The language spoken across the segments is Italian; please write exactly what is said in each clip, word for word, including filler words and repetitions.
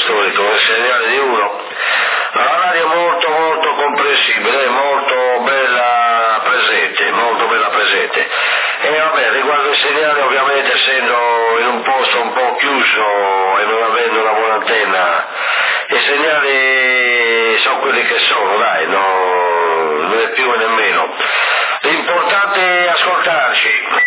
storico, il segnale di uno. La radio è molto molto comprensibile, è molto bella presente, molto bella presente. E vabbè, riguardo il segnale, ovviamente essendo in un posto un po' chiuso e non avendo una buona antenna, i segnali sono quelli che sono, dai, no, non è più e nemmeno. L'importante è ascoltarci.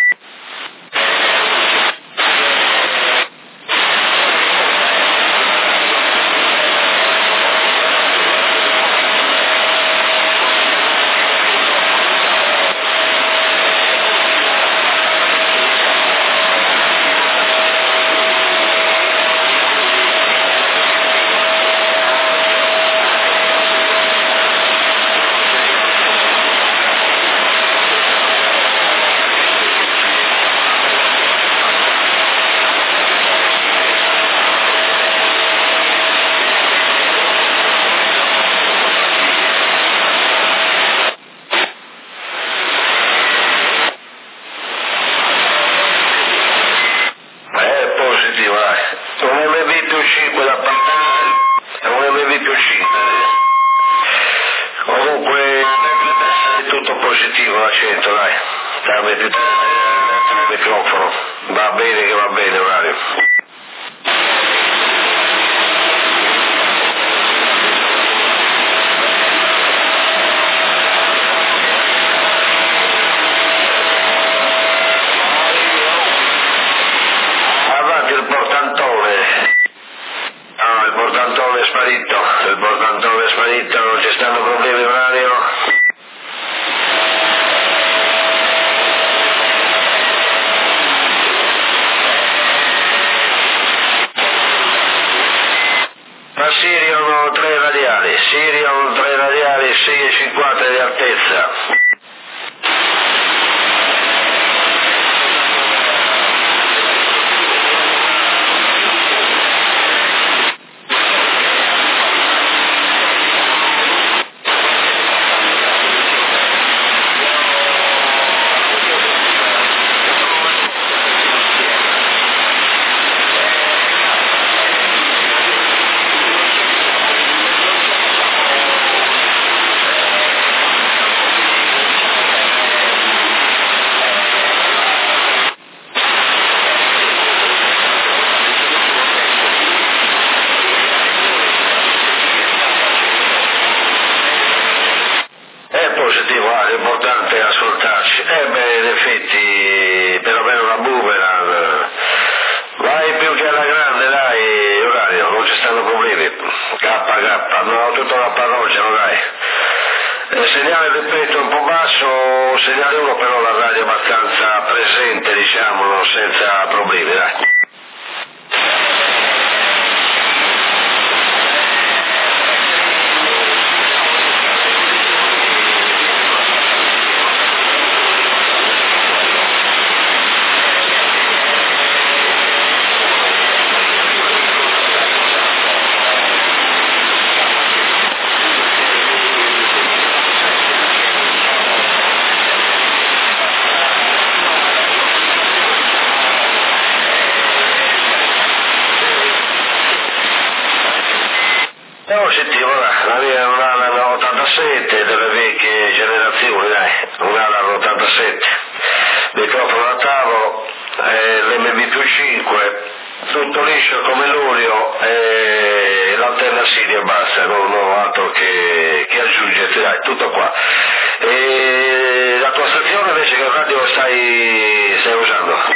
Comunque è tutto positivo, l'accento, dai, dai, il microfono, va bene che va bene, orario. Avanti il portantone. No, il portantone è sparito, il portantone è sparito, non ci stanno problemi orario. Ma Sirion tre radiali, Sirion tre radiali, sei e cinquanta di altezza. L'importante è ascoltarci. Eh beh, in effetti, per avere una boomerang, vai più che alla grande, dai, orario, non ci stanno problemi. K K, no, tutto la parrocchia, dai. Il segnale, ripeto, un po' basso, segnale uno, però la radio è abbastanza presente, diciamo, senza problemi, dai. Positivo, la mia è un'ala ottantasette delle vecchie generazioni, dai, un'ala ottantasette, microfono a tavolo, eh, l'M B più cinque, tutto liscio come l'olio e l'antenna Siri e basta, non ho altro che, che aggiungere, dai, tutto qua. E la tua stazione invece che radio stai, stai usando?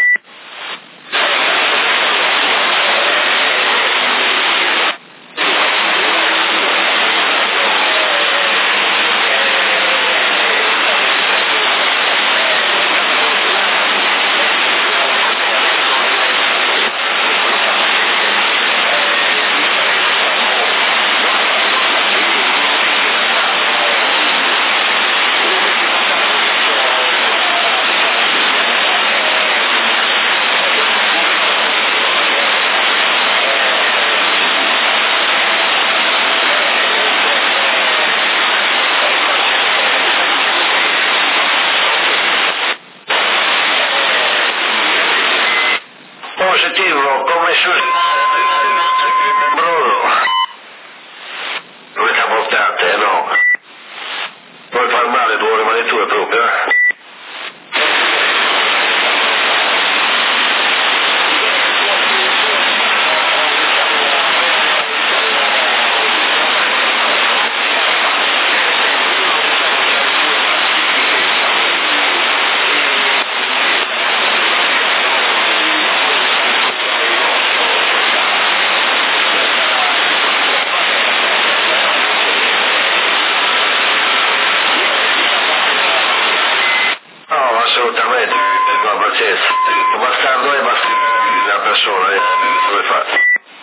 Positivo, come su Bruno. proprio proprio, eh. Assolutamente, no, pazienza. Un bastardo è bastardo, una persona, eh, come fa?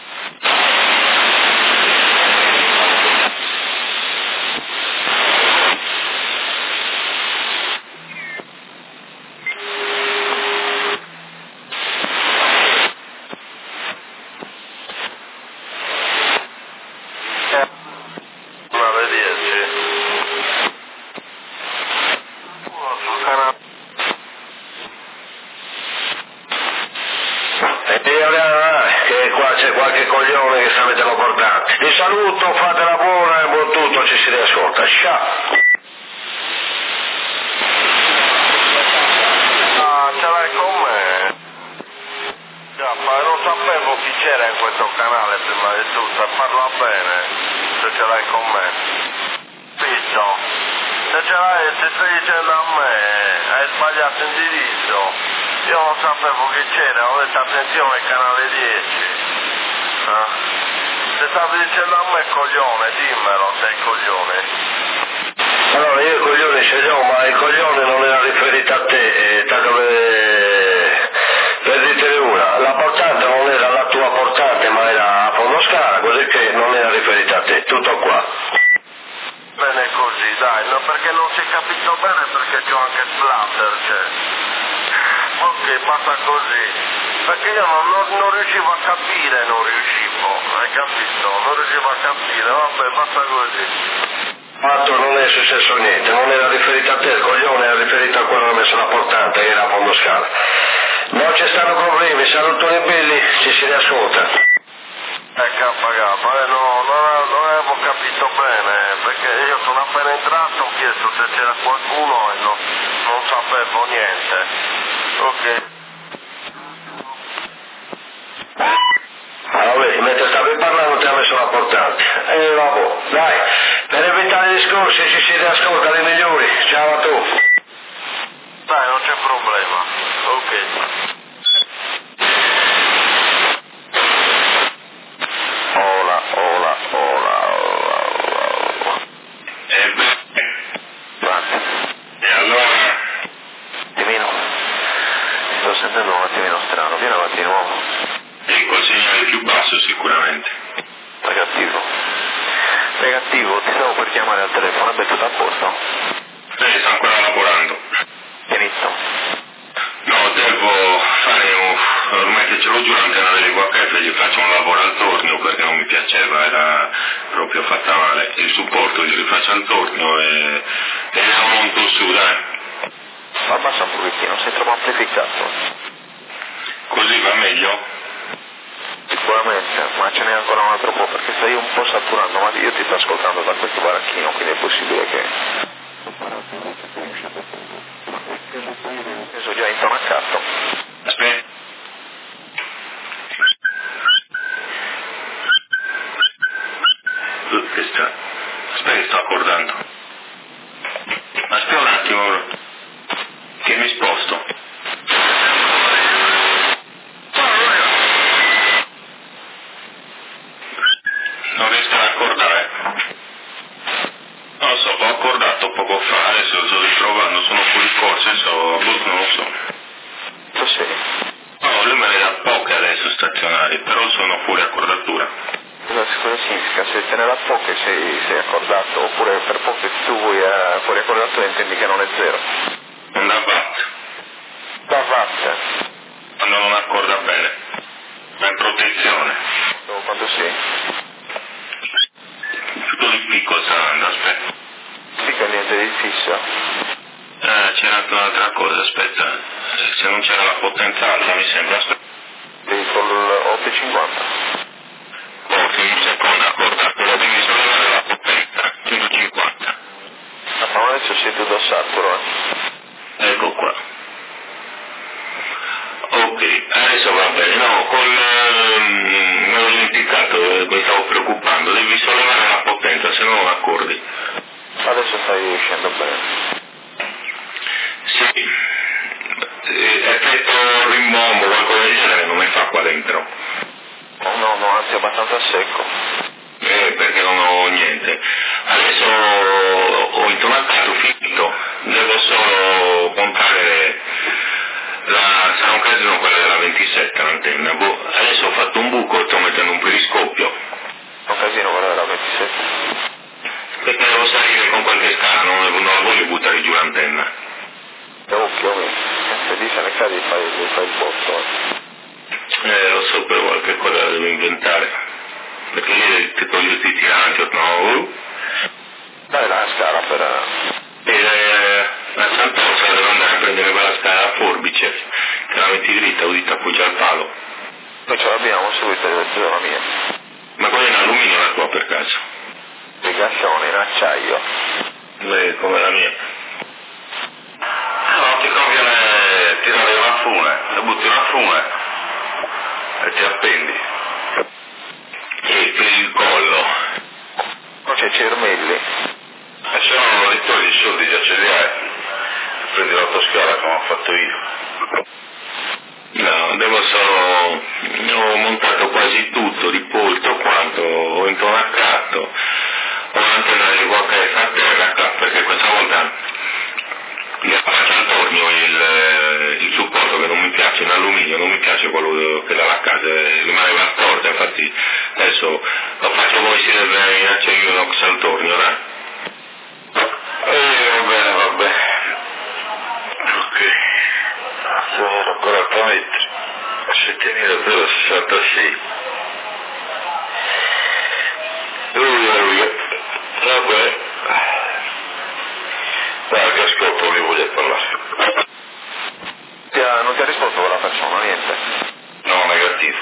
E allora che qua c'è qualche coglione che sta mettendo portante. Vi saluto, fate la buona e buon tutto, ci si riascolta. Ciao. Ah, ce l'hai con me? Già, ma non sapevo chi c'era in questo canale prima di tutto, parla bene, se ce l'hai con me. Pizzo, se ce l'hai, se stai dicendo a me, hai sbagliato indirizzo. Io non sapevo chi c'era, ho detto attenzione al canale dieci. Eh? Se stavi dicendo a me coglione, dimmelo sei coglione. Allora io il coglione ce l'ho, ma il coglione non era riferito a te, eh, tanto per, per dirtene una. La portante non era la tua portante, ma era a Fondoscala, così che non era riferito a te, tutto qua. Bene così, dai, no, perché non si è capito bene perché c'ho anche splatter, cioè. Ok, passa così, perché io non, non, non riuscivo a capire, non riuscivo, hai capito? Non riuscivo a capire, vabbè, passa così. Fatto non è successo niente, non era riferito a te, il coglione era riferito a quello che ha messo la portante, che era a Fondoscala. Non ci stanno problemi, salutoni belli, ci si riascolta. Eh, kappa, kappa, eh, no, non, non avevo capito bene, perché io sono appena entrato, ho chiesto se c'era qualcuno e no, non sapevo niente. Ok. Allora vedi, mentre stavi parlando ti ha messo la portante. E vabbè, dai, per evitare i discorsi ci si riascolta le migliori. Ciao a tutti. Dai, non c'è problema. Ok. Ola, ola, ola, ola, ola. E beh, Grazie. e allora? Dimino. Sto sentendo un attimino strano, vieni avanti di nuovo. Ecco il segnale più basso sicuramente. Negativo. Negativo, ti stavo per chiamare al telefono, è tutto a posto? Lei sta ancora lavorando. Inizio. No, devo fare un... ormai che ce l'ho giù l'antenna delle guacchette, gli faccio un lavoro al tornio perché non mi piaceva, era proprio fatta male. Il supporto gli rifaccio al tornio e, e la monto su, dai. Ma abbassa un pochettino, sei troppo amplificato. Così va meglio? Sicuramente, ma ce n'è ancora un altro po' perché stai un po' saturando, ma io ti sto ascoltando da questo baracchino, quindi è possibile che... Sono già intonacato. Aspetta. Che sta... Aspetta che sto accordando. Aspetta un attimo, bro. Che mi sposto. Non riesco ad accordare. Non lo so, ho accordato poco fa, adesso sto riprovando, sono fuori corso, so, non lo so. Tu sei? No, lui me ne dà poche adesso stazionari, però sono fuori accordatura. Cosa, cosa significa? Se te ne dà poche sei, sei accordato, oppure per poche tu vuoi uh, fuori accordato intendi che non è zero? Non dà watt. Da vatte. Quando non accorda bene. Ma in protezione. Dove quando sei? Tutto di piccolo sta andando, aspetta. Sì che niente di fisso. Eh, c'era anche un'altra cosa, aspetta. Se non c'era la potenza alta mi sembra, aspetta. Devi con l'otto cinquanta. Oh, che un secondo accordato, la devi sollevare la potenza, centocinquanta. Ma non è sostituto Saturo. Ecco qua. Ok, adesso va bene, no, con ehm, mi ho dimenticato, eh, mi stavo preoccupando, devi sollevare la potenza, se no non accordi. Adesso stai uscendo bene. Sì, eh, effetto rimbombo, qualcosa del genere non mi fa qua dentro. No, no, no, anzi è abbastanza secco. Eh, perché non ho niente. Adesso ho intonacato, finito, devo solo montare la, sarà un casino quella della ventisette l'antenna, boh, adesso ho fatto un buco, sto mettendo un periscopio. Un casino quella della ventisette. Perché devo salire con qualche scala, non, non la voglio buttare giù l'antenna. E occhio, se lì se ne cadi fai, fai il botto. Eh. Eh, lo so, però qualche cosa la devo inventare. Perché lì ti togli tutti i tiranti, no? Uh. Dai la scala per... E eh, la Sant'Orsa devo andare a prendere quella scala a forbice, che la metti dritta, così ti appoggia al palo. Noi ce l'abbiamo subito, io la mia. Ma quella è in alluminio la tua per caso? Il gassone in acciaio. Beh, come la mia. No, ti conviene tirare una fune, le butti una fune e ti appendi. E per il collo. Poi c'è Cermelli. E se no non ritogli i soldi già ce li hai. Prendi l'autoscala come ho fatto io. No, devo solo... ho montato quasi tutto, ripolto quanto, ho intonacato, ho l'antenna di H F a terra, perché questa volta mi appaccia al tornio il, il supporto che non mi piace in alluminio, non mi piace quello che dalla casa, rimaneva storta, infatti adesso lo faccio come si deve in acciaio inox al tornio, dai. Eh, va bene, va bene. Ok. Sono quaranta metri. settemila sessantasei. Vabbè. Dai, che ascolto mi voglio parlare. Ti ha, non ti ha risposto quella persona, niente? No, negativo.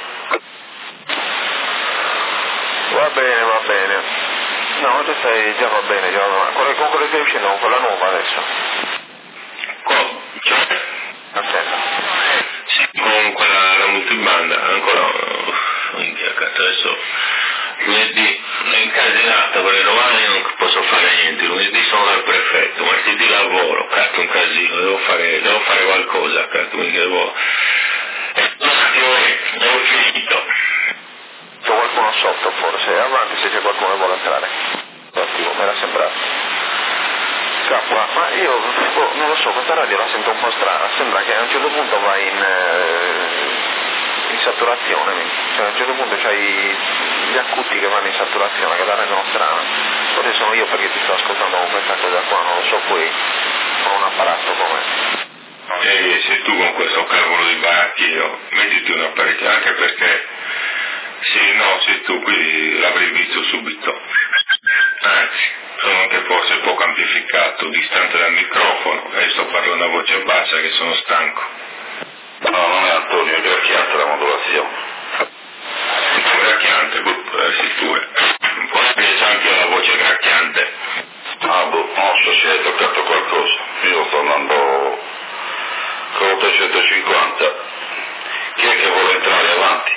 Va bene, va bene. No, tu stai, già va bene, già va bene. Con quella che stai uscendo, con quella nuova adesso? Con, cioè? Antenna. Sì, con quella, la multibanda, ancora, minchia, cazzo, adesso, lunedì, in casinata, per i romani non posso fare niente, lunedì sono dal prefetto, martedì lavoro, cazzo un casino, devo fare, devo fare qualcosa, cazzo, mica devo... E un attimo, ho finito. C'è qualcuno sotto forse, avanti se c'è qualcuno che vuole entrare. Ottimo, mi era sembrato. Scappa, ma io boh, non lo so, questa radio la sento un po' strana, sembra che a un certo punto va in, eh, in saturazione, cioè a un certo punto c'hai gli acuti che vanno in saturazione, che la rendono strana. Forse sono io perché ti sto ascoltando con questa cosa qua, non lo so, poi ho un apparato come... E se tu con questo calcolo di baracchino mettiti un apparecchio, anche perché sì, no, se tu qui l'avrei visto subito, anzi, sono anche forse poco amplificato, distante dal microfono e sto parlando a voce bassa che sono stanco. No, non è Antonio, è gracchiante la modulazione. Un po' gracchiante, boh, sì pure. Poi piace anche la voce gracchiante. Ah, boh, non so se hai toccato qualcosa. Io sto andando con l'ottocentocinquanta. Chi è che vuole entrare avanti?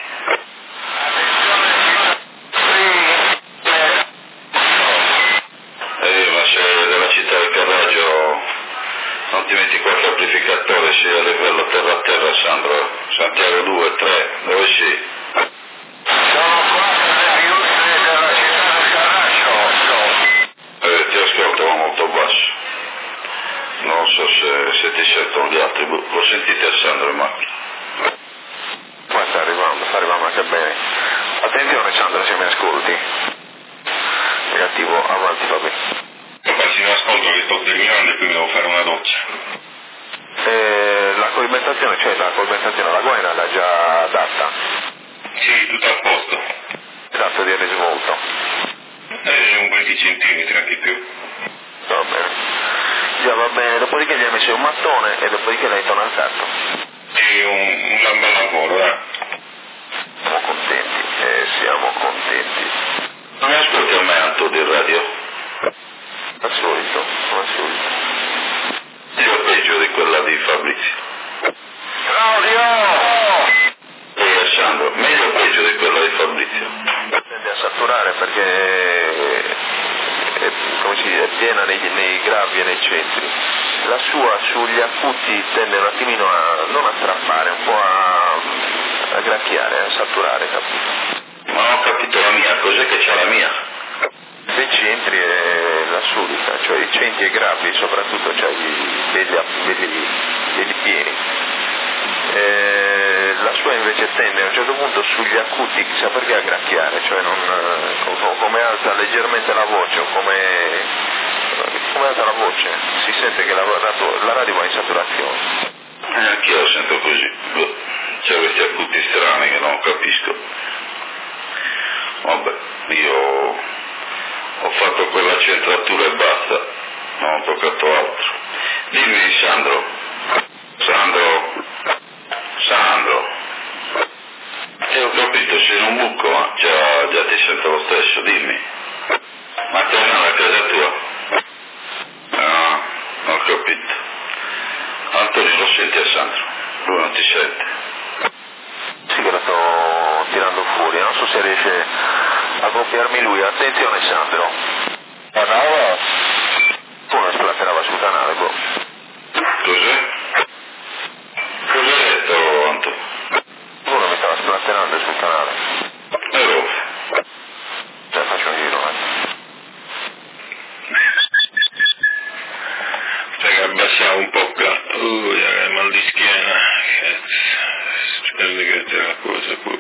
Eh, ma se nella città del Carragio non ti metti qualche amplificatore sia a livello terra a terra, Sandro? Santiago due, tre, dove sei? Sono qua nelle industrie della città del Carragio. Eh, ti ascolto ma molto basso. Non so se, se ti sentono gli altri, lo sentite Sandro in macchina? Ma sta arrivando, sta arrivando anche bene. Attenzione Sandro se mi ascolti. Negativo, avanti va bene. Io passi in ascolto che sto terminando e poi mi devo fare una doccia. Eh, la coibentazione, cioè la coibentazione, la guaina l'ha già data? Sì, tutto a posto. Esatto, di risvolto. Eh, un venti centimetri, anche più. Va bene. Già va bene, dopodiché gli hai messo un mattone e dopodiché l'hai tonalzato. Sì, un, un bel lavoro, eh. Siamo contenti, eh, siamo contenti. Non mi ascolti a me, Antonio, in radio? Al solito, come al solito. Meglio o peggio di quella di Fabrizio? Claudio! Ehi Alessandro, meglio o peggio di quella di Fabrizio? Tende a saturare perché è, come si dice, è piena nei, nei gravi e nei centri. La sua sugli acuti tende un attimino a non a strappare, un po' a, a gracchiare, a saturare, capito? Ma non ho capito la mia, cos'è che c'ha la mia? Dei centri è la solita, cioè i centri e gravi soprattutto, cioè belli, belli, belli pieni. E la sua invece tende a un certo punto sugli acuti, chissà perché, a gracchiare, cioè non, come alza leggermente la voce o come, come alza la voce, si sente che la, la radio va in saturazione. Eh, anch'io lo sento così, c'è questi acuti strani che non capisco. Vabbè, io ho fatto quella centratura e basta, non ho toccato altro. Dimmi Sandro, Sandro, Sandro, e ho capito, sei in un buco, ma già, già ti sento lo stesso, dimmi. Ma torna a casa tua? No, ho capito. Antonio, lo senti a Sandro? Lui non ti sente. Sì che lo sto tirando fuori, non so se riesce a copiarmi lui. Attenzione Sandro. Parlava? Uno splatterava sul canale, boh. Cos'è? Cos'hai detto, Antonio? Uno mi stava splatterando sul canale. E dove? Cioè faccio un giro, eh. Stai che abbassiamo un po' qua. Uh, che mal di schiena. Cazzo. Spero che te la cosa pure.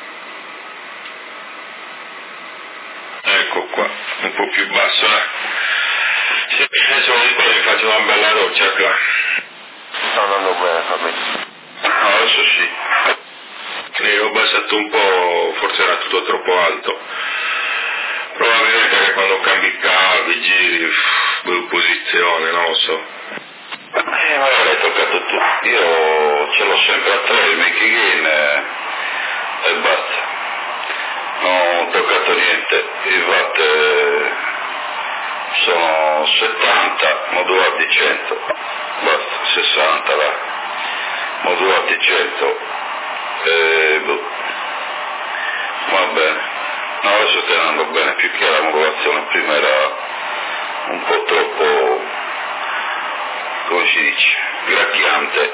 Ecco qua, un po' più basso, eh. Sì, adesso un po' mi faccio una bella doccia qua. Sta andando bene, Fabrizio. No, adesso sì. Ne ho abbassato un po', forse era tutto troppo alto. Probabilmente che quando cambi cavi, giri, uff, posizione, non lo so. Eh, ma l'hai toccato tu. Io ce l'ho sempre a tre, il Mickey Gain e, e basta. Non ho toccato niente. I watt eh, sono settanta, modulati cento. Basta, sessanta là. Modulati cento. E boh. Va bene. No, adesso sta andando bene, più che la modulazione prima era un po' troppo, come si dice, gracchiante.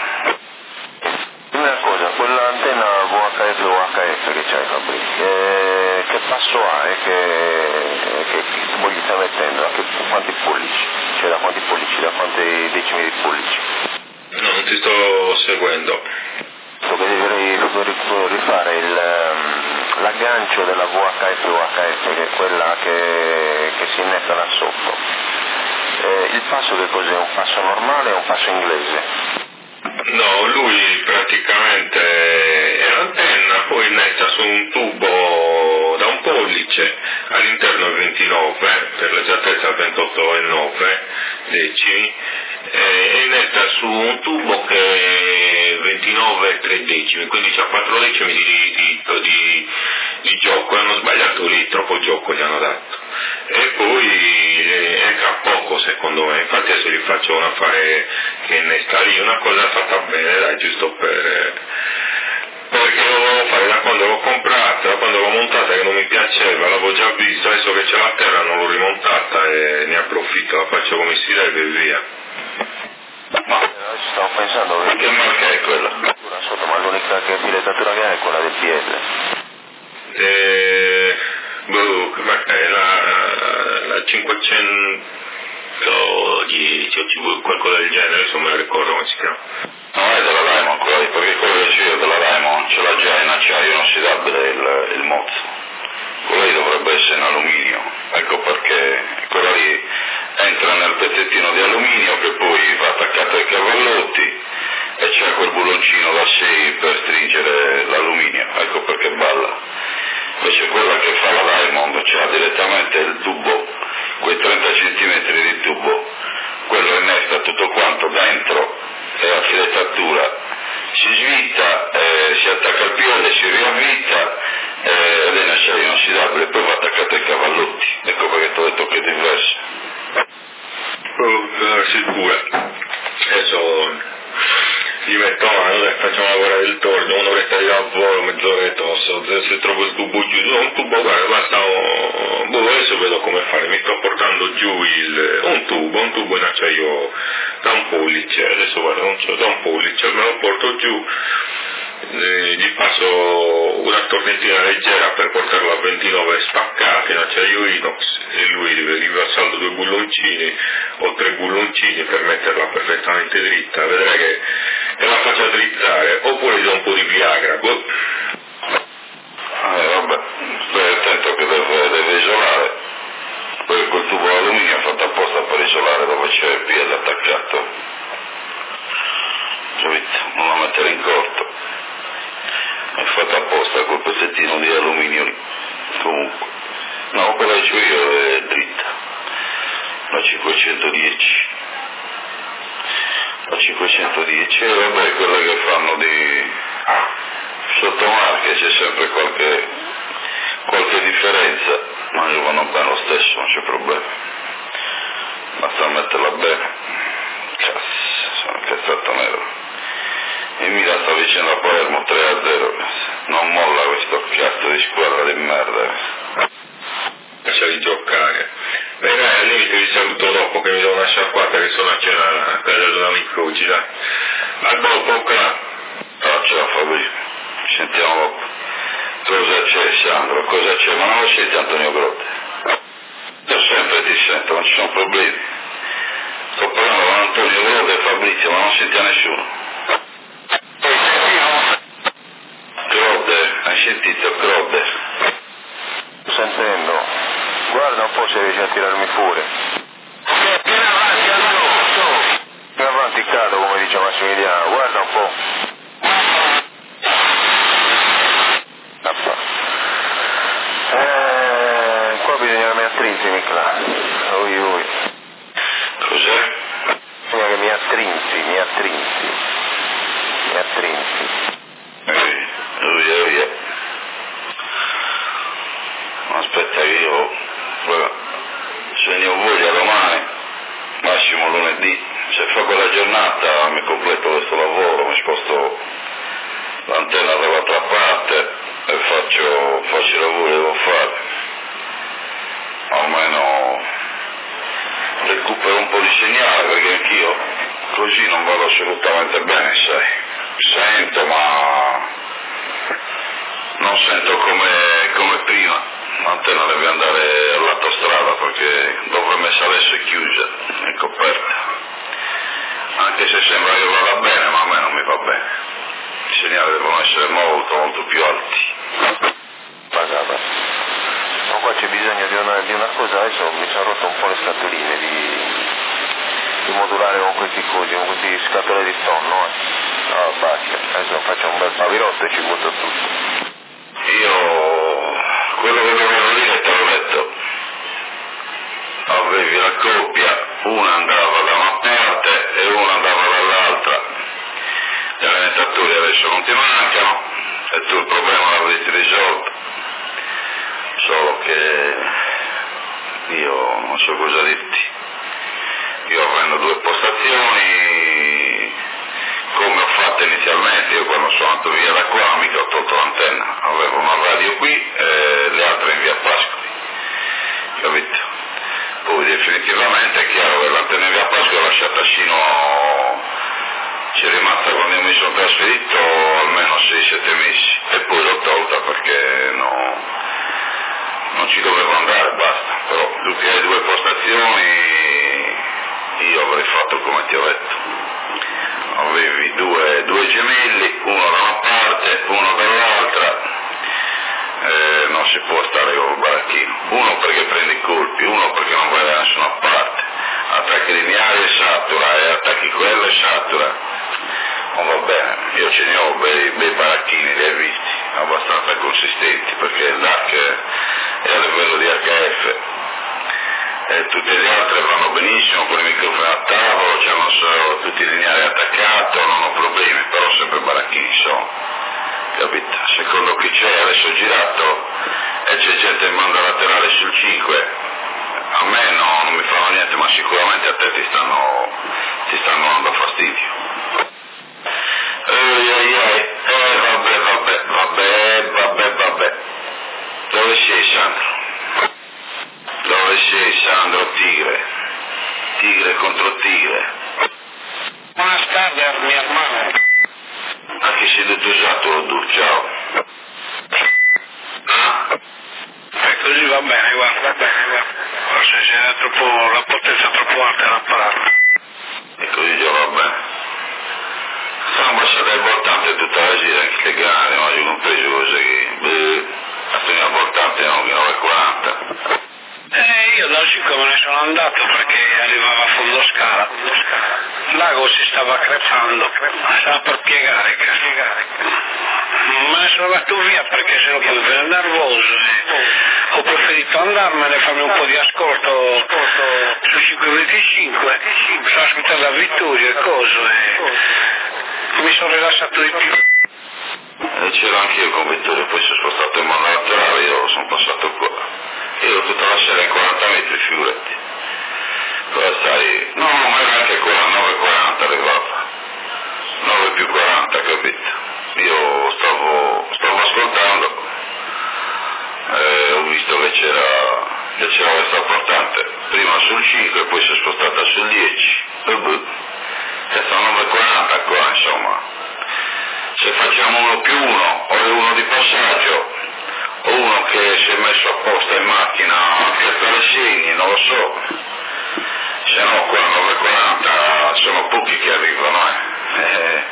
Una cosa, quell'antenna V H F o H F che c'hai Fabrizio, eh, che passo ha e che, che, che voi gli stai mettendo? A che, quanti pollici? Cioè da quanti pollici, da quanti decimi di pollici? No, non ti sto seguendo. So che devi rifare il, um, l'aggancio della V H F o H F, che è quella che, che si innesta da sotto. Eh, il passo che cos'è? Un passo normale o un passo inglese? No, lui praticamente è l'antenna, poi innesta su un tubo da un pollice, all'interno è ventinove, per l'esattezza ventotto e nove decimi, e innesta su un tubo che è ventinove e tre decimi, quindi c'ha quattro decimi di, di, di, di gioco, hanno sbagliato lì, troppo gioco gli hanno dato. E poi entra poco secondo me, infatti adesso gli faccio un affare che innesta lì, una cosa fatta bene, dai, giusto per, perché lo volevo fare da quando l'ho comprata, da quando l'ho montata che non mi piaceva, l'avevo già visto, adesso che c'è la terra non l'ho rimontata e ne approfitto, la faccio come si deve e via. Ma stavo pensando che... Che marca è quella? Sotto, ma l'unica che filettatura che ha è quella del P S. E... boh, che marca è? La, la cinquecentodieci o qualcosa del genere, insomma non ricordo come si chiama. Non è della Raimon quella lì, perché quello che c'è io della Raimon ce l'ha già in acciaio inossidabile il, il mozzo. Quella lì dovrebbe essere in alluminio, ecco perché quella lì entra nel pezzettino di alluminio che poi va attaccato ai cavallotti e c'è quel bulloncino da sei per stringere l'alluminio, ecco perché balla. Invece quella che fa la Raimon c'ha direttamente il tubo, quei trenta centimetri di tubo, quello innesta tutto quanto dentro e a filettatura si svitta, eh, si attacca al piede, si riavvita eh, ed è in acciaio inossidabile, poi va attaccato ai cavallotti, ecco perché ti ho detto che è diverso. oh, sicura. Adesso gli metto a mano e facciamo lavorare il torno, un'oretta di lavoro, mezz'oretta, se, se trovo il tubo giù, no, un tubo, guarda, basta, oh, boh, adesso vedo come fare, mi sto portando giù il, un tubo, un tubo in acciaio da un pollice, adesso guarda, non so, da un pollice, me lo porto giù, eh, gli passo una tornettina leggera per portarlo a ventinove spaccati in acciaio inox e lui gli va saldo due bulloncini o tre bulloncini per metterla perfettamente dritta, vedrai che, che la faccia drizzare, oppure gli do un po' di Viagra. Boh. Eh, vabbè, stai attento che deve, deve isolare, perché quel tubo d'alluminio è fatto apposta per isolare dove c'è il piede attaccato, capito? Non la mettere in corto, è fatto apposta quel pezzettino di alluminio lì, comunque. No, quella che c'ho io è dritta, la cinquecentodieci, la cinquecentodieci, e vabbè, quella che fanno di sottomarche c'è sempre qualche, qualche differenza, ma io vanno bene lo stesso, non c'è problema, basta metterla bene. Cazzo, sono incazzato nero. Il Milan sta vicino a Palermo tre a zero, non molla questo cazzo di squadra di merda. Lascia di giocare. Beh dai, al limite vi saluto dopo che mi do una sciacquata che sono a cena a casa di un amico oggi, dai. A dopo, qua. Ah, ciao Fabio, ci sentiamo dopo. Cosa c'è Sandro? Cosa c'è? Ma non lo senti Antonio Grotte? Io sempre ti sento, non ci sono problemi. Sto parlando con Antonio Grotte e Fabrizio, ma non senti a nessuno. Grotte, hai sentito Grotte? Sto sentendo, guarda un po' se riesci a tirarmi fuori. Vieni avanti, allora. Più avanti cado, come dice Massimiliano, guarda un po'. Eh, qua bisogna mi attrinzi, Micla. Ui ui. Cos'è? Bisogna che mi attrinzi, mi attrinzi. Mi attrinzi. Eh, ui ui. Aspetta che io, se ne ho voglia domani, massimo lunedì, se fa quella giornata mi completo questo lavoro, mi sposto l'antenna dall'altra parte e faccio, faccio i lavori che devo fare, almeno recupero un po' di segnale, perché anch'io così non vado assolutamente bene, sai, sento ma non sento come, come prima. L'antenna deve andare all'autostrada perché dove è messa adesso è chiusa, è coperta, anche se sembra che vada bene, ma a me non mi va bene, i segnali devono essere molto molto più alti. Pagata. Ma qua c'è bisogno di una, di una cosa, adesso mi sono rotto un po' le scatoline di, di modulare con questi cosi, con questi scatole di tonno, eh. No, basta, adesso faccio un bel pavirotto e ci butto tutto. Io quello che dovevo dire te l'ho detto, avevi la coppia, una andava da una parte e una andava dall'altra, gli alimentatori adesso non ti mancano e tu il problema l'avresti risolto, solo che io non so cosa dirti, io prendo due postazioni come ho fatto inizialmente, io quando sono andato via da qua mica ho tolto l'antenna, avevo una radio qui e le altre in via Pascoli, capito? Poi definitivamente è chiaro che l'antenna in via Pascoli l'ho lasciata fino, ci è rimasta quando io mi sono trasferito almeno sei sette mesi e poi l'ho tolta perché no, non ci dovevo andare, basta, però tu che hai due postazioni io avrei fatto come ti ho detto. Avevi due, due gemelli, uno da una parte, uno dall'altra, eh, non si può stare con il baracchino, uno perché prendi i colpi, uno perché non vai da nessuna parte, attacchi lineari e satura, e attacchi quello e satura, non va bene, io ce ne ho bei, bei baracchini, li hai visti, abbastanza consistenti, perché il D A C è a livello di H F, e tutte le altre vanno benissimo con i microfoni a tavolo, c'hanno solo tutti i lineari attaccato, non ho problemi, però sempre baracchini sono, capito? Secondo chi c'è, adesso ho girato e c'è gente in banda laterale sul cinque, A me no, non mi fanno niente, ma sicuramente a te ti stanno, ti stanno dando fastidio. Ehi, ehi, ehi, eh, vabbè, vabbè, vabbè, vabbè, vabbè. Dove sei, Sandro? Dove sei, Sandro Tigre? Tigre contro tigre. Buenas tardes, mi hermano. A chi sei usato, tu? Ciao. Ah? E così va bene, guarda, va bene, guarda. Forse c'era troppo, la potenza troppo alta dell'apparato. E così già va bene. Sono abbastanza importante tutta la gira, anche le gare, ma io non penso cose che... Beh, la prima importante no, che nove e quaranta. Eh, io dal cinque me ne sono andato perché arrivava a fondo scala. Il lago si stava crepando, stava per piegare, piegare. Me ne sono andato via perché sennò poi ero nervoso e ho preferito andarmene, farmi un po' di ascolto su cinque venticinque, sono ascoltato la Vittoria e coso e mi sono rilassato di più. E c'ero anch'io con Vittorio, poi sono spostato in modo laterale, io sono passato qua. Io tutta la sera in quaranta metri, figurati. Poi sai, no, ma era anche qua, nove e quaranta arrivava. nove più quaranta, capito? Io stavo, stavo ascoltando, eh, ho visto che c'era, che c'era questa portante, prima sul cinque, poi si è spostata sul dieci. E boh, e sono nove e quaranta qua, insomma. Se facciamo uno più uno, o è uno di passaggio, o uno che si è messo apposta in macchina a piazzare segni, non lo so. Se no qua a nove e quaranta sono pochi che arrivano, eh. Eh,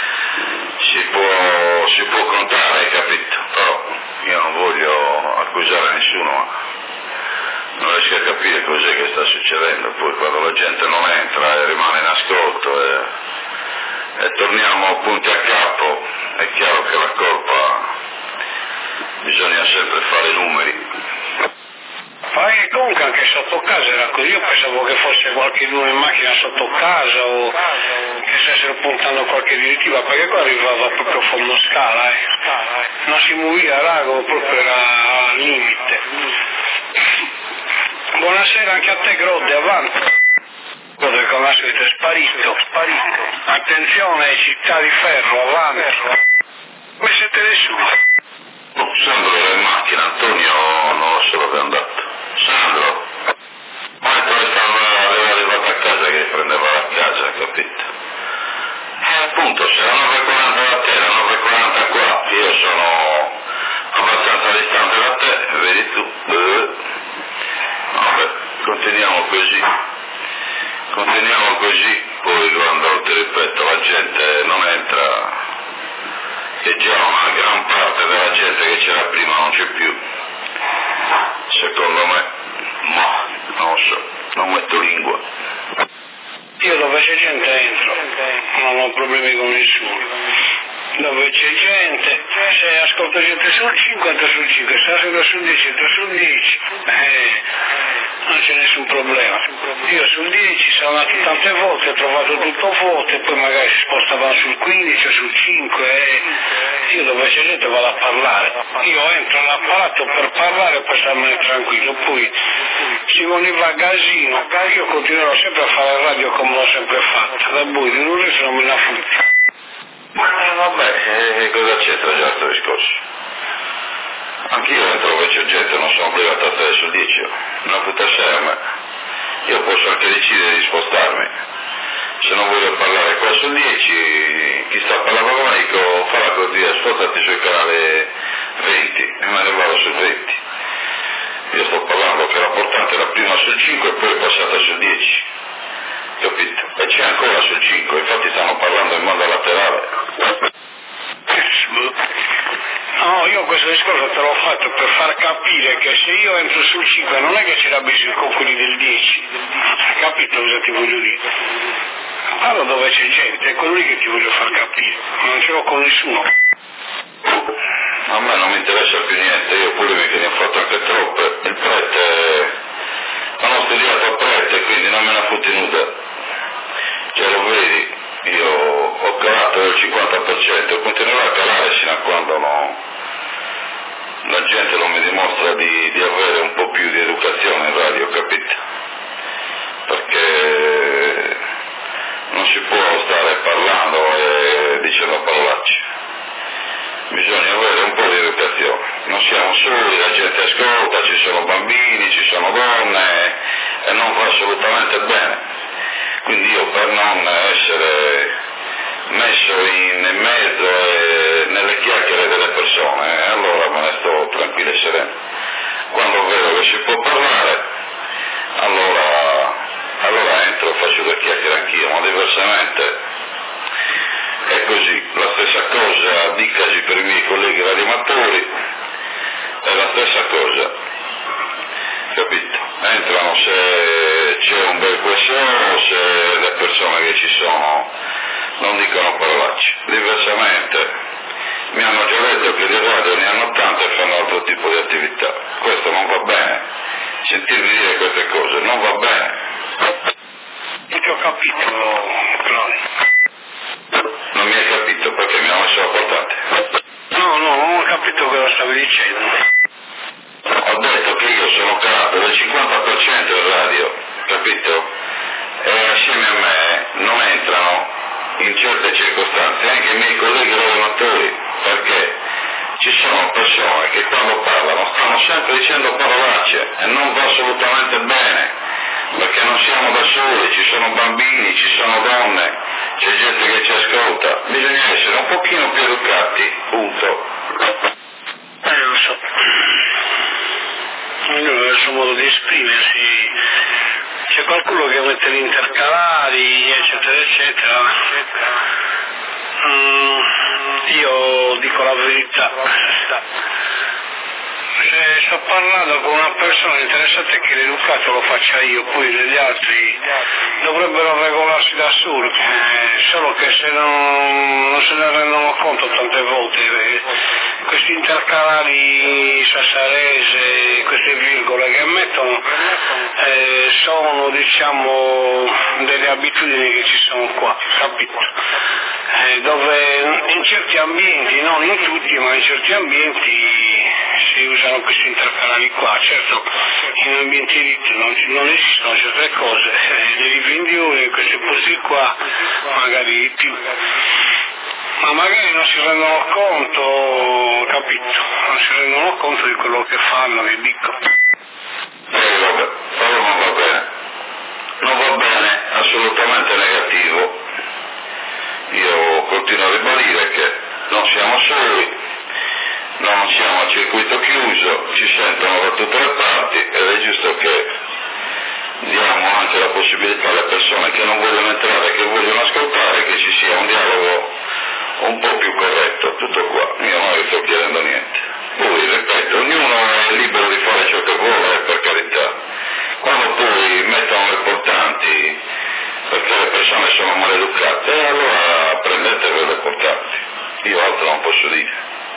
si può, si può contare, hai capito? Però io non voglio accusare nessuno, ma non riesco a capire cos'è che sta succedendo. Poi quando la gente non entra e rimane in ascolto e, e torniamo punti a capo, è chiaro che la colpa bisogna sempre fare numeri. Ma che comunque anche sotto casa era così, io pensavo che fosse qualcuno in macchina sotto casa o che stessero puntando qualche direttiva, perché qua arrivava proprio a fondo scala, eh. Non si muoveva l'ago, proprio era al limite. Buonasera anche a te Grodde, avanti. Grodde come al solito è sparito, sparito. Attenzione, città di ferro, avanti. Come siete nessuno? Oh, Sandro era in macchina, Antonio non lo so dove è andato. Sandro, ma poi stava arrivato a casa che prendeva la casa, capito? E appunto, se era nove e quaranta da te, era nove e quaranta qua, io sono abbastanza distante da te, vedi tu. Eh. Vabbè, continuiamo così. Continuiamo così, poi quando ti ripeto la gente non entra, che già una gran parte della gente che c'era prima non c'è più. Secondo me, ma non lo so, non metto lingua. Io dove c'è gente entro, non ho problemi con nessuno. Dove c'è gente, se ascolto gente sul cinque, entro sul cinque, se ascolto sul dieci, entro sul dieci, eh, non c'è nessun problema. Io sul dieci sono andato tante volte, ho trovato tutto vuoto e poi magari si spostavano sul quindici o sul cinque e io dove c'è gente vado a parlare. Io entro nell'apparato per parlare e per starmene tranquillo, poi si voleva casino, io continuerò sempre a fare radio come l'ho sempre fatta, da voi di non non me la futti. Ma vabbè, eh, cosa c'entra già questo discorso? Anch'io entro dove c'è gente, non sono obbligato a stare sul dieci, una puttana a me. Io posso anche decidere di spostarmi. Se non voglio parlare qua sul dieci, chi sta parlando con me dico, falla così, spostati sul canale venti e me ne vado sul venti. Io sto parlando che era portante la prima sul cinque e poi è passata sul dieci. Capito? E c'è ancora sul cinque, infatti stanno parlando in modo laterale. No, io questo discorso te l'ho fatto per far capire che se io entro sul cinque non è che c'era bisogno con quelli del dieci, hai capito cosa ti voglio dire? Parlo dove c'è gente, è quello lì che ti voglio far capire, non ce l'ho con nessuno. A me non mi interessa più niente, io pure mi ne ho fatto anche troppe, il prete, non ho studiato a prete, quindi non me ne fotti nuda. Cioè lo vedi, io ho calato del cinquanta per cento, continuerò a calare fino a quando no, la gente non mi dimostra di, di avere un po' più di educazione in radio, capito? non siamo soli, la gente ascolta, ci sono bambini, ci sono donne e non va assolutamente bene. Quindi io, per non essere messo in mezzo e nelle chiacchiere delle persone, allora me ne sto tranquillo e sereno. Quando vedo che si può parlare, allora, allora entro e faccio due chiacchiere anch'io, ma diversamente è così. La stessa cosa dicasi per i miei colleghi radioamatori, è la stessa cosa, capito? Entrano se c'è un bel queso, se le persone che ci sono non dicono parolacce. Diversamente mi hanno già detto che di radio ne hanno tante e fanno altro tipo di attività. Questo non va bene. Sentirmi dire queste cose non va bene. Non ti ho capito, Claudio. Non mi hai capito perché mi hanno messo la portata. No, no, non ho capito cosa stavi dicendo. Ho detto che io sono calato del cinquanta per cento in radio, capito? E assieme a me non entrano in certe circostanze anche i miei colleghi radioamatori, perché ci sono persone che quando parlano stanno sempre dicendo parolacce e non va assolutamente bene, perché non siamo da soli, ci sono bambini, ci sono donne, c'è gente che ci ascolta, bisogna essere un pochino più educati, punto. Eh, lo so. Ognuno ha il suo modo di esprimersi. C'è qualcuno che mette gli intercalari, eccetera, eccetera. Mm, io dico la verità. Se sto parlando con una persona interessata che l'educato lo faccia io, poi gli altri dovrebbero regolarsi da soli, eh, solo che se non, non se ne rendono conto tante volte, eh, questi intercalari sassarese, queste virgole che mettono, eh, sono diciamo delle abitudini che ci sono qua, capito? Eh, dove in certi ambienti, non in tutti, ma in certi ambienti si usano questi intercalari qua. Certo, in ambienti ricchi non, non esistono certe cose, eh, nei rivendioni, questi posti qua, magari di più. Ma magari non si rendono conto, capito? Non si rendono conto di quello che fanno, che dicono. Eh, vabbè, però non va bene. Non va bene, assolutamente negativo. Io continuo a ribadire che non siamo soli, non siamo a circuito chiuso, ci sentono da tutte le parti ed è giusto che diamo anche la possibilità alle persone che non vogliono entrare, che vogliono ascoltare, che ci sia un dialogo un po' più corretto, tutto qua. Io non vi sto chiedendo niente. Poi, ripeto, ognuno è libero di fare ciò che vuole, per carità. Quando poi mettono le portanti perché le persone sono maleducate, allora prendetevi le portanti. Io altro non posso dire.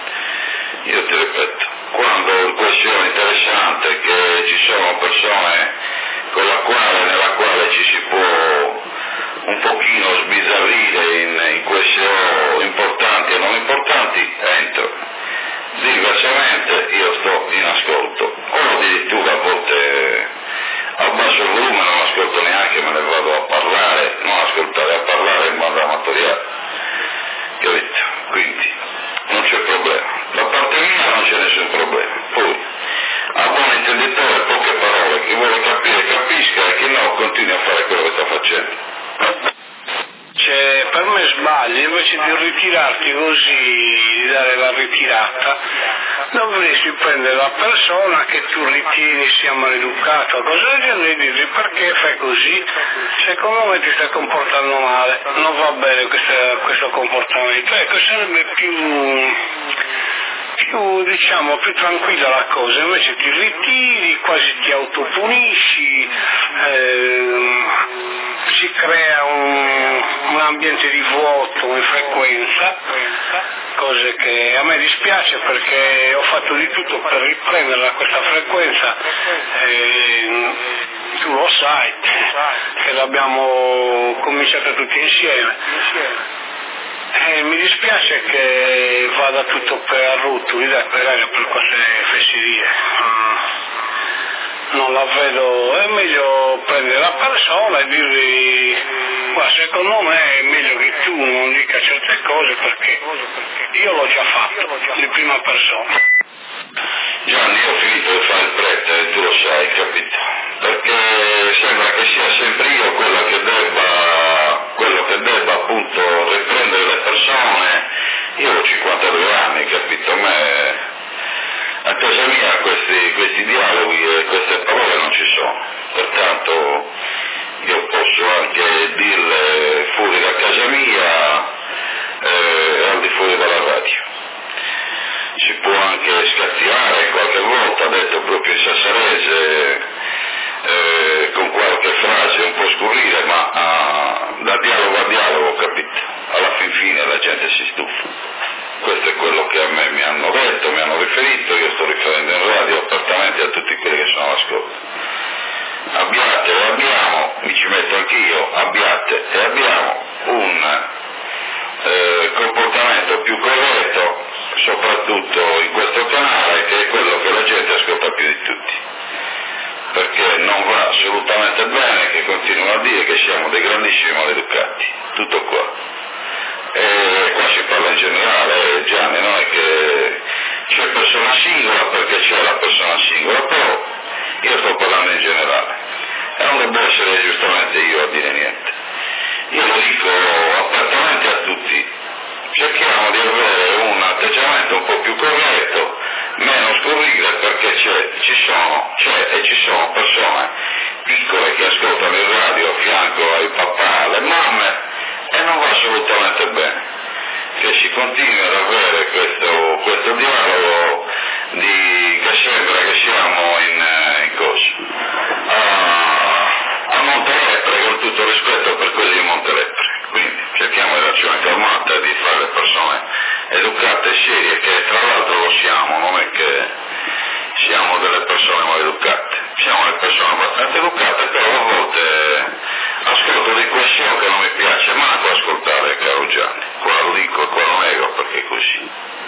Io ti ripeto, quando il questione interessante che ci sono persone con la quale, nella quale ci si può un pochino sbizzarrire in, in questioni importanti e non importanti, entro. Diversamente io sto in ascolto, o addirittura a volte abbasso il volume, non ascolto neanche, me ne vado a parlare, non ascoltare, a parlare in banda amatoriale, capito? Quindi non c'è problema, da parte mia non c'è nessun problema. Poi a buon intenditore poche parole, chi vuole capire capisca e chi no continui a fare quello che sta facendo. Cioè, per me sbagli, invece di ritirarti così, di dare la ritirata, dovresti prendere la persona che tu ritieni sia maleducata, cosa del genere, e dirgli perché fai così, secondo me ti stai comportando male, non va bene questo, questo comportamento, ecco, sarebbe più, più, diciamo, più tranquilla la cosa, invece ti ritiri, quasi ti autopunisci, ehm, si crea un, un ambiente di vuoto in frequenza, cose che a me dispiace perché ho fatto di tutto per riprenderla questa frequenza, e tu lo sai che l'abbiamo cominciata tutti insieme. E mi dispiace che vada tutto per arrotoli, dai, per, per queste fesserie. Non la vedo, è meglio prendere la persona e dirgli, guarda, secondo me è meglio che tu non dica certe cose perché io l'ho già fatto di prima persona. Gianni, io ho finito di fare il prete, e tu lo sai, capito? Perché sembra che sia sempre io quello che debba, quello che debba appunto riprendere le persone. Io ho cinquantadue anni, capito? A me, a casa mia questi, questi dialoghi e queste parole non ci sono, pertanto io posso anche dirle fuori da casa mia e al di fuori dalla radio. Si può anche scazziare qualche volta, detto proprio in sassarese, eh, con qualche frase un po' scurrile, ma ah, da dialogo a dialogo, capito? Alla fin fine la gente si stufa. Questo è quello che a me mi hanno detto, mi hanno riferito, io sto riferendo in radio apertamente a tutti quelli che sono all'ascolto. Abbiate e abbiamo, mi ci metto anch'io, abbiate e abbiamo un eh, comportamento più corretto, soprattutto in questo canale, che è quello che la gente ascolta più di tutti, perché non va assolutamente bene che continuino a dire che siamo dei grandissimi maleducati, tutto qua. E qua si parla in generale, Gianni, non è che c'è persona singola perché c'è la persona singola, però io sto parlando in generale e non devo essere giustamente io a dire niente. Io lo dico apertamente a tutti, cerchiamo di avere un atteggiamento un po' più corretto, meno scurrile, perché c'è, ci sono, c'è e ci sono persone piccole che ascoltano il radio a fianco ai papà, alle mamme, e non va assolutamente bene che si continui ad avere questo, questo dialogo di, che sembra che siamo in, in cosa a, a Montelepre, con tutto rispetto per quelli di Montelepre. Quindi cerchiamo di darci una calmata e di fare le persone educate e serie, che tra l'altro lo siamo, non è che siamo delle persone maleducate, siamo delle persone abbastanza educate, però a volte ascolto dei questioni che non mi piace manco ascoltare, caro Gianni, qua lo dico e qua lo nego perché è così.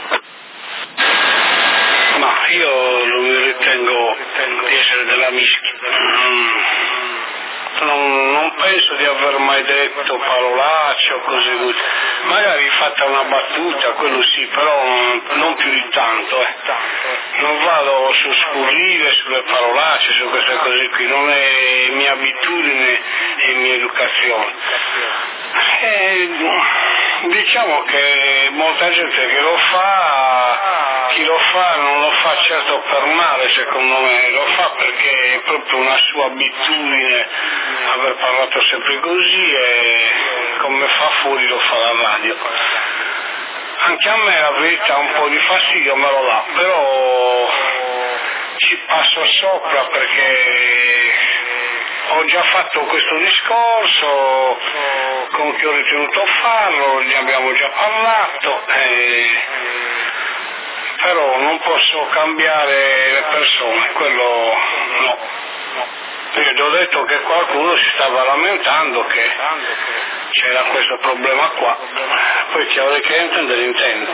Ma io non mi ritengo di essere della mischia. Mm. Non, non penso di aver mai detto parolacce o cose così. Magari fatta una battuta, quello sì, però non più di tanto. Eh. Non vado su scurrile, sulle parolacce, su queste cose qui, non è mia abitudine e mia educazione. E, diciamo che molta gente che lo fa, chi lo fa non lo fa certo per male, secondo me, lo fa perché è proprio una sua abitudine aver parlato sempre così, e come fa fuori lo fa la radio. Anche a me la verità un po' di fastidio me lo dà, però ci passo sopra perché ho già fatto questo discorso con chi ho ritenuto farlo, ne abbiamo già parlato, eh, però non posso cambiare le persone, quello no. Io ti ho detto che qualcuno si stava lamentando che c'era questo problema qua, poi chi ha orecchie da intendere intende.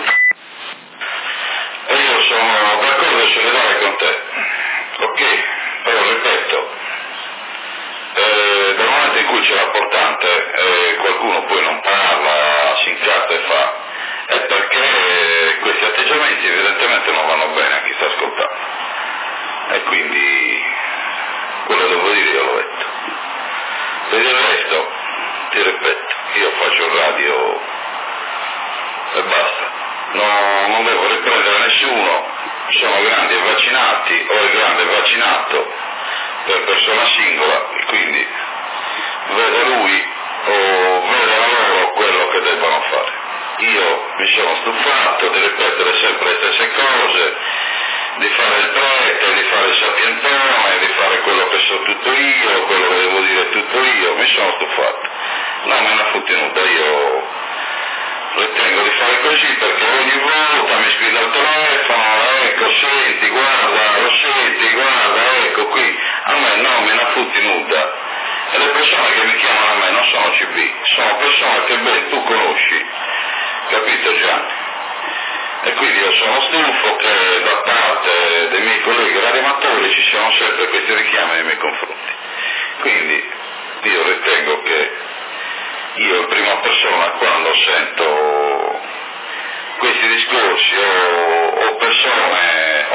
E io sono d'accordo e solidale con te, ok? Però ripeto, eh, dal momento in cui c'è l'importante, eh, qualcuno poi non parla, si incazza e fa, è perché questi atteggiamenti evidentemente non vanno bene a chi sta ascoltando. E quindi quello che devo dire io l'ho detto. Per il resto, ti ripeto, io faccio radio e basta. No, non devo riprendere nessuno, sono grandi e vaccinati, o il grande vaccinato per persona singola, e quindi vede lui o vede loro quello che debbano fare. Io mi sono stufato di ripetere sempre le stesse cose, di fare il prete, di fare il sapientone, di fare quello che so tutto io, quello che devo dire tutto io, mi sono stufato. Non me ne ha fottenuta, io ritengo di fare così perché ogni volta mi scrive al telefono, ecco, senti, guarda, lo senti, guarda, ecco qui, a me non me ne ha fottenuta. E le persone che mi chiamano a me non sono C B, sono persone che ben tu conosci, capito Gianni? E quindi io sono stufo che da parte dei miei colleghi radioamatori ci siano sempre questi richiami nei miei confronti. Quindi io ritengo che io in prima persona, quando sento questi discorsi o, o persone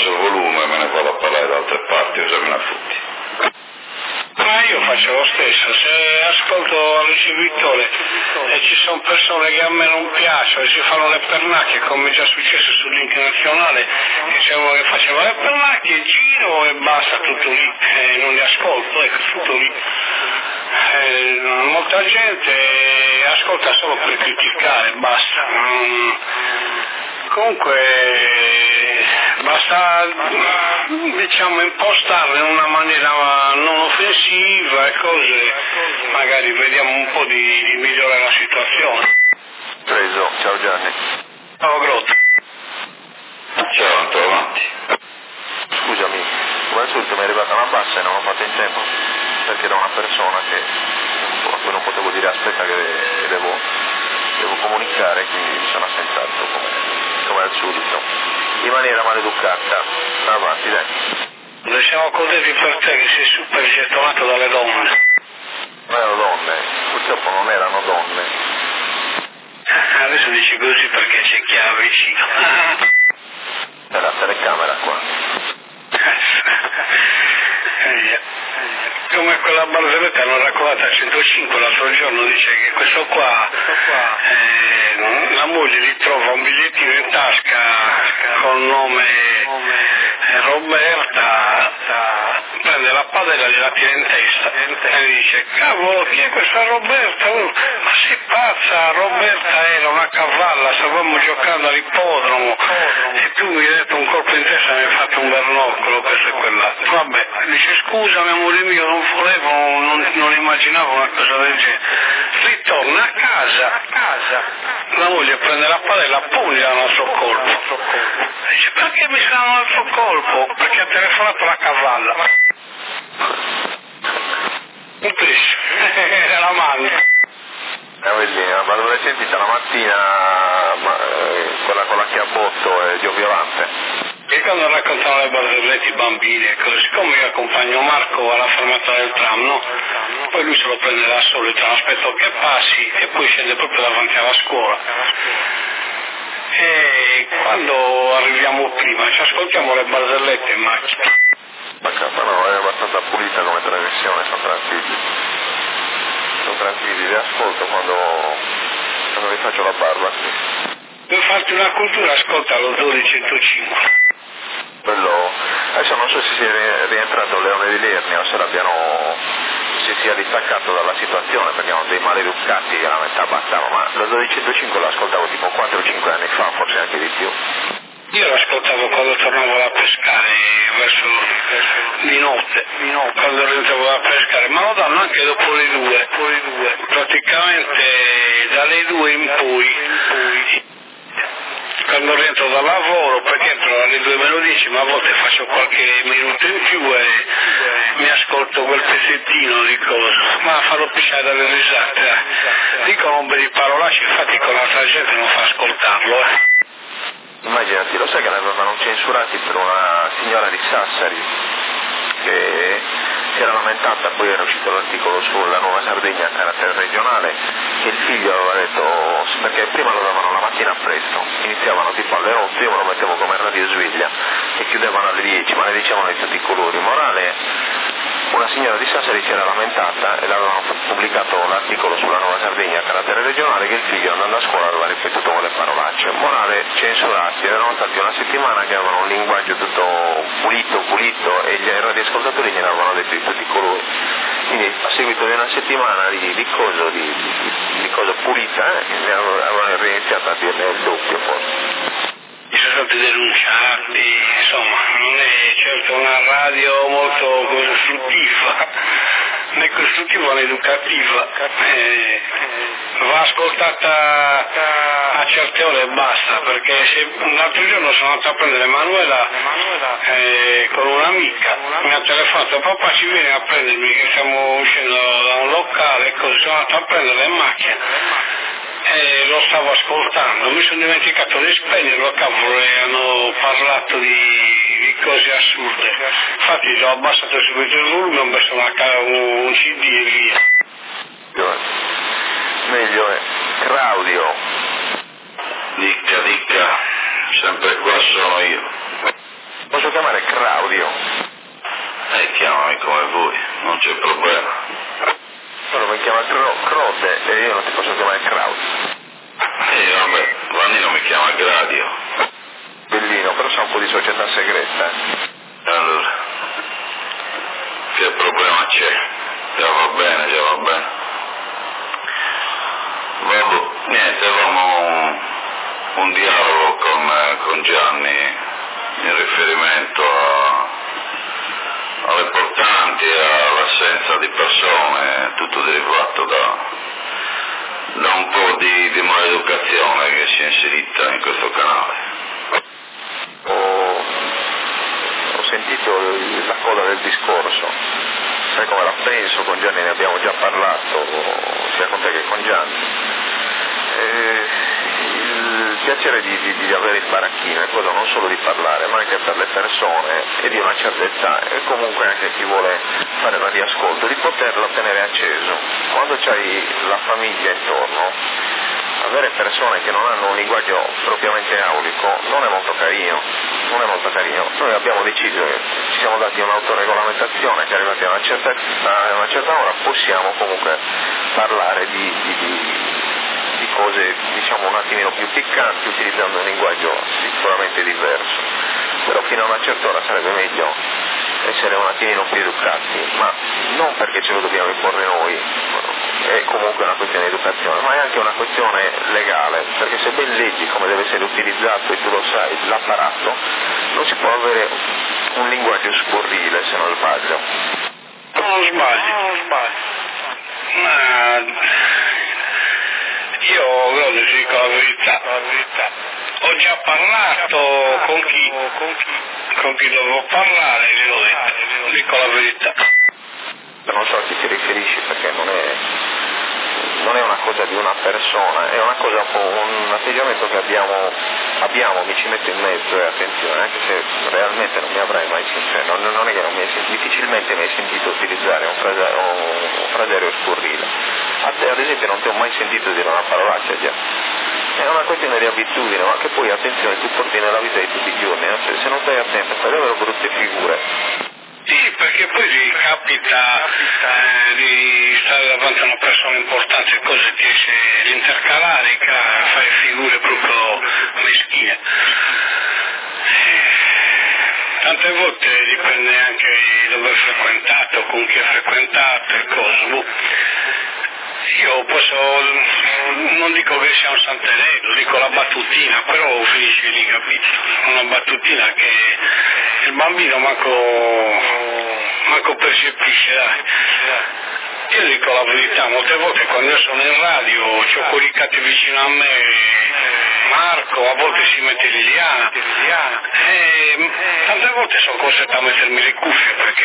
abbasso il volume e me ne vado a parlare da altre parti, cosa me ne affutti. Ma io faccio lo stesso, se ascolto Lucio Vittore e ci sono persone che a me non piacciono e si fanno le pernacchie, come è già successo sul link nazionale, che c'è uno che faceva le pernacchie, giro e basta, tutto lì, e non li ascolto, ecco, tutto lì. Eh, molta gente ascolta solo per criticare, basta. Mm. Comunque basta, diciamo, impostarlo in una maniera non offensiva e cose, magari vediamo un po' di, di migliorare la situazione. Preso, ciao Gianni. Ciao Grotta. Ciao, Anto, avanti. Scusami, come al solito mi è arrivata una bassa e non ho fatto in tempo, perché da una persona che a cui non potevo dire aspetta che, che devo, devo comunicare, quindi mi sono assentato come, come al solito, in maniera maleducata. Avanti, dai. Noi siamo contenti per te che sei super gettonato dalle donne. Non erano donne, purtroppo non erano donne. Adesso dici così perché c'è chiave vicino. È la telecamera qua. Eh, come quella barzelletta l'ho raccontata a centocinque l'altro giorno, dice che questo qua, eh, la moglie gli trova un bigliettino in tasca col nome eh, Roberta, prende la padella e gliela tira in testa e gli dice cavolo, chi è questa Roberta? Oh, ma sei pazza, Roberta era una cavalla, stavamo giocando all'ippodromo e tu mi hai detto un colpo in testa e mi hai fatto un bernoccolo, questo e quell'altro. Vabbè, dice scusa mio amore mio, non volevo, non, non immaginavo una cosa del genere. Ritorna a casa, a casa, la moglie prende la padella, poi gli dà un altro colpo. Dice perché mi sta un altro colpo? Perché ha telefonato la cavalla. Un pesce, era la mano. Eh, bellina, ma l'avrei sentita la mattina, ma, eh, quella con la chiabbotto e Dio Violante. E quando raccontano le barzellette i bambini e così, siccome io accompagno Marco alla fermata del tram, no? Poi lui se lo prende da solo, il tram aspetto che passi e poi scende proprio davanti alla scuola. E quando arriviamo prima ci ascoltiamo le barzellette in macchina. Ma cazzo no, è abbastanza pulita come trasmissione, sono tranquilli. Sono tranquilli, li ascolto quando, quando vi faccio la barba. Per farti una cultura ascolta lo dodicentocinque. Quello, adesso non so se sia rientrato Leone di Lernia o se l'abbiano, si sia distaccato dalla situazione perché erano dei maleducati che la metà bastavano, ma lo dodicentocinque l'ascoltavo tipo quattro o cinque anni fa, forse anche di più. Io l'ascoltavo quando tornavo da pescare verso, verso di notte, di notte, quando rientravo da pescare, ma lo danno anche dopo le due, dopo le due. Praticamente dalle due in poi, quando rientro dal lavoro, perché entro alle due meno dieci, ma a volte faccio qualche minuto in più e mi ascolto quel pezzettino di cosa, ma farò pisciare dalle risate, eh. Dicono un bel di parolacce, infatti con l'altra gente non fa ascoltarlo, eh. Immaginati, lo sai che l'avevano censurati per una signora di Sassari che si era lamentata, poi era uscito l'articolo sulla Nuova Sardegna a carattere regionale, che il figlio aveva detto, perché prima lo davano la mattina presto, iniziavano tipo alle otto, io me lo mettevo come radio sveglia e chiudevano alle dieci, ma ne dicevano di tutti i colori. Morale, una signora di Sassari si era lamentata e l'avevano pubblicato l'articolo sulla Nuova Sardegna a carattere regionale che il figlio andando a scuola aveva ripetuto quelle parolacce. Morale, censurati, erano stati una settimana che avevano un linguaggio tutto pulito, pulito e gli radioascoltatori gliene avevano detto di tutti i colori. Quindi a seguito di una settimana di, di cosa di, di, di cosa pulita eh, avevano reiniziato a dirne il doppio forse. Sono stati denunciati, insomma, non è certo una radio molto costruttiva, né costruttiva né educativa, eh, va ascoltata a certe ore e basta, perché se l'altro giorno sono andato a prendere Emanuela eh, con un'amica, mi ha telefonato, papà ci viene a prendermi che stiamo uscendo da un locale e così, sono andato a prendere in macchina. E lo stavo ascoltando, mi sono dimenticato di spegnerlo, cavolo, e hanno parlato di, di cose assurde. Infatti ho abbassato subito il volume, ho messo una, un C D e via. Meglio è. Claudio. Dica, dica, sempre qua sono io. Posso chiamare Claudio? Eh, chiamami come vuoi, non c'è problema. Però mi chiama Cro- Crode e io non ti posso chiamare Claudio. Eh, vabbè, Vannino mi chiama Gradio. Bellino, però c'è un po' di società segreta. Allora, che problema c'è? Già va bene, già va bene. Vabbè, niente, avevamo un, un dialogo con, con Gianni in riferimento a, alle portanti, all'assenza di persone, tutto derivato da, da un po' di, di maleducazione che si è inserita in questo canale. Ho, ho sentito la coda del discorso, sai come la penso, con Gianni ne abbiamo già parlato, sia con te che con Gianni. Eh, il piacere di, di, di avere il baracchino è quello non solo di parlare, ma anche per le persone e di una certa età e comunque anche chi vuole fare la riascolto, di poterlo tenere acceso. Quando c'hai la famiglia intorno, avere persone che non hanno un linguaggio propriamente aulico non è molto carino, non è molto carino. Noi abbiamo deciso, ci siamo dati un'autoregolamentazione che arrivati a una certa, a una certa ora possiamo comunque parlare di, di, di di cose diciamo un attimino più piccanti utilizzando un linguaggio sicuramente diverso, però fino a una certa ora sarebbe meglio essere un attimino più educati, ma non perché ce lo dobbiamo imporre noi, è comunque una questione di educazione, ma è anche una questione legale, perché se ben leggi come deve essere utilizzato e tu lo sai, l'apparato, non si può avere un linguaggio scurrile, se non sbaglio. Non sbaglio, non sbaglio. Ma io però ti dico la verità, la verità. Ho già parlato con chi, con chi, con chi dovevo parlare, glielo detto, dico la verità. Non so a chi ti riferisci perché non è, non è una cosa di una persona, è una cosa un po' un atteggiamento che abbiamo, abbiamo, mi ci metto in mezzo e attenzione, anche se realmente non mi avrai mai sentito, non, non è che non mi hai sentito, difficilmente mi hai sentito utilizzare un fraserio, un fraserio scurrile. A te ad esempio non ti ho mai sentito dire una parolaccia già. È una questione di abitudine, ma che poi attenzione tu porti nella vita di tutti i giorni, no? Se, se non stai attento fai davvero brutte figure. Sì, perché poi ti capita eh, di stare davanti a una persona importante e cose ti riesce intercalare e fare figure proprio meschine. Tante volte dipende anche dove hai frequentato, con chi hai frequentato e cose. Io posso, non dico che sia un santerello, dico la battutina, però finisce lì, capito? Una battutina che il bambino manco, manco percepisce, dai. Io dico la verità, molte volte quando io sono in radio c'ho quelli catti vicino a me, Marco, a volte si mette Liliana, e tante volte sono costretto a mettermi le cuffie perché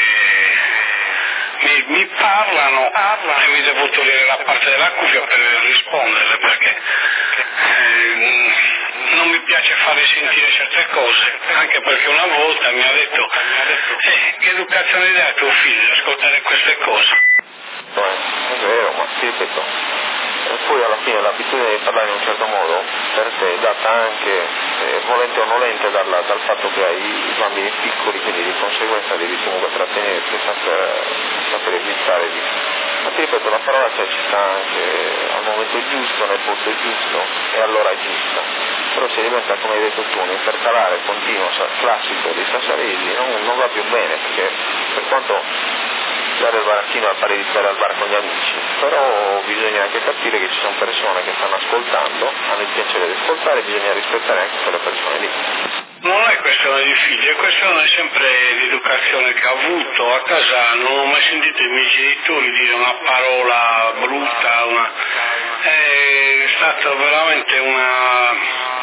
Mi, mi parlano e mi devo togliere la parte della cuffia per rispondere perché eh, non mi piace fare sentire certe cose, anche perché una volta mi ha detto eh, che educazione dai a tuo figlio di ascoltare queste cose. È vero, ma ti ripeto, e poi alla fine l'abitudine di parlare in un certo modo per te è data anche, eh, volente o nolente, dalla, dal fatto che hai i bambini piccoli, quindi di conseguenza devi comunque trattenerti, saper, saper evitare di... Ma ti ripeto, la parolaccia ci sta anche al momento giusto, nel posto giusto e all'ora giusta. Però se diventa, come hai detto tu, un intercalare continuo, classico di Sassaresi, non, non va più bene, perché per quanto dare il baracchino al pari di stare al bar con gli amici, però bisogna anche capire che ci sono persone che stanno ascoltando, hanno il piacere di ascoltare, bisogna rispettare anche quelle persone lì. Non è questione di figli, è questione sempre di educazione che ho avuto. A casa non ho mai sentito i miei genitori dire una parola brutta, una... è stato veramente una...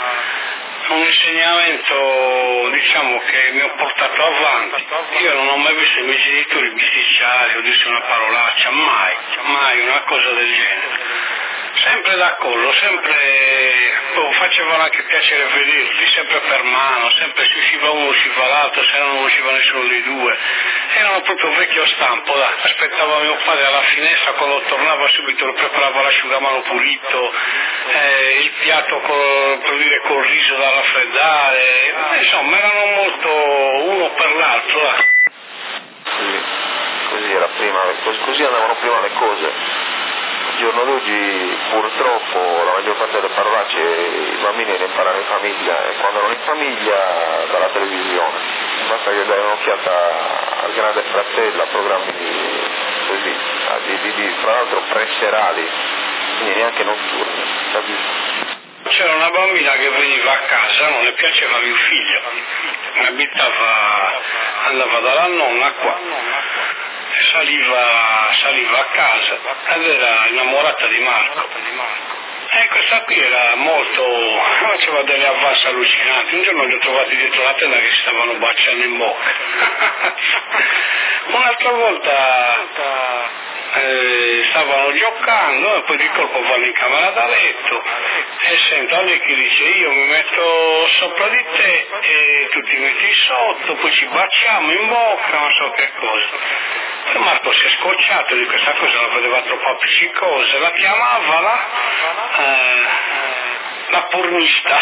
un insegnamento, diciamo, che mi ho portato avanti. Io non ho mai visto i miei genitori bisticciare o dirsi una parolaccia, mai, mai una cosa del genere. Sempre d'accordo, sempre, oh, facevano anche piacere vederli, sempre per mano, sempre si usciva uno, usciva l'altro, se no non usciva nessuno dei due. Erano proprio vecchio stampo, dai. Aspettava mio padre alla finestra, quando tornava subito lo preparava l'asciugamano pulito, eh, il piatto col, per dire, col riso da raffreddare, insomma erano molto uno per l'altro. Eh. Così, così era prima, così andavano prima le cose. Al giorno d'oggi purtroppo la maggior parte delle parolacce i bambini le imparano in famiglia e quando non in famiglia dalla televisione. Basta che dai un'occhiata al Grande Fratello, a programmi così, di, di, di, fra l'altro preserali, quindi neanche notturni, capito? C'era una bambina che veniva a casa, non le piaceva mio figlio, abitava, andava dalla nonna qua, e saliva, saliva a casa ed era innamorata di Marco. E questa qui era molto, faceva delle avvance allucinanti. Un giorno li ho trovati dietro la tenda che si stavano baciando in bocca. Un'altra volta eh, stavano giocando e poi di colpo vanno in camera da letto e sento a lei che dice io mi metto sopra di te e tu ti metti sotto, poi ci baciamo in bocca, non so che cosa. E Marco si è scocciato di questa cosa, la vedeva troppo appiccicosa, la chiamava la, eh, la pornista.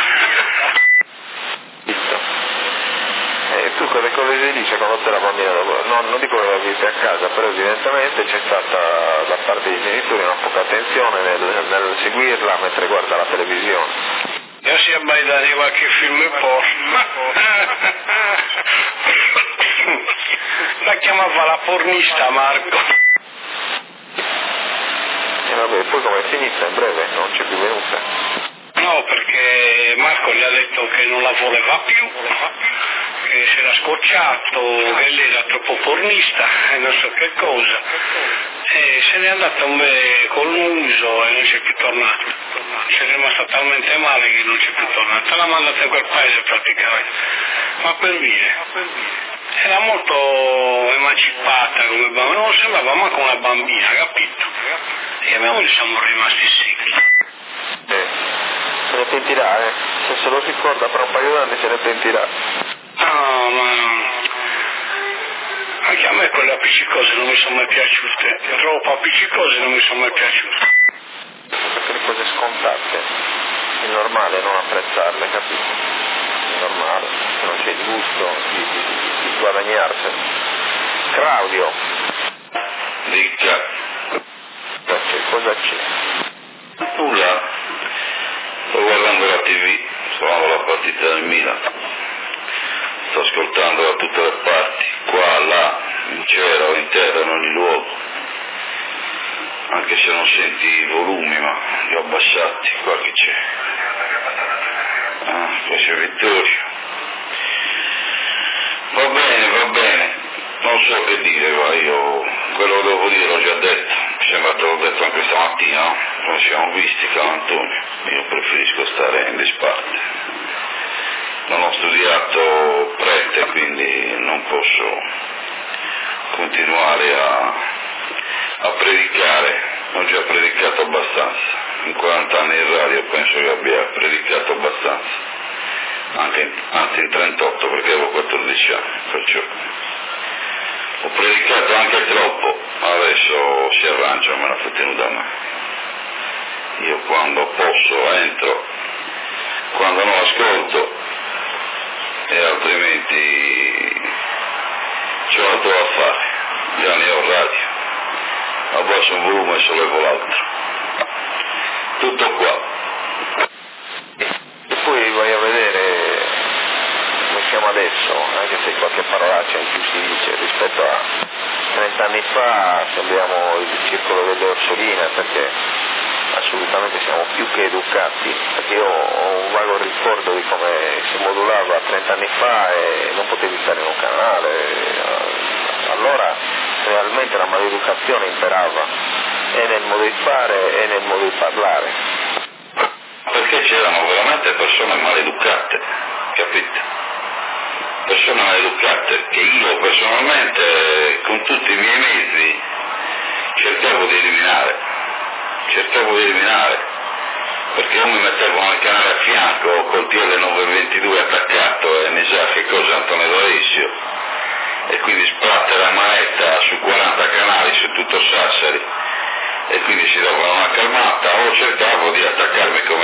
E tu quelle cose lì, secondo te la bambina, non, non dico che la vita a casa, però evidentemente c'è stata da parte dei genitori una poca attenzione nel, nel seguirla mentre guarda la televisione. Io si abbaida di qualche film porno. La chiamava la pornista Marco. E vabbè, poi come è finita in breve, non c'è più venuta. No, perché Marco gli ha detto che non la voleva più, che si era scocciato, che lei era troppo pornista e non so che cosa. E se n'è andata un bel col muso e non c'è più tornato. Si è rimasta talmente male che non c'è più tornato. L'ha mandata in quel paese praticamente. Ma per dire, era molto emancipata come bambina, non sembrava manco una bambina, capito? E abbiamo siamo rimasti secchi. Eh, se ne pentirà, eh. Se se lo ricorda fra un paio d'anni se ne pentirà. No, ma anche a me quelle appiccicose non mi sono mai piaciute, troppo appiccicose non mi sono mai piaciute. Perché le cose scontate è normale non apprezzarle, capito? È normale, se non c'è il gusto di, di, di, di guadagnarsene. Claudio. Dica. C'è, cosa c'è? Nulla. Sto guardando la tivù, sto guardando la partita del Milan. Sto ascoltando da tutte le parti, qua, là, in cielo, in terra, in ogni luogo. Anche se non senti i volumi, ma li ho abbassati, qua che c'è. Ah, qua c'è Vittorio. Va bene, va bene. Non so che dire, va, io quello che devo dire l'ho già detto. Mi sembra che l'ho detto anche stamattina, no? Come ci siamo visti, caro Antonio. Io preferisco stare in disparte. Non ho studiato prete, quindi non posso continuare a, a predicare. Ho già predicato abbastanza. In quaranta anni in radio penso che abbia predicato abbastanza. Anche, anzi in trentotto perché avevo quattordici anni, perciò ho predicato anche troppo. Adesso si arrangia, me la fa tenuta a me. Io quando posso entro, quando no ascolto, e altrimenti c'ho altro da fare. Già ne ho radio, abbasso un volume e sollevo l'altro. Tutto qua. E poi vai a vedere come siamo adesso, anche se qualche parolaccia in più si dice, rispetto a trent'anni fa sembriamo il circolo delle orsoline, perché assolutamente siamo più che educati, perché io ho un vago ricordo di come si modulava trent'anni fa e non potevi stare in un canale, allora realmente la maleducazione imperava, e nel modo di fare e nel modo di parlare. Perché c'erano veramente persone maleducate, capite? Persone maleducate che io personalmente con tutti i miei mezzi cercavo di eliminare, cercavo di eliminare, perché io mi mettevo nel canale a fianco col T L novecentoventidue attaccato e ne sa che cosa Antonio D'Alessio, e quindi splattera a manetta su quaranta canali su tutto Sassari, e quindi si dava una calmata, o cercavo di attaccarmi con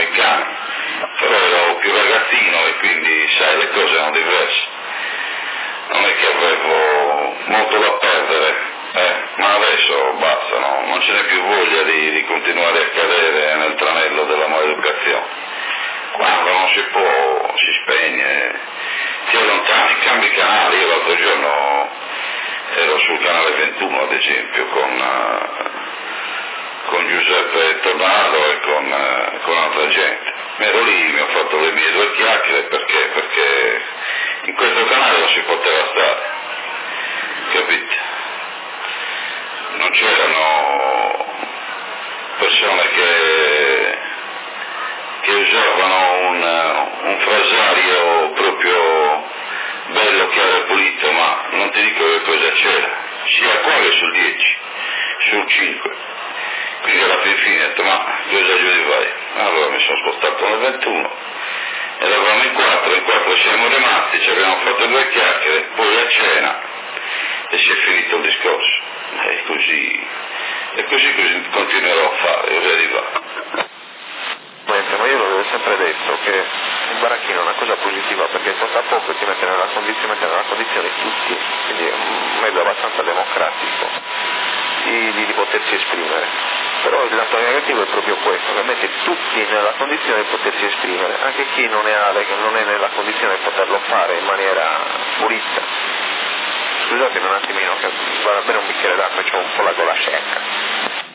ce n'è più voglia di, di continuare a cadere nel tranello della maleducazione. Quando non si può, si spegne, si allontani, cambi canale. Io l'altro giorno ero sul canale ventuno, ad esempio, con, uh, con Giuseppe Tornado e con, uh, con altra gente. Ero lì, mi ho fatto le mie due chiacchiere, perché? Perché in questo canale non si poteva stare, capite? Non c'erano persone che, che usavano un, un frasario proprio bello, chiaro e pulito, ma non ti dico che cosa c'era, sia qua che sul dieci, sul cinque. Quindi alla fin fine ho detto, ma cosa giù di vai? Allora mi sono spostato nel ventuno, eravamo in quattro, in quattro siamo rimasti, ci abbiamo fatto due chiacchiere, poi a cena e si è finito il discorso. E così, e così, così continuerò a fare, vorrei arrivare. Ma io l'avevo sempre detto che il baracchino è una cosa positiva perché costa poco e ti mette nella condizione, mette nella condizione tutti, quindi è un mezzo abbastanza democratico di, di, di potersi esprimere. Però il lato negativo è proprio questo, che mette tutti nella condizione di potersi esprimere, anche chi non è, non è nella condizione di poterlo fare in maniera pulita. Scusatemi un attimino che vado a bere un bicchiere d'acqua e c'ho un po' la gola secca.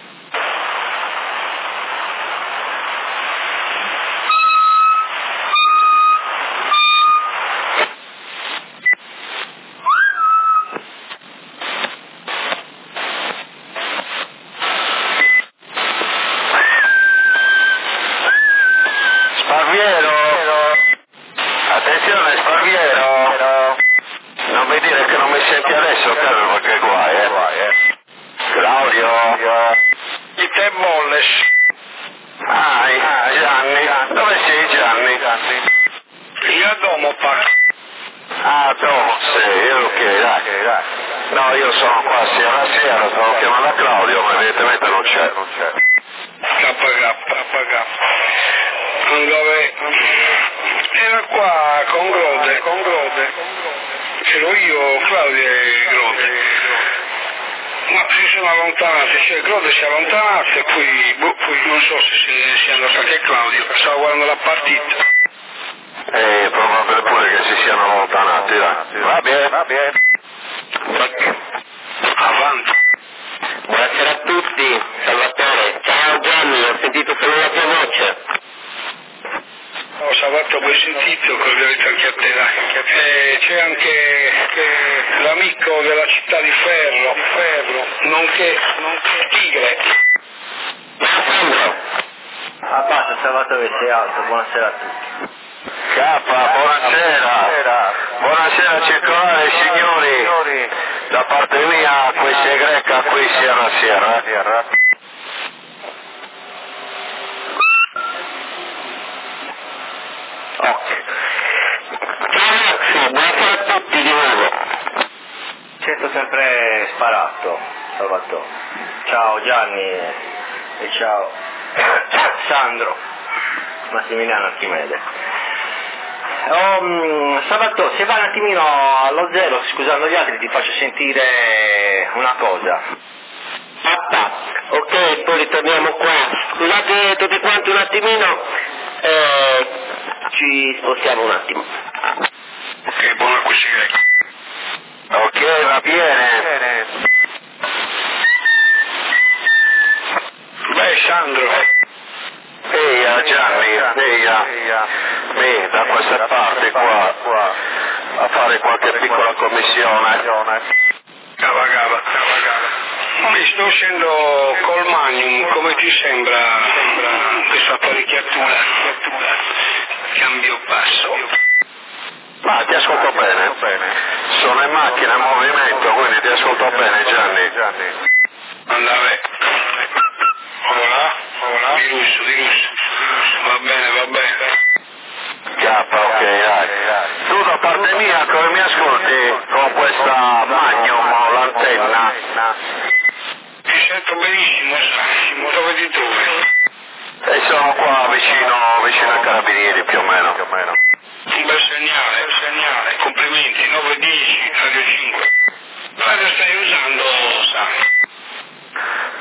Buonasera a tutti. Cappa, buonasera. Buonasera circolare signori. Da parte mia, questa è greca, qui Sierra Sierra. Ok. Ragazzi, buonasera a tutti di nuovo. Sento sempre sparato, Salvatore. Ciao Gianni e ciao Sandro. Massimiliano Archimede. Oh, um, Salvatore, se vai un attimino allo zero, scusando gli altri, ti faccio sentire una cosa. Papà, ok, poi ritorniamo qua. Scusate tutti quanti un attimino, eh, ci spostiamo un attimo. Ok, buona acquisto greco. Ok, va bene. Beh, Sandro. Ehi Gianni, ehi, ehi, da questa parte qua, qua a fare qualche piccola commissione. Cava, cava, cava, cava. Mi sto uscendo col Magnum, come ti sembra, sembra questa apparecchiatura? Cambio passo. Ma ti ascolto bene, sono in macchina in movimento, quindi ti ascolto bene Gianni. Andare. Ora, ora. Di russo, di russo. Va bene, va bene. K, ok, dai. Tu da parte mia come mi ascolti con questa Magnum, l'antenna? Ti sento benissimo, sai, dove ti trovi? E sono qua vicino, vicino ai Carabinieri più o meno. Più o meno. Un bel segnale, un segnale. Complimenti, nove dieci, Radio cinque. Radio stai usando, sai?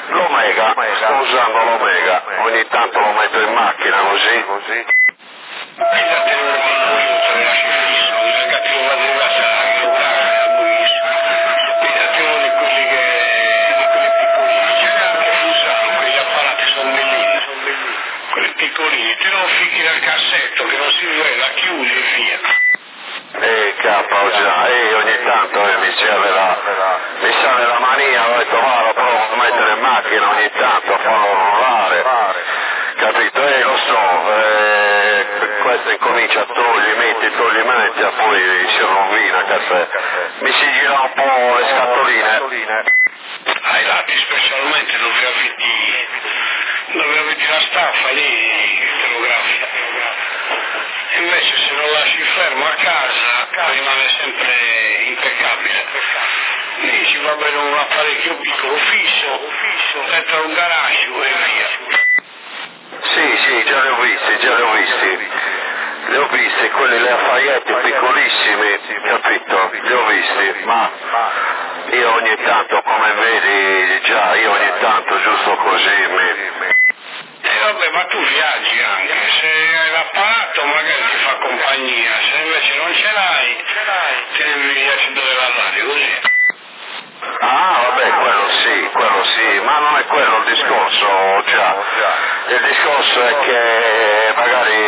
L'Omega, sto usando l'Omega, ogni tanto lo metto in macchina così. Il cattivo aiuto, le lasci fisso, il cattivo va di casa, che lo paga, è buonissimo. Il cattivo di quelli che, di quelli piccolini, c'è anche Fusano, quegli apparati sono bellini, sono bellini. Quelli piccolini, te lo ficchi nel cassetto, che non si vede, la chiudi e via. Eh, capo, già, e ogni tanto eh, mi serve la, mi serve la mania, ho detto va, lo provo a mettere in macchina ogni tanto, a farlo rollare, capito? E lo so, eh, questo incomincia a togli, metti, togli, metti, e poi si rovina, caffè. Mi si gira un po' le scatoline. Ai lati specialmente dove avviti, dove avviti la staffa lì, telegrafia. Invece se lo lasci fermo a casa rimane sempre impeccabile. Lì ci va bene un apparecchio piccolo fisso, dentro un garage e via. Sì, sì, già li ho visti, già li ho visti. Li ho visti, quelli le affaiette piccolissimi, capito? Li ho visti, ma io ogni tanto, come vedi, già, io ogni tanto, giusto così, mi... E vabbè, ma tu viaggi anche, se hai l'apparato magari ti fa compagnia, se invece non ce l'hai, ti devi accendere la radio, così. Ah, vabbè, quello sì, quello sì, ma non è quello il discorso, già. Il discorso è che magari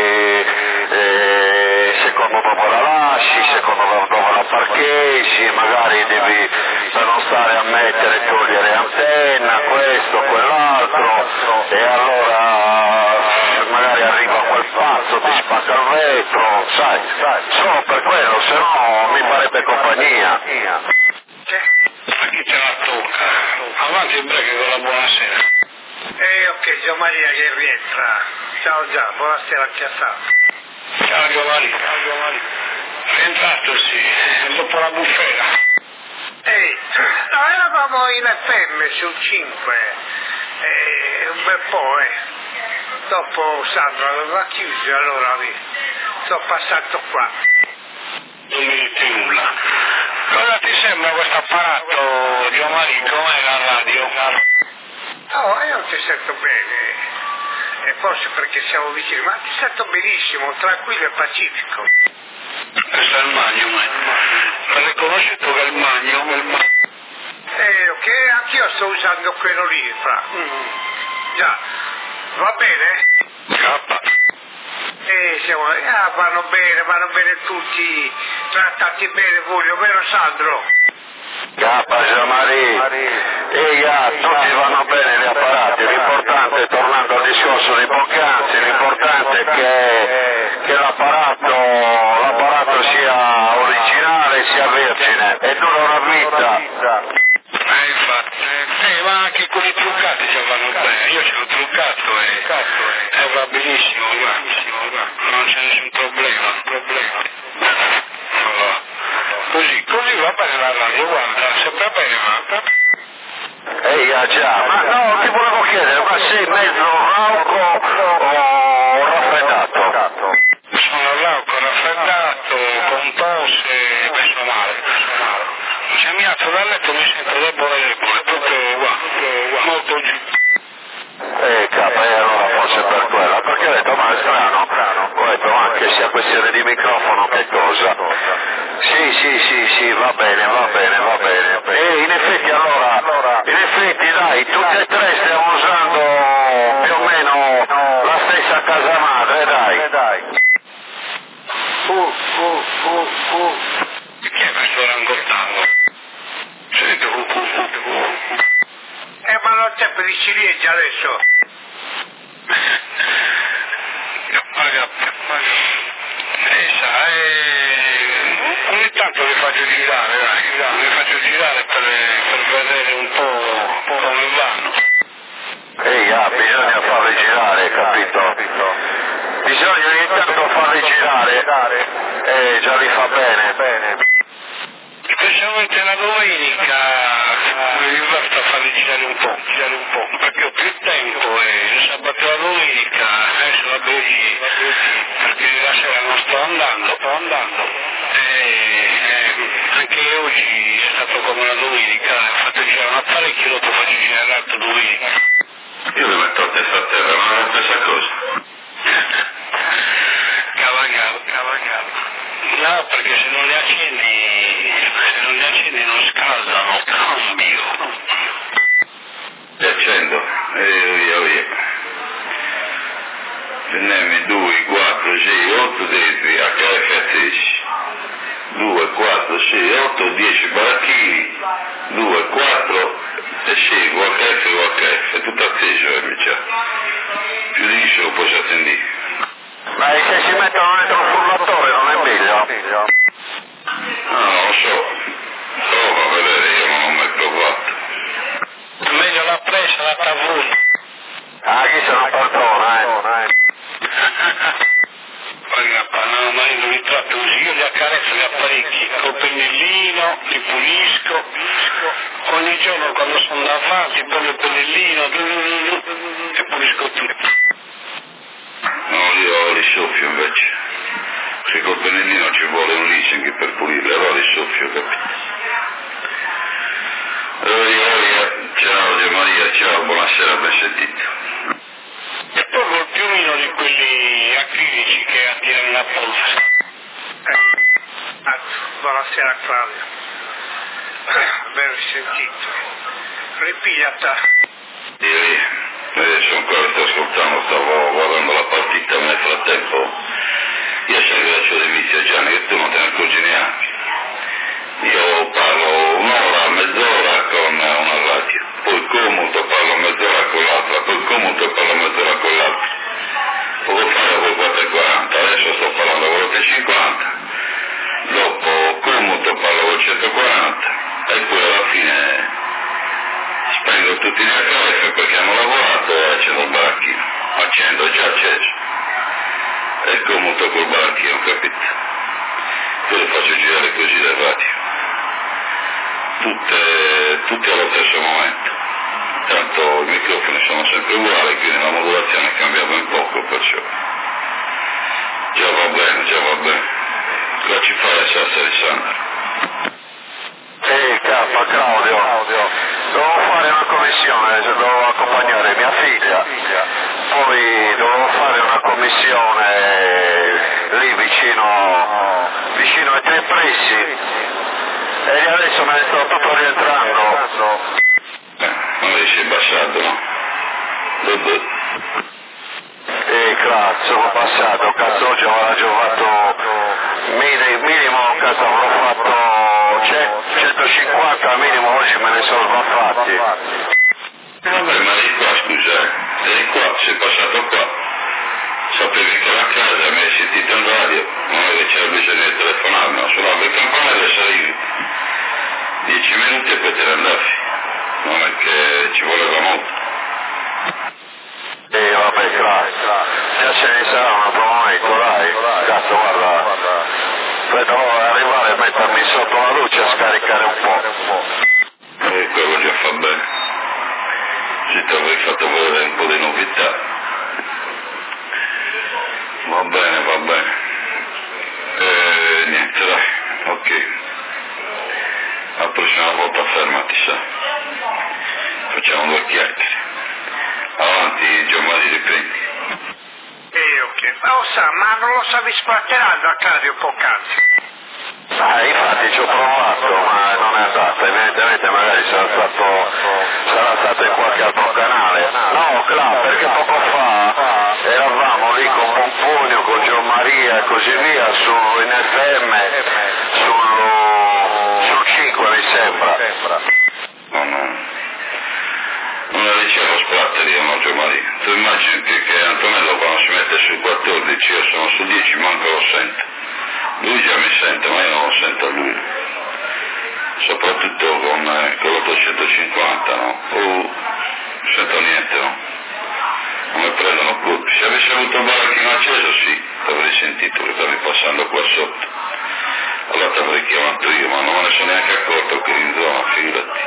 eh, secondo dopo la lasci, secondo dopo la parcheggi, magari devi, per non stare a mettere, togliere antenna, questo, quell'altro, e allora magari arriva quel pazzo, ti spacca il vetro, sai, solo per quello, se no mi farebbe compagnia. Ma chi te la tocca? Avanti il break con la buonasera. Eh ok, Gio Maria che rientra. Ciao già, buonasera anche a Sandro. Ciao Giovanni. Ciao Giovanni. Rientrato sì, dopo la bufera. Ehi, no, eravamo in F M sul cinque, eh, un bel po', eh. Dopo Sandro aveva chiuso, allora mi sono passato qua. Non mi dite nulla. Cosa ti sembra questo apparato, Giovanni? Com'è la radio? Oh, io ti sento bene, e forse perché siamo vicini, ma ti sento benissimo, tranquillo e pacifico. Questo è il magno, ma l'ho riconosciuto che è il magno, il magno. Eh, ok, anch'io sto usando quello lì, fra. Mm. Già, va bene? Cappa. Eh, siamo, ah, vanno bene, vanno bene tutti, trattati bene voi, vero Sandro? Cappa, Gianmaria, e ah, tutti vanno bene gli apparati, l'importante, tornando al discorso di poc'anzi, l'importante è che, che l'apparato, l'apparato sia originale, sia vergine, e dura una vita. Eh, infatti, eh, ma anche quelli truccati già vanno bene, io ce l'ho truccato e eh, va benissimo, va, non c'è nessun problema, problema. Allora, così, così va bene la radio, guarda, sempre bene, ma... Ehi, ah già, ma no, ti volevo chiedere, ma sei mezzo rauco o raffreddato? Sono rauco, raffreddato, con tosse, messo male. Se mi alzo dal letto mi sento debole debole, proprio qua, molto giù. Eh, capo, e allora forse per quella, perché ho detto, ma è strano, ho detto anche sia questione di microfono che cosa. Sì, sì, sì, sì, va bene, va bene, va bene. E in effetti allora, in effetti dai, tutti e tre stiamo usando più o meno la stessa casa madre, dai. Uh, uh, uh, uh. Chi è questo rangottando? Senti, uh, uh, uh, uh. Eh, ma non c'è per i ciliegie adesso. Paga, paga. E sai, ogni tanto li faccio girare, dai, li faccio girare per, per vedere un po' come vanno. Ehi, ah, bisogna farli girare, capito? Bisogna ogni tanto farli girare, eh, già li fa bene, bene. Specialmente la domenica mi diverto a farli girare un po', girare un po', perché ho più tempo e il sabato e la domenica adesso la bevi, perché la sera non sto andando, sto andando e, e anche oggi è stato come una domenica, ho fatto girare un apparecchio, dopo faccio girare l'altro domenica. Io le metto a testa a terra, ma è la stessa cosa. Cavagavo, cavagavo. No, perché se non le accendi, se non le accendi non scaldano, cambio. Le accendo, e via via. Prendiamo due, quattro, sei, otto dentri, H F accesi. due, quattro, sei, otto, dieci baracchini, due, quattro e sei, U H F, U H F, tutto acceso invece. Più di dieci lo puoi accendere. Ma se si mettono dentro un frullatore non è meglio? No, non lo so. Prova a vedere, io non ho mai provato. Meglio la presa, la tavuna. Ah, chi se non perdona, eh? Guarda, no, ma io li tratto così, io li accarezzo gli apparecchi, col pennellino, li pulisco, ogni giorno quando sono da fare, poi il pennellino, e pulisco tutto. No, io li soffio invece. Se col pennellino ci vuole un leasing per pulirle, allora li soffio, capito? Allora, ciao Gio Maria, ciao, buonasera, ben sentito. E poi col piumino di quelli acrilici che attirano la polvere. Eh, buonasera Claudio. Ben risentito. Ripigliata. Ieri, adesso ancora sto ascoltando, stavo guardando la partita, ma nel frattempo io se ne faccio dei vizi a Gianni che tu non te ne accorgi neanche. Io parlo un'ora, mezz'ora con una radio, poi commuto, parlo mezz'ora con l'altra, poi commuto, parlo mezz'ora con l'altra. Poco fa avevo quattro e quaranta, adesso sto parlando con l'otto e cinquanta, dopo commuto, parlo con centoquaranta e poi alla fine spengo tutti nel H F perché hanno lavorato e accendo il baracchino, accendo, è già acceso, e commuto col baracchino, capito? Poi lo faccio girare così dal radio. Tutte, tutte allo stesso momento, tanto i microfoni sono sempre uguali, quindi la modulazione cambia ben poco, perciò già va bene, già va bene. Cosa ci fa adesso Alessandro? Ehi, capa Claudio, dovevo fare una commissione, dovevo accompagnare mia figlia, poi dovevo fare una commissione lì vicino, vicino ai Tre Pressi. E adesso me ne sto tutto rientrando. Eh, non mi sei passato, no? Dove? E cazzo, sono passato, cazzo oggi avrò giocato minimo, cazzo avrò fatto centocinquanta minimo, oggi me ne sono sbaffati. Vabbè, ma di qua scusa, eh? Eri qua, sei passato qua. Sapevi che era a casa, mi hai sentito in radio, non è che c'era bisogno di telefonarmi, ma suonavo il campanello e salivi. Dieci minuti e poi te ne andavi, non è che ci voleva molto. E vabbè, classe, già ce ne sarà un altro momento, dai, cazzo guarda, devo arrivare a mettermi sotto la luce a scaricare un po'. E quello già fa bene, se ti avrei fatto vedere un po' di novità. Va bene, va bene. E niente, dai, ok. La prossima volta fermati, sa. Facciamo due chiacchiere. Avanti, Giovanni, riprendi. E ok. Oh, sa, ma non lo stavi spatterando a Claudio poc'anzi? Ah, infatti ci ho provato, ma non è andato, evidentemente magari sarà stato, sarà stato in qualche altro canale. No, Cla, perché poco fa eravamo lì con Pomponio, con Gio Maria e così via, su in F M, sul, sul cinque mi sembra. No, no. Non la dicevo splatter io, no, Gio Maria. Tu immagini che, che Antonello quando si mette sul quattordici, io sono su dieci, manco lo sento. Lui già mi sente, ma io non lo sento a lui. Soprattutto con, eh, con l'ottocentocinquanta, no? Oh, non sento niente, no? Non mi prendono colpi. Se avessi avuto il baracchino acceso, sì, l'avrei sentito, perché stavi passando qua sotto. Allora ti avrei chiamato io, ma non me ne sono neanche accorto che eri in zona, figurati.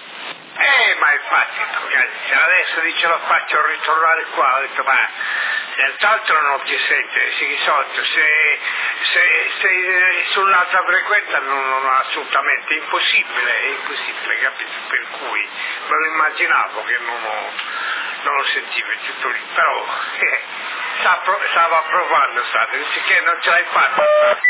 Eh, ma infatti, adesso dice lo faccio ritornare qua, ho detto, ma D'altro non ti sente, si risolto, se, se, se sull'altra frequenza non, non assolutamente, è impossibile, è impossibile, capito? Per cui me lo immaginavo che non, ho, non lo sentivo tutto lì, però eh, stava provando, state, che non ce l'hai fatta.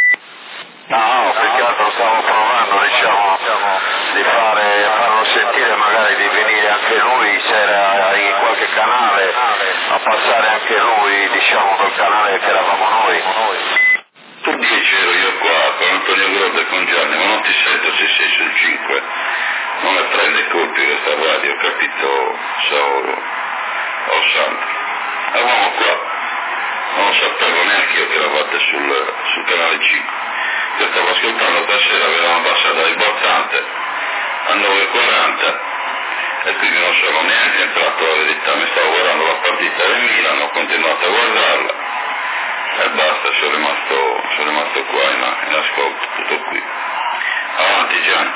No, più che altro stavo provando, diciamo, di fare, farlo sentire, magari di venire anche lui, se era in qualche canale, a passare anche lui, diciamo, col canale che eravamo noi. Per dieci ero io qua con Antonio Grotta e con Gianni, ma non ti sento se sei sul cinque, non ne prende colpi questa radio, capito, Sauro o Sandro? Eravamo qua, non lo sapevo neanche io che eravate sul, sul canale cinque. Io stavo ascoltando stasera, avevamo passato l'importante a nove e quaranta e quindi non sono neanche entrato alla verità, mi stavo guardando la partita del Milan, ho continuato a guardarla e basta, sono rimasto, sono rimasto qua in, in ascolto, tutto qui. Avanti Gianni.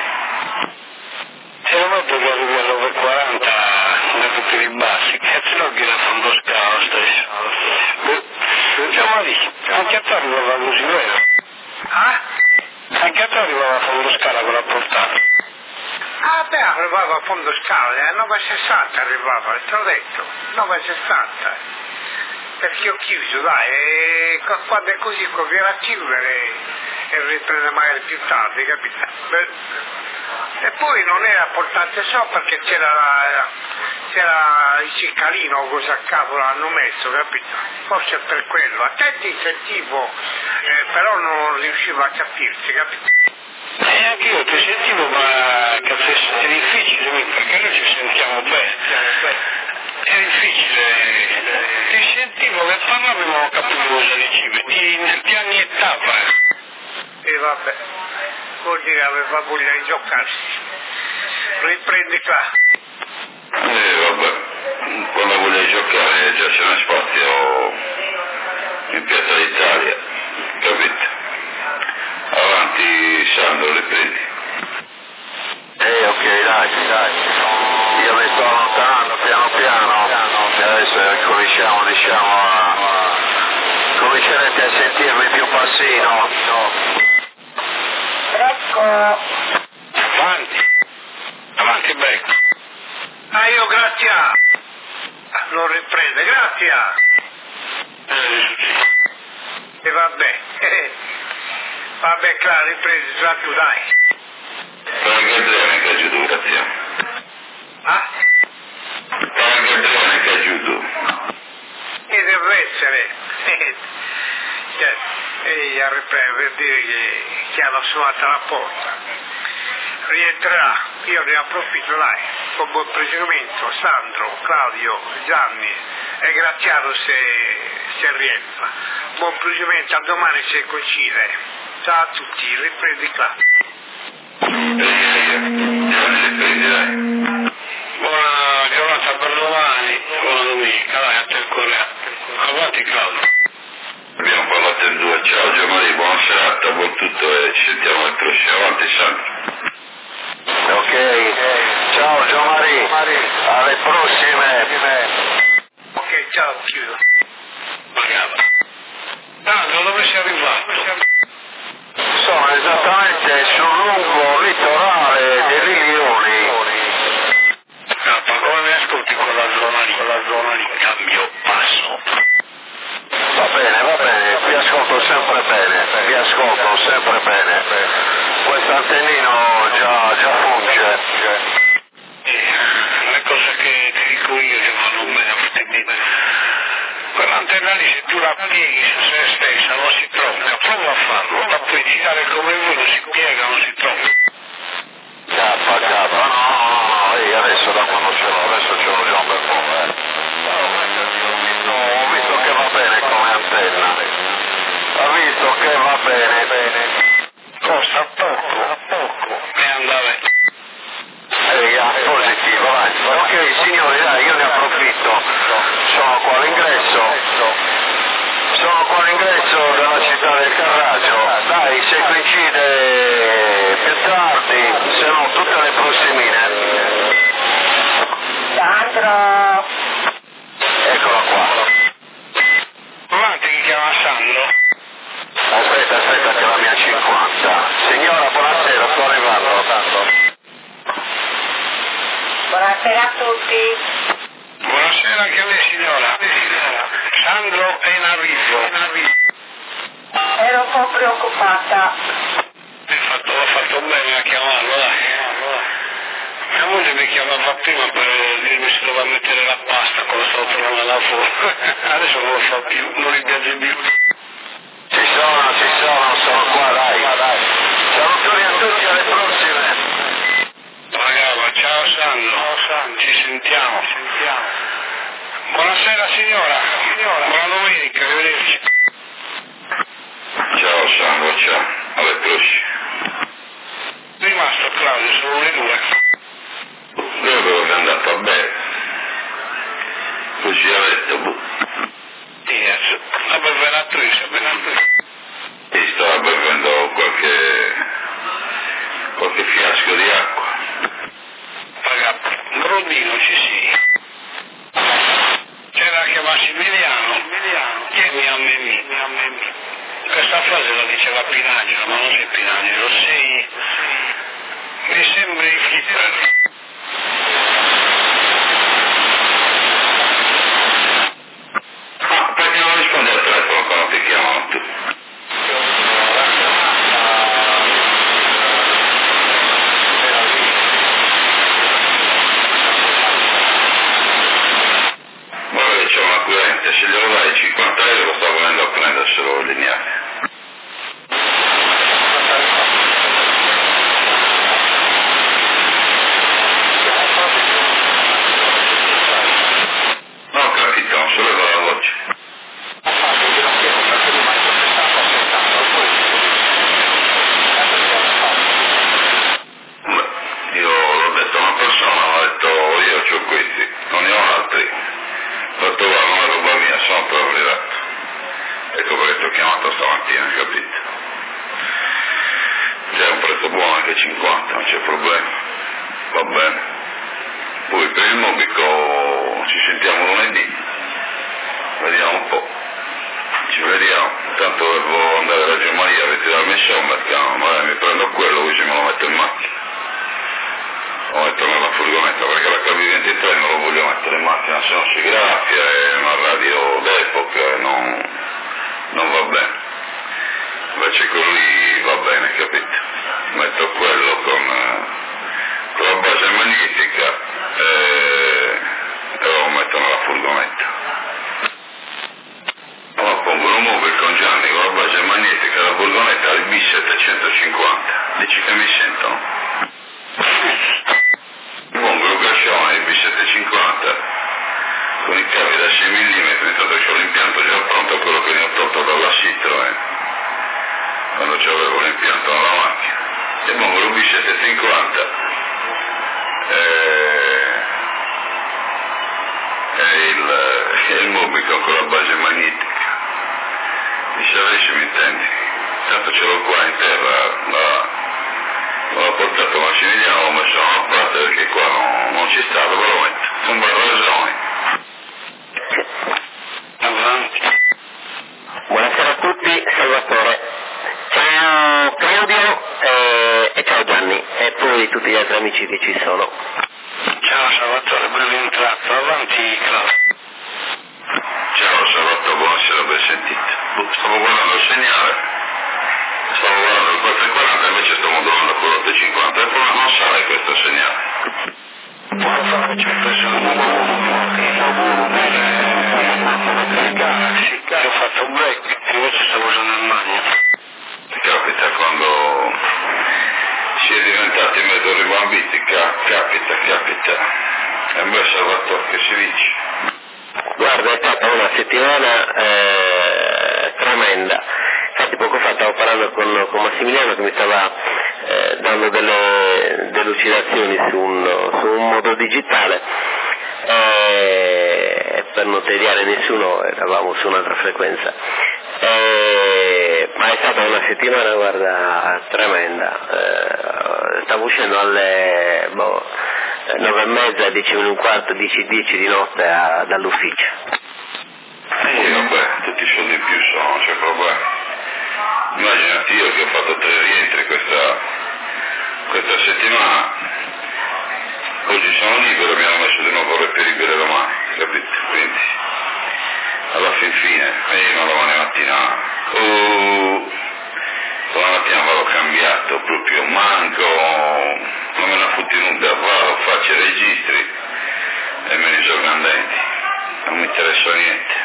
E una volta che arrivi alle nove e quaranta da tutti i bassi, cazzo no che la fondo scala stesso. Diciamo lì, anche a te arrivava così, vero? Ah? Anche a te arrivava a fondo scala con la portata? Ah beh, arrivava a fondo scala, a nove e sessanta arrivava, te l'ho detto, nove e sessanta. Perché ho chiuso, dai, e quando è così conviene a chiudere e riprende magari più tardi, capito? E poi non era portante sopra perché c'era la, c'era il ciccalino o cosa cavolo hanno messo, capito? Forse per quello. A te ti sentivo, eh, però non riuscivo a capirti, capito? E anche io ti sentivo, ma cazzo è difficile, perché noi ci sentiamo bene. È difficile. Ti sentivo che parlavi ma non capivo cosa dicevi. Ti, ti anniettava. E vabbè, vuol dire aveva voglia di giocarsi. Riprendi qua. Eh vabbè, quando voglio giocare già c'è uno spazio in Piazza d'Italia, capito? Avanti Sandro, riprendi. Eh ok, dai, dai, io mi sto allontanando piano piano, e adesso cominciamo, diciamo, a... comincerete a sentirmi più passino. Ecco. Avanti. Avanti becco. Ah io grazie. Non riprende, grazie. Eh, E vabbè. Vabbè, claro, riprendi, tra tu, dai. Pagardrene che aiuto, grazie. Ah? Pagardrene che aiuto. E deve essere. Cioè, e a riprendere per dire che, che hanno suonato la porta. Rientrerà, io ne approfitto, dai, con buon proseguimento, Sandro, Claudio, Gianni e Graziano se, se rientra. Buon proseguimento, a domani se coincide. Ciao a tutti, riprendi qua. buona giornata per domani, buona domenica, dai, a te ancora. Avanti Claudio. Abbiamo parlato in due, ciao Gianmaria, buona serata, buon tutto e ci sentiamo al prossimo. Avanti Sandro. Ok, ciao Gianmaria, alle prossime. Ok, ciao, chiudo. Brava. Sandro, dove sei arrivato? Sono esattamente sul lungo litorale dei Lioni. Cappa, come mi ascolti quella zona lì? Quella zona lì, cambio passo. Va bene, va bene, vi ascolto sempre bene, vi ascolto sempre bene. Questo antennino già, già funge. Eh, le cose che ti dico io ci vanno bene a tutti. Quell'antenna lì se tu la pieghi su se stessa non si tronca, prova a farlo, la puoi girare come vuoi, non si piega, non si tronca. Cappa, cappa, no, no, no, io adesso da quando ce l'ho, adesso ce l'ho già un bel po', eh. Ho visto che va bene come antenna, ho visto che va bene, bene. Costa poco, poco, e andare. Eh, positivo, vai. Ok signori, dai, io ne approfitto, sono qua all'ingresso, sono qua all'ingresso della città del Carraccio, dai, se coincide più tardi, se no tutte le prossimine. Sandro! Eccola qua. Sandro è in arrivo. In arrivo. Ero un po' preoccupata. Hai fatto, ho fatto bene a chiamarlo, dai. Mia moglie mi chiamava prima per dirmi se doveva mettere la pasta quando stavo tornando da fuori. Adesso non lo fa più, non li piace più. Ci sono, ci sono, sono qua, dai. Salutoni a tutti, alle prossime. Ragazzi, ciao Sandro. Ciao Sandro, ci sentiamo. Ci sentiamo. Buonasera signora. Signora. Buona domenica, arrivederci. Ciao Sandro, ciao, alle prossime. È rimasto Claudio, solo le due. Dopo che è andata bene, così ha detto, boh. Yes, la bevenatrice, bevenatrice. E stava bevendo qualche, qualche fiasco di acqua. Ragazzi, Brodino ci sia. C'era anche Massimiliano, chiemi a me. Questa frase la diceva Pinagelo, ma non sei Pinagelo, sei... mi sembri Flipper. Ma perché non rispondi al telefono quando ti chiamano tu? Guarda che c'è un acquirente, se glielo dai cinquanta euro sta venendo a prenderselo il lineare. No, capito, non solo con la voce. Beh, io l'ho detto a una persona, ho detto io c'ho questi, non ne ho altri. Ho detto guarda, non è roba mia, sono però arrivato. Ecco perché ti ho chiamato stamattina, capito? C'è un prezzo buono anche cinquanta, non c'è problema. Va bene. Poi per il Mobico ci sentiamo lunedì. Vediamo un po'. Ci vediamo. Intanto devo andare a Reggio Maria a ritirarmi il Sommercano, magari mi prendo quello così me lo metto in macchina. Lo metto nella furgonetta perché la K ventitré non lo voglio mettere in macchina, se no si graffia, è una radio d'epoca e non, non va bene. Invece quello lì va bene, capito? Metto quello con, con la base magnetica e, e lo metto nella furgonetta. Allora pongo un mobile con Gianni con la base magnetica della furgonetta al B settecentocinquanta. Dici che mi sentono? Pongo il gascione il B settecentocinquanta con i cavi da sei millimetri, intanto c'ho l'impianto già pronto, quello che ne ho tolto dalla Citroen quando c'avevo l'impianto nella macchina. E pongo il B settecentocinquanta e, e il, il Mobico con la base magnetica. Dice adesso mi intendi, tanto ce l'ho qua in terra, la, l'ho portato Massimiliano, l'ho messo a parte perché qua non, non ci sta, dove lo metto? Non va ragione. Avanti. Buonasera a tutti, Salvatore. Ciao Claudio eh, e ciao Gianni e poi tutti gli altri amici che ci sono. Ciao Salvatore, ben entrato. Avanti Claudio. Ciao Salvatore, buonasera, ben sentito. Stavo guardando il segnale, stavo guardando il quattrocentoquaranta, invece sto modulando con l'ottocentocinquanta e poi non sale questo segnale. Guarda, ci ho preso il Galaxy, che ho fatto un break e invece stavo usando il magno. Capita quando si è diventati mezzo ribambiti, capita, capita. È un bel Salvatore che si dice. Guarda, è stata una settimana eh, tremenda. Infatti poco fa stavo parlando con, con Massimiliano che mi stava eh, dando delle delucidazioni su un, su un modo digitale. Eh, per non tediare nessuno eravamo su un'altra frequenza. Eh, ma è stata una settimana, guarda, tremenda. Eh, stavo uscendo alle boh, nove e mezza, dieci meno un quarto, dieci, dieci di notte a, dall'ufficio. Sì, vabbè, tutti i soldi in più sono, non c'è problema. Immaginati io che ho fatto tre rientri questa, questa settimana, oggi sono libero, mi hanno messo di nuovo reperibile domani, capito? Quindi alla fin fine, e io domani mattina, uh, domani mattina vado cambiato, proprio manco, non me ne fotti nulla, vado, faccio i registri e me ne sono andati, non mi interessa niente.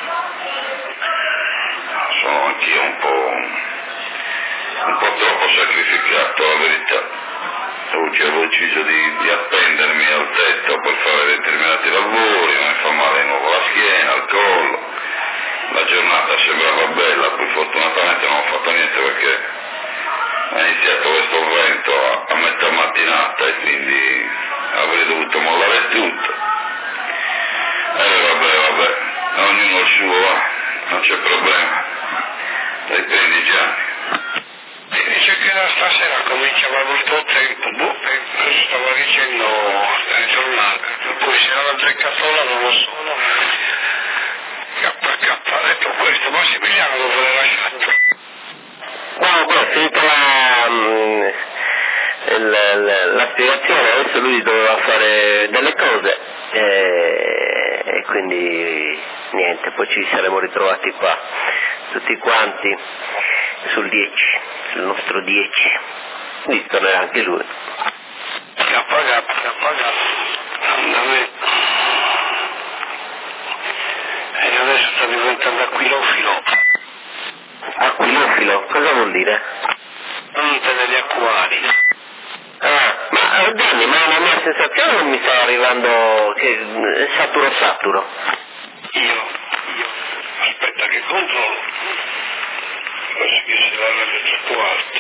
Sono anch'io un po', un po' troppo sacrificato, la verità. Oggi avevo deciso di, di appendermi al tetto per fare determinati lavori, mi fa male di nuovo la schiena, il collo. La giornata sembrava bella, poi fortunatamente non ho fatto niente perché ha iniziato questo vento a, a metà mattinata e quindi avrei dovuto mollare tutto. E eh, vabbè, vabbè, ognuno il suo, va, non c'è problema. Riprendi Gianni. E dice che da stasera cominciava molto tempo, boh, questo stava dicendo nel giornale, poi se era azzeccato non lo so. K K ha detto questo, Massimiliano dove l'hai lasciato? No, poi ho finito la, la, la, la spiegazione, adesso lui doveva fare delle cose e, e quindi niente, poi ci saremmo ritrovati qua, tutti quanti sul dieci, sul nostro dieci, quindi tornerà anche lui. Che ha pagato, che ha pagato, andamento. E adesso sta diventando aquilofilo. Aquilofilo? Cosa vuol dire? Monte degli acquari. Ah, ma Gianni, ma la mia sensazione non mi sta arrivando che saturo saturo. Io, io, aspetta che controllo. Forse che se la radio è troppo alta.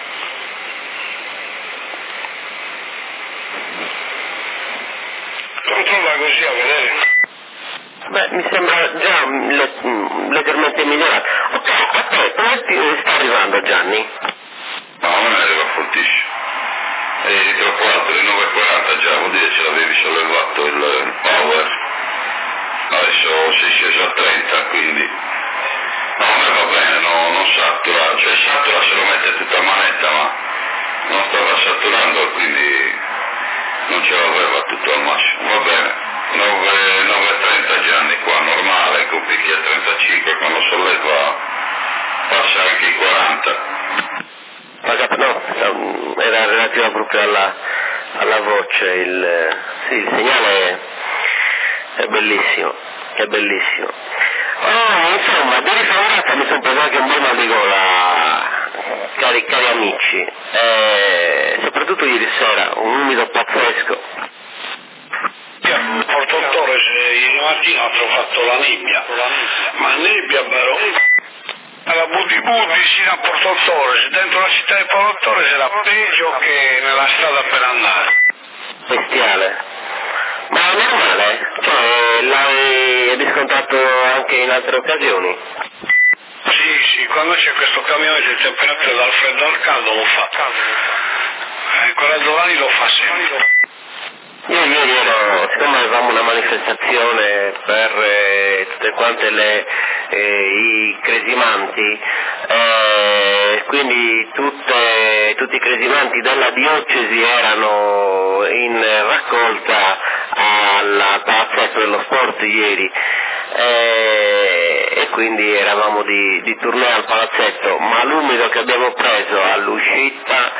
Controlla così a vedere. Beh, mi sembra già le, leggermente migliorato. Ok, a te, come ti sta arrivando Gianni? No, a me arriva fortissimo. È troppo alto, le nove e quaranta già, vuol dire ce l'avevi sollevato il, il power. Adesso sei sceso a trenta, quindi... No, a me va bene, no, non satura, cioè satura se lo mette tutta a manetta, ma non stava saturando, quindi non ce l'aveva tutto al massimo. Va bene, nove e trenta Gianni qua, normale, con picchi a trentacinque, quando solleva passa anche i quaranta. No, era relativa proprio alla, alla voce, il, sì, il segnale è, è bellissimo, è bellissimo. Oh, insomma, di rifavorata mi sono preso anche un buon mal di gola, cari, cari amici, e soprattutto ieri sera, un umido pazzesco. In Porto Torres ieri mattina ho trovato la nebbia, ma nebbia però, alla Budi Budi sino a Porto Torres, dentro la città di Porto Torres era peggio che nella strada per andare. Bestiale. Ma è normale? Cioè, l'hai riscontrato anche in altre occasioni? Sì, sì, quando c'è questo camione di temperatura dal freddo al caldo lo fa. E quella domani lo fa sempre. Io ieri ero, siccome avevamo una manifestazione per eh, tutte quante le, eh, i cresimanti, eh, quindi tutte, tutti i cresimanti della diocesi erano in raccolta al palazzetto dello sport ieri, eh, e quindi eravamo di, di tournée al palazzetto, ma l'umido che abbiamo preso all'uscita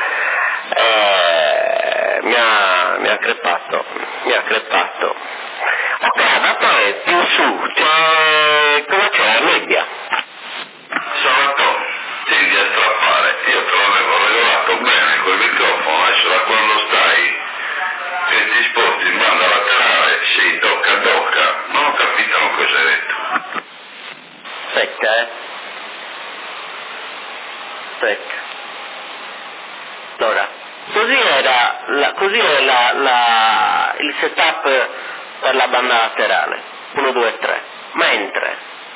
eh, mi ha, mi ha crepato, mi ha crepato. Ok, ma poi più su, c'è, cosa c'è, la nebbia? Salvatore, tendi a strappare, io te l'avevo regolato bene quel microfono, adesso da quando stai che ti sposti in banda laterale, sì, docca docca, non ho capito cosa hai detto. Aspetta, eh. Aspetta. Allora, così era, la, così è la, la, il setup per la banda laterale, uno, due, tre, mentre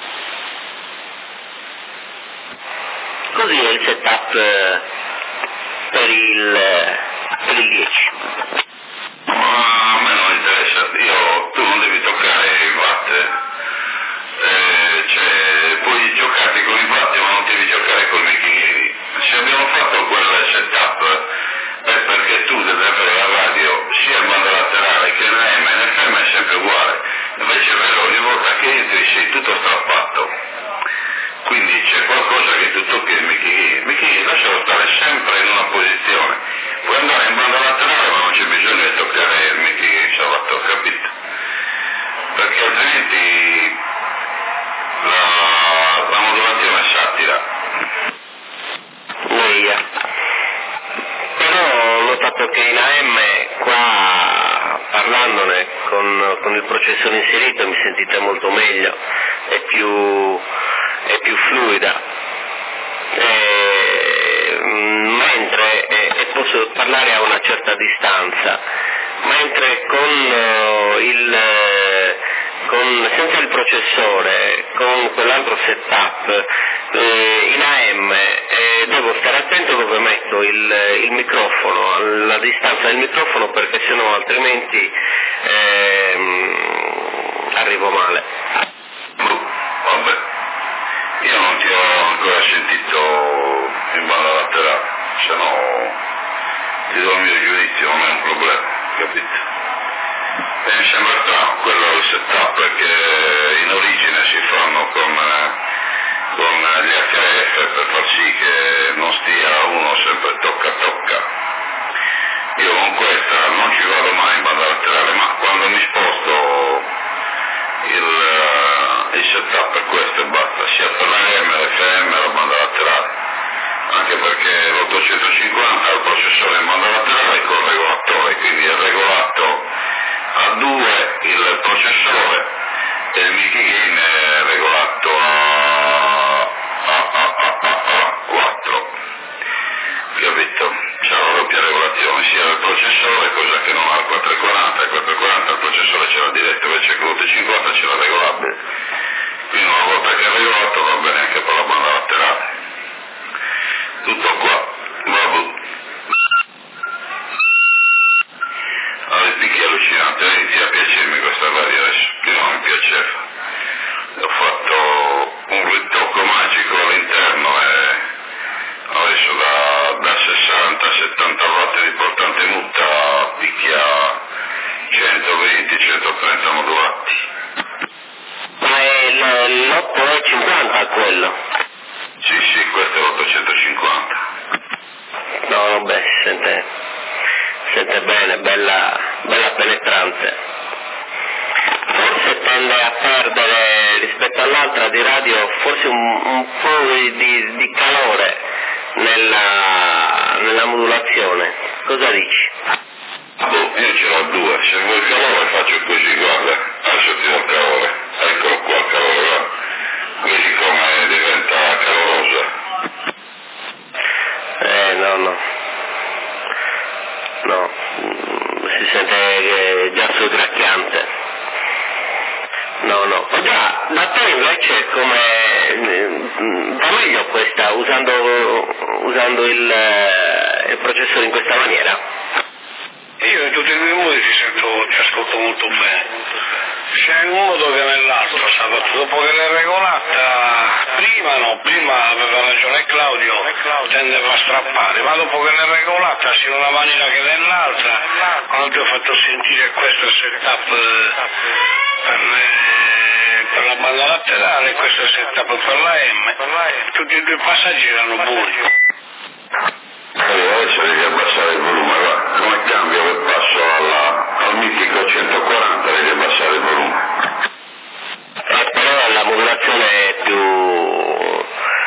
così è il setup per il, per il dieci. Ma a me non interessa, io, tu non devi toccare i watt, eh, cioè puoi giocarti con i watt ma non devi giocare con i chili. Se abbiamo fatto quel setup è perché tu devi avere la radio sia in banda laterale che in A M, in F M è sempre uguale, invece invece è vero, ogni volta che entri sei tutto strappato, quindi c'è qualcosa che tu tocchi il Mickey Mickey lascialo stare sempre in una posizione, puoi andare in banda laterale ma non c'è bisogno di toccare il Mickey Salvatore, capito? Perché altrimenti la, la modulazione è satira. Via. Però ho notato che in A M qua, parlandone con, con il processore inserito, mi sentite molto meglio, è più, è più fluida, e, mentre e, e posso parlare a una certa distanza, mentre con uh, il con, senza il processore, con quell'altro setup, eh, in A M eh, devo stare attento dove metto il, il microfono, alla distanza del microfono, perché sennò altrimenti ehm, arrivo male. Vabbè, io non ti ho ancora sentito in banda laterale, se no ti do il mio giudizio, non è un problema, capito? E mi sembra strano, quello è il setup, perché in origine si fanno con, con gli H F per far sì che non stia uno sempre tocca tocca. Io con questa non ci vado mai in banda laterale, ma quando mi sposto il, il setup è questo e basta, sia per la A M, l'F M e la banda laterale, anche perché l'ottocentocinquanta ha il processore in banda laterale con regolatore, quindi è regolato a due il processore e il Mickey Gain è regolato a, a, a, a, a, a quattro, capito? C'è la doppia regolazione sia del processore, cosa che non ha il quattrocentoquaranta, il quattrocentoquaranta il processore ce l'ha diretto, invece con l'ottocentocinquanta ce l'ha regolabile, quindi una volta che è regolato va bene anche per la banda laterale. Tutto qua, vabbè. Allora, il picchi è allucinante, inizia a piacermi questa radio adesso, prima non mi piaceva. Ho fatto un ritocco magico all'interno e adesso da, da sessanta settanta watt di portante mutta picchia centoventi centotrenta modulati. Ma è l'ottocentocinquanta quello? Sì, sì, questo è l'ottocentocinquanta. No, vabbè, si sente, si sente bene, bella, bella penetrante. Forse tende a perdere rispetto all'altra di radio forse un, un po' di, di calore nella, nella modulazione. Cosa dici? Boh, io ce l'ho due, se vuoi il calore faccio così, guarda, adesso ti do il calore, eccolo qua il calore, guarda, vedi come diventa calorosa. Eh, no, no, no, si sente che già sogracchiante. No, no, già, da te invece come va meglio questa, usando, usando il, il processore in questa maniera? Io in tutti e due i modi ti sento, ti ascolto molto bene, sia in un modo che nell'altro, Salvatore. Dopo che l'hai regolata, prima no, prima aveva ragione Claudio, tendeva a strappare, ma dopo che l'hai regolata sia in una maniera che nell'altra, quando ti ho fatto sentire questo setup per, le, per la banda laterale, questo setup per la M, tutti e due i passaggi erano buoni. Allora, adesso devi abbassare il volume, guarda, come cambia quel passo alla, al mitico centoquaranta, devi abbassare il volume. Eh, però la modulazione è più,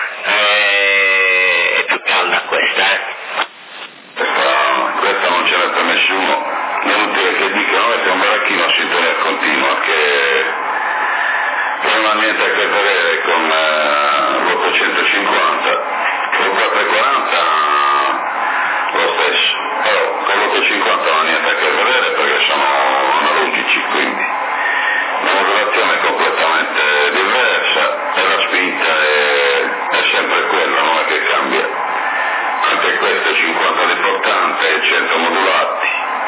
eh, è più calda questa, eh? Questa, questa non ce l'è per nessuno, è inutile che dicano che è un baracchino a sintonia continua, che, che non ha niente a che vedere con eh, l'ottocentocinquanta, con il quattrocentoquaranta lo stesso, però con l'ottocentocinquanta non ha niente a che vedere perché sono analogici, quindi la modulazione è completamente diversa e la spinta è, è sempre quella, non è che cambia. Anche questo è cinquanta di portante e cento modulati,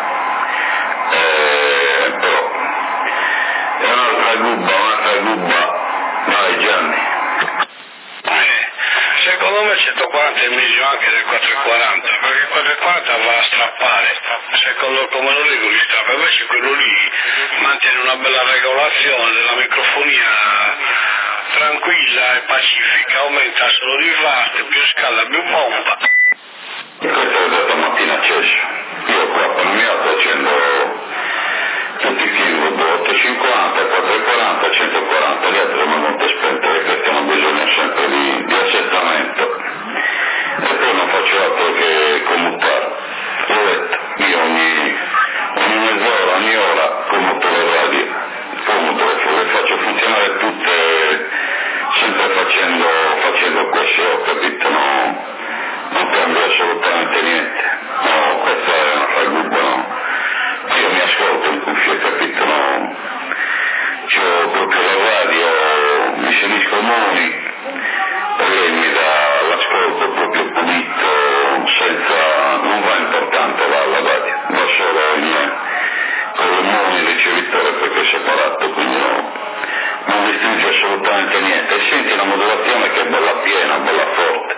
eh, però è un'altra gubba, un'altra gubba, vai Gianni. Secondo me centoquaranta è meglio anche del quattrocentoquaranta, perché il quattrocentoquaranta va a strappare, se con come lo leggo li strappa, invece quello lì mantiene una bella regolazione della microfonia tranquilla e pacifica, aumenta solo di watt, più scala, più pompa. Questo l'ho detto stamattina acceso. Io qua per mia sto facendo tutti i film, ottocentocinquanta, quattrocentoquaranta, centoquaranta, gli altri sono molto spenti perché hanno bisogno sempre di, di assestamento. E poi non faccio altro che commutare. L'ho detto, io ogni, ogni mezz'ora, ogni ora commuto le radio, commuto le faccio funzionare tutte, sempre facendo, facendo questo, ho capito, no? Non cambia assolutamente niente, no, questa è una fagubba, no? Io mi ascolto in cuffia, capito, no? C'ho proprio la radio, mi si discomuni, e lei mi dà l'ascolto proprio pulito, senza, non va importante la, la radio, va solo in, con le moni ricevitore perché è separato, quindi no, non distrugge assolutamente niente, e senti la modulazione che è bella piena, bella forte.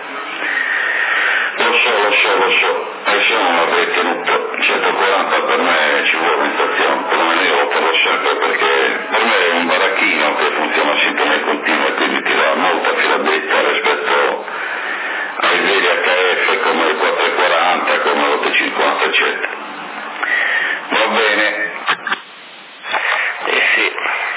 Lo so, lo so, lo so, e se non l'avrei tenuto centoquaranta per me ci vuole in stazione, perlomeno io lo farò sempre perché per me è un baracchino che funziona sempre continua e quindi ti dà molta fiabilità rispetto ai veri H F come il quattrocentoquaranta, come l'ottocentocinquanta eccetera. Va bene? Eh sì,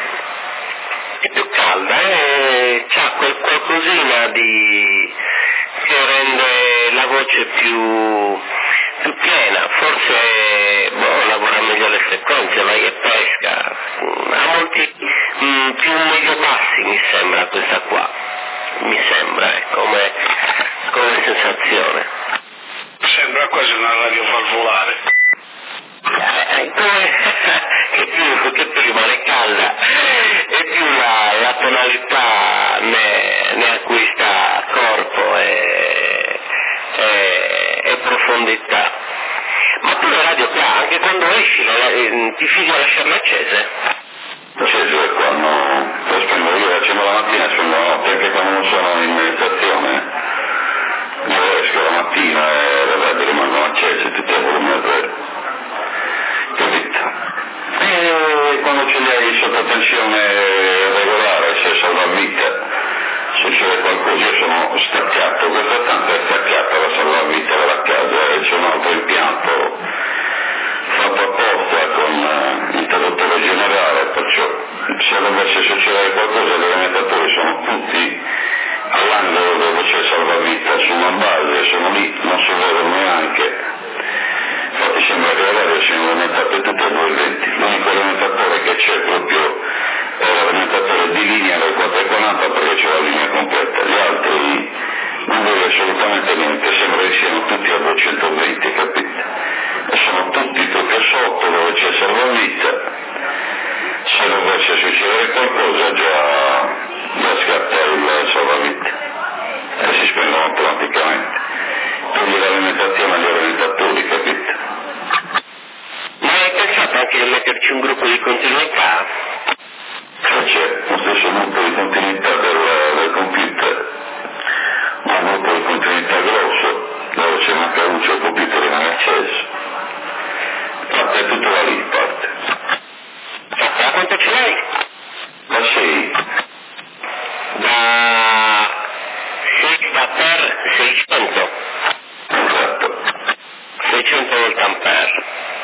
è più calda e c'ha quel qualcosina di... che rende la voce più, più piena, forse boh, lavora meglio le frequenze, lei è pesca, ha molti mh, più medio bassi mi sembra questa qua, mi sembra, eh, come, come sensazione. Sembra quasi una radio valvolare. Eh, come, che più che prima è calda e più la, la tonalità ne, ne acquista corpo e, e, e profondità. Ma tu la radio qua, anche quando esci, la, ti fidi a lasciarla accese? Acceso è quando lo spengo io, accendo la mattina e spengo la notte, anche quando non sono in stazione, io esco la mattina e le radio rimangono accese, tutte a volume zero. Capito? E quando ce li hai sotto tensione regolare, se salvavita, succede qualcosa, io sono staccato, questa tanto è staccata la salvavita della casa e c'è un altro impianto fatto apposta con uh, interruttore generale, perciò se dovesse succedere qualcosa gli alimentatori sono tutti all'angolo dove c'è salvavita, su una base, sono lì, non si vedono neanche. Infatti sembra che le radio siano alimentate tutte a duecentoventi, l'unico alimentatore che c'è proprio è l'alimentatore di linea del quattrocentoquaranta perché c'è la linea completa, gli altri non vede assolutamente niente, sembra che siano tutti a duecentoventi, capite? E sono tutti proprio sotto dove c'è salvavita, se dovesse succedere qualcosa già, già scatta il salvavita e si spengono automaticamente. Togli l'alimentazione agli alimentatori, capite? Ma hai pensato anche di metterci un gruppo di continuità? C'è lo stesso gruppo di continuità del, del computer, un gruppo di continuità grosso, dove c'è una caruccia, il computer rimane acceso. Parte tutto da lì, parte. Da quanto ce l'hai? Da sei. Da sei per seicento. Esatto. seicento volt ampere.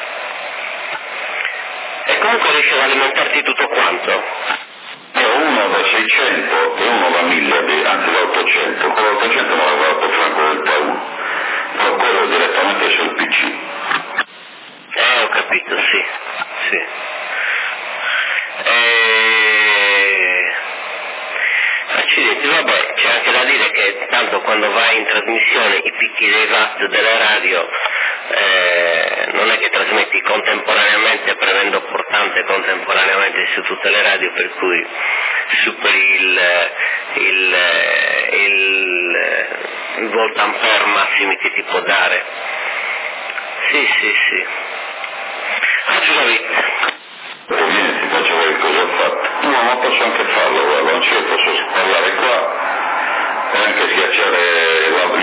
E comunque riesci ad alimentarti tutto quanto? Ne ho uno da seicento e uno da mille, anzi da ottocento. Con l'ottocento me l'ha dato Franco Delta uno, però quello direttamente sul P C. Eh, ho capito, sì, sì. E... Accidenti, vabbè, c'è anche da dire che tanto quando vai in trasmissione i picchi dei watt della radio eh, non è che trasmetti contemporaneamente, premendo portante contemporaneamente su tutte le radio, per cui superi il, il, il, il volt ampere massimi che ti può dare. Sì, sì, sì. Aggiungi. Vieni, ti faccio vedere cosa ho fatto. No, ma posso anche farlo, guarda, non ci posso parlare qua e anche schiacciare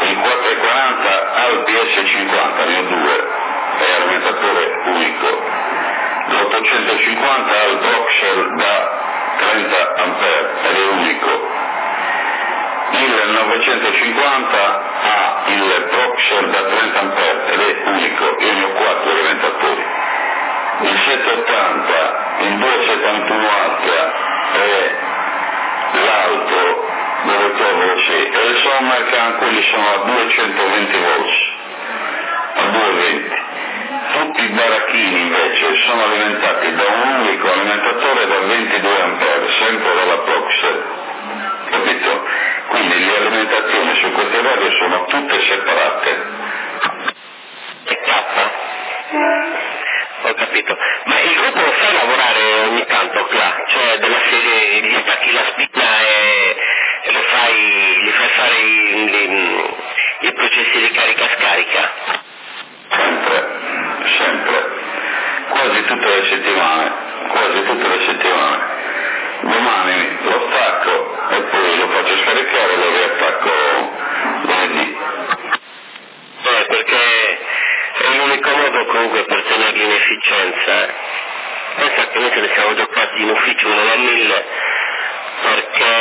il quattro e quaranta al P S cinquanta, ne ho due, è alimentatore unico, l'ottocentocinquanta al Broxel da trenta ampere ed è unico, il novecentocinquanta ha il Broxel da trenta ampere ed è unico, io ne ho quattro alimentatori, il settecentottanta, il duecentosettantuno H e l'altro dove trovo sì, e il Sommercan, quelli sono a duecentoventi volts, a duecentoventi. Tutti i baracchini invece sono alimentati da un unico alimentatore da ventidue ampere, sempre dalla Proxel, capito? Quindi le alimentazioni su queste radio sono tutte separate. E K? Ho capito. Ma il gruppo lo fai lavorare ogni tanto, là? Cioè della serie gli stacchi la spina e, e lo fai, gli fai fare i, i, i processi di carica-scarica? Sempre, sempre, quasi tutte le settimane, quasi tutte le settimane. Domani lo stacco e poi lo faccio scaricare e lo riattacco lunedì. Eh, perché è l'unico modo comunque per tenerli in efficienza. Pensa che noi ce ne siamo giocati in ufficio uno da mille perché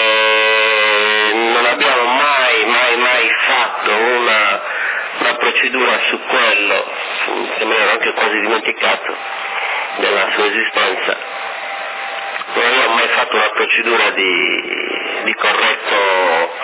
non abbiamo mai, mai, mai fatto una, una procedura su quello, che me l'ero anche quasi dimenticato della sua esistenza. Non abbiamo mai fatto una procedura di, di corretto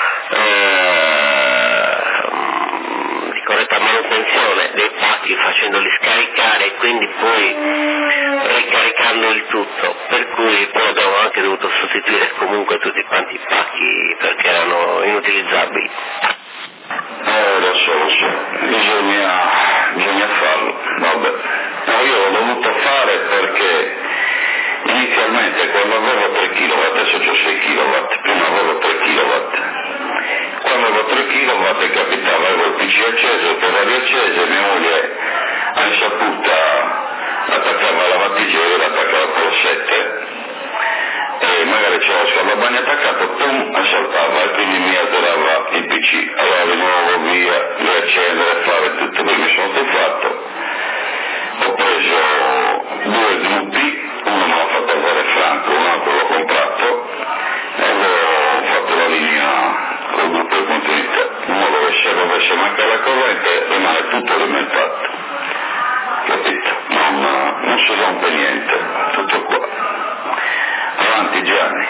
eh, di corretta manutenzione dei pacchi, facendoli scaricare e quindi poi ricaricando il tutto, per cui poi abbiamo anche dovuto sostituire comunque tutti quanti i pacchi perché erano inutilizzabili. Eh, lo so, lo so, bisogna, bisogna farlo, vabbè. No, io l'ho dovuto fare perché inizialmente quando avevo tre chilowatt, adesso ho sei chilowatt, prima avevo tre chilowatt. Quando avevo tre chilowatt e capitava, avevo il P C acceso, per radio accese, mia moglie a insaputa attaccava la lattigiera, attaccava con sette e magari c'era il scaldabagno attaccato, pum, saltava e quindi mi alterava il P C. Allora di nuovo via, riaccendere, fare tutto quello che mi sono stufato. Ho preso due gruppi, uno me l'ha fatto avere Franco, un altro l'ho comprato e ho fatto la linea col gruppo di continuità. Uno dove se dovesse mancare la corrente rimane tutto alimentato, capito? Non, non si rompe niente, tutto qua. Avanti Gianni.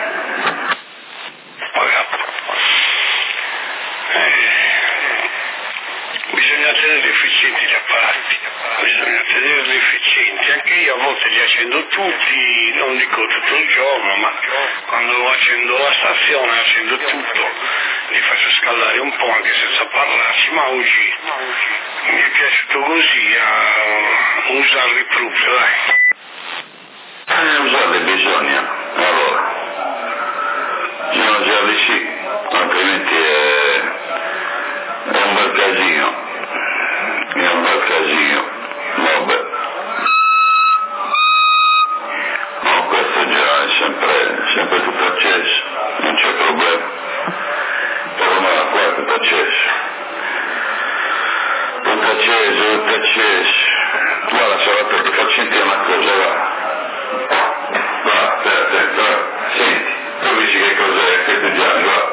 Bisogna tenere efficienti gli apparati, bisogna tenerli efficienti, anche io a volte li accendo tutti, non dico tutto il giorno, ma quando accendo la stazione accendo tutto, li faccio scaldare un po' anche senza parlarci, ma oggi mi è piaciuto così a usarli proprio, dai. Eh, usarli bisogna, allora, bisogna usarli sì, altrimenti è, è un bel casino. È un bel casino, vabbè. No, questo già è sempre, sempre tutto acceso, non c'è problema. Perlomeno qua è tutto acceso. Tutto acceso, tutto acceso. Guarda, se la per far sentire una cosa, va. Va, aspetta, aspetta, va. Senti, tu dici che cos'è questo Gianni, va.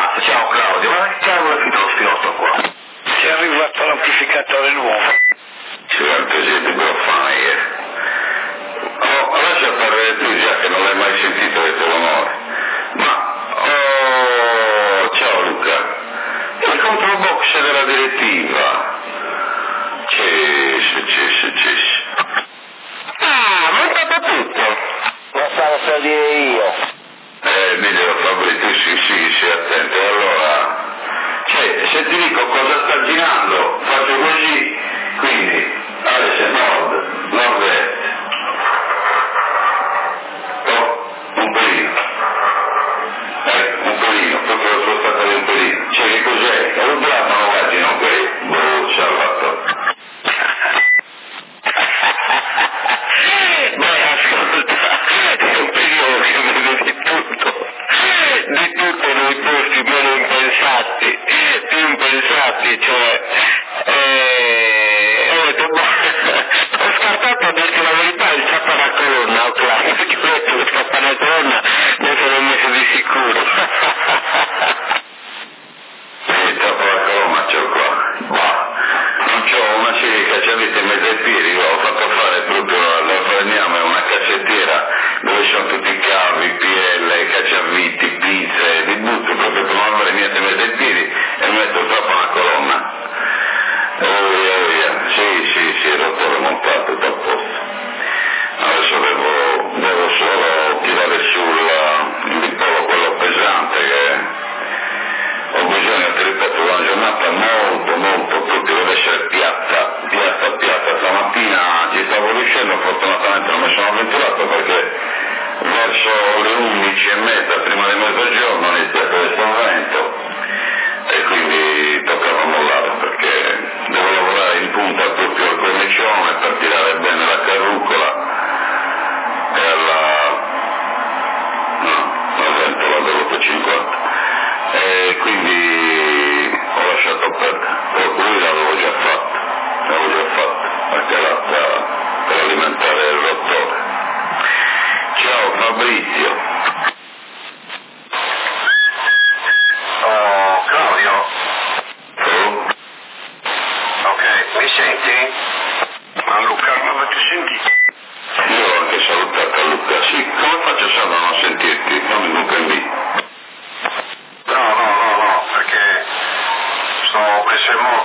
L'amplificatore nuovo.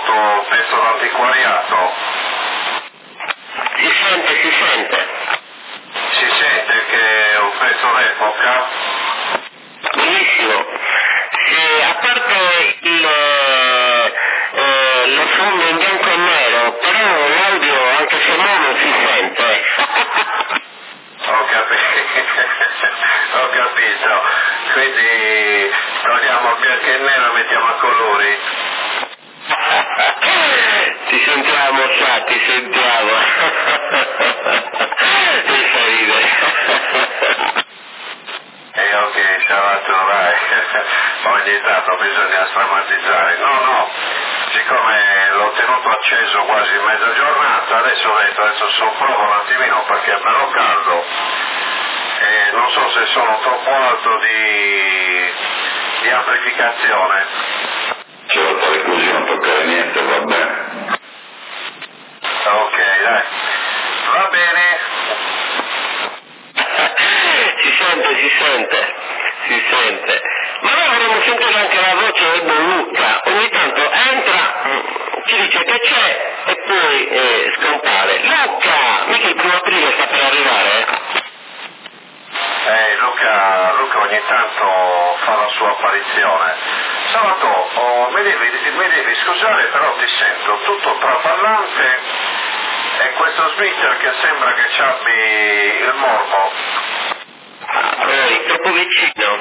molto pezzo d'antiquariato? Si sente, si sente. Si sente che è un pezzo d'epoca? Benissimo. Se, a parte il, eh, lo sfondo in bianco e nero, però l'audio anche se no non si sente. Ho capito, ho capito. Quindi togliamo il bianco e nero e mettiamo a colori. Ti sentiamo, sa, ti sentiamo. Mi fa ridere. E ok, Salvatore, vai. Ogni tanto bisogna strammatizzare. No, no, siccome l'ho tenuto acceso quasi mezza giornata, adesso ho detto, adesso soffrovo un attimino perché è bello caldo. E non so se sono troppo alto di, di amplificazione. Ce la fare così, non toccare niente, va bene. Ok, dai. Va bene. Si sente, si sente, si sente. Ma noi vorremmo sentire anche la voce del buon Luca. Ogni tanto entra, ci dice che c'è e poi eh, scompare. Luca! Mica il primo aprile sta per arrivare, eh? Eh, Luca, Luca ogni tanto fa la sua apparizione. Salvatore, oh, mi, devi, mi devi scusare, però ti sento tutto traballante e questo smitter che sembra che ci abbia il morbo. Poi, troppo vicino.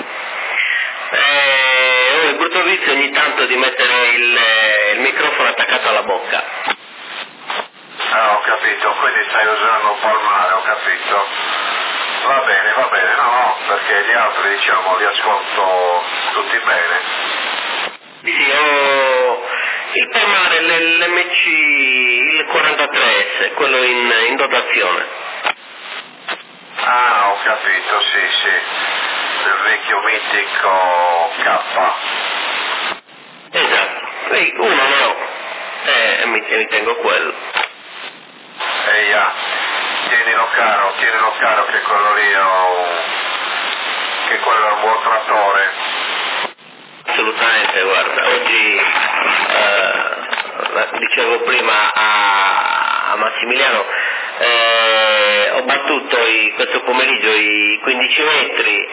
Eh, ho il brutto vizio ogni tanto di mettere il, il microfono attaccato alla bocca. Ah, ho capito, quindi stai usando un po' il mare, ho capito. Va bene, va bene, no, no, perché gli altri, diciamo, li ascolto tutti bene. Sì, ho il palmare, l'M C, il quarantatré S, quello in, in dotazione. Ah, ho capito, sì, sì, il vecchio mitico K. Esatto, sì, uno ne ho, e eh, mi, mi tengo quello. Ehi, ah, tienilo caro, tienilo caro che quello lì è un... che quello è un buon trattore. Assolutamente, guarda, oggi eh, dicevo prima a, a Massimiliano, eh, ho battuto i, questo pomeriggio i quindici metri,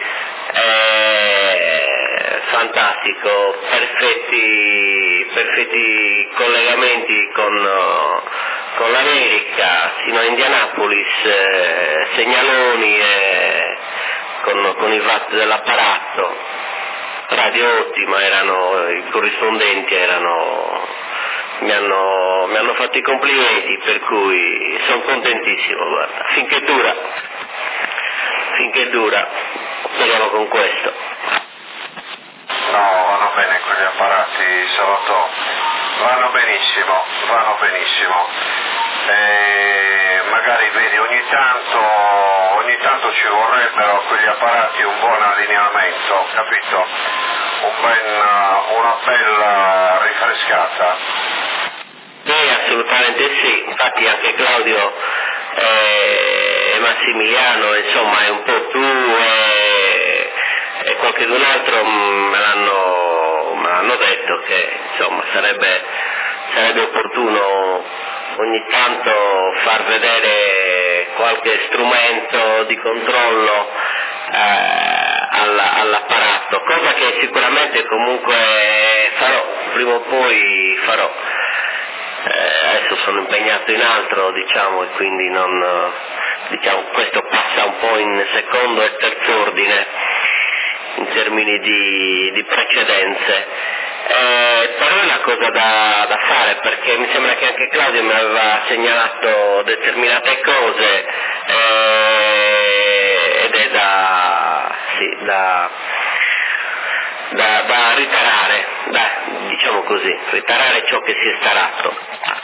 eh, fantastico, perfetti, perfetti collegamenti con, con l'America, sino a Indianapolis, eh, segnaloni eh, con, con i watt dell'apparato. Radio ottima, erano, i corrispondenti erano, mi hanno, mi hanno fatto i complimenti, per cui sono contentissimo, guarda, finché dura, finché dura, speriamo con questo. No, vanno bene quegli apparati, Salvatore, vanno benissimo, vanno benissimo. E magari vedi ogni tanto, ogni tanto ci vorrebbero quegli apparati un buon allineamento, capito? Un ben, una bella rinfrescata. Sì, assolutamente sì, infatti anche Claudio eh, e Massimiliano, insomma, è un po' tu e, e qualcun altro me l'hanno, me l'hanno detto che insomma sarebbe, sarebbe opportuno ogni tanto far vedere qualche strumento di controllo eh, alla, all'apparato, cosa che sicuramente comunque farò, prima o poi farò. Eh, adesso sono impegnato in altro, diciamo, e quindi non, diciamo, questo passa un po' in secondo e terzo ordine in termini di, di precedenze. Eh, però è una cosa da, da fare, perché mi sembra che anche Claudio mi aveva segnalato determinate cose eh, ed è da, sì, da, da, da ritarare, da, diciamo così, ritarare ciò che si è starato.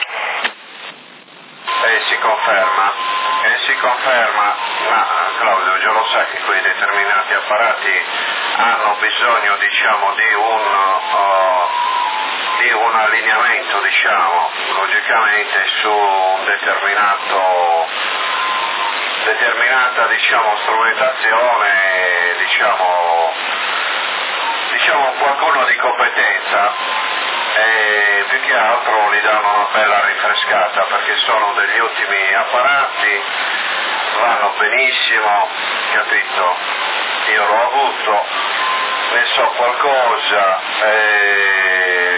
E si conferma, e si conferma, ma Claudio già lo sa che quei determinati apparati hanno bisogno, diciamo, di un, uh, di un allineamento, diciamo, logicamente su un determinato, determinata, diciamo, strumentazione, diciamo, diciamo qualcuno di competenza. e più che altro gli danno una bella rinfrescata perché sono degli ottimi apparati, vanno benissimo, capito? Io l'ho avuto, ne so qualcosa e,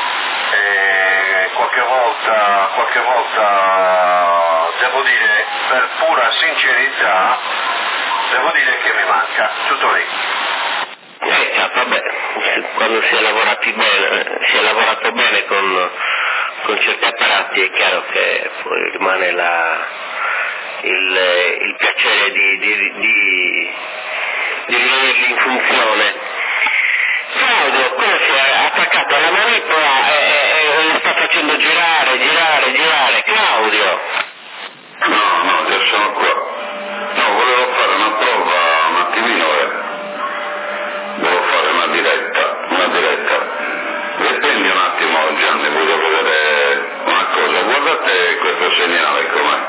e qualche volta, qualche volta devo dire per pura sincerità, devo dire che mi manca, tutto lì. Eh, vabbè, quando si è lavorati bene, si è lavorato bene con, con certi apparati è chiaro che poi rimane la, il, il piacere di, di, di, di rivederli in funzione. Claudio, come si è attaccato alla manipola e, e, e lo sta facendo girare, girare, girare? Claudio! No, no, io sono qua. No, volevo fare una prova un attimino, eh. Devo fare una diretta, una diretta. Rispendi un attimo Gianni, voglio vedere una cosa. Guardate questo segnale com'è.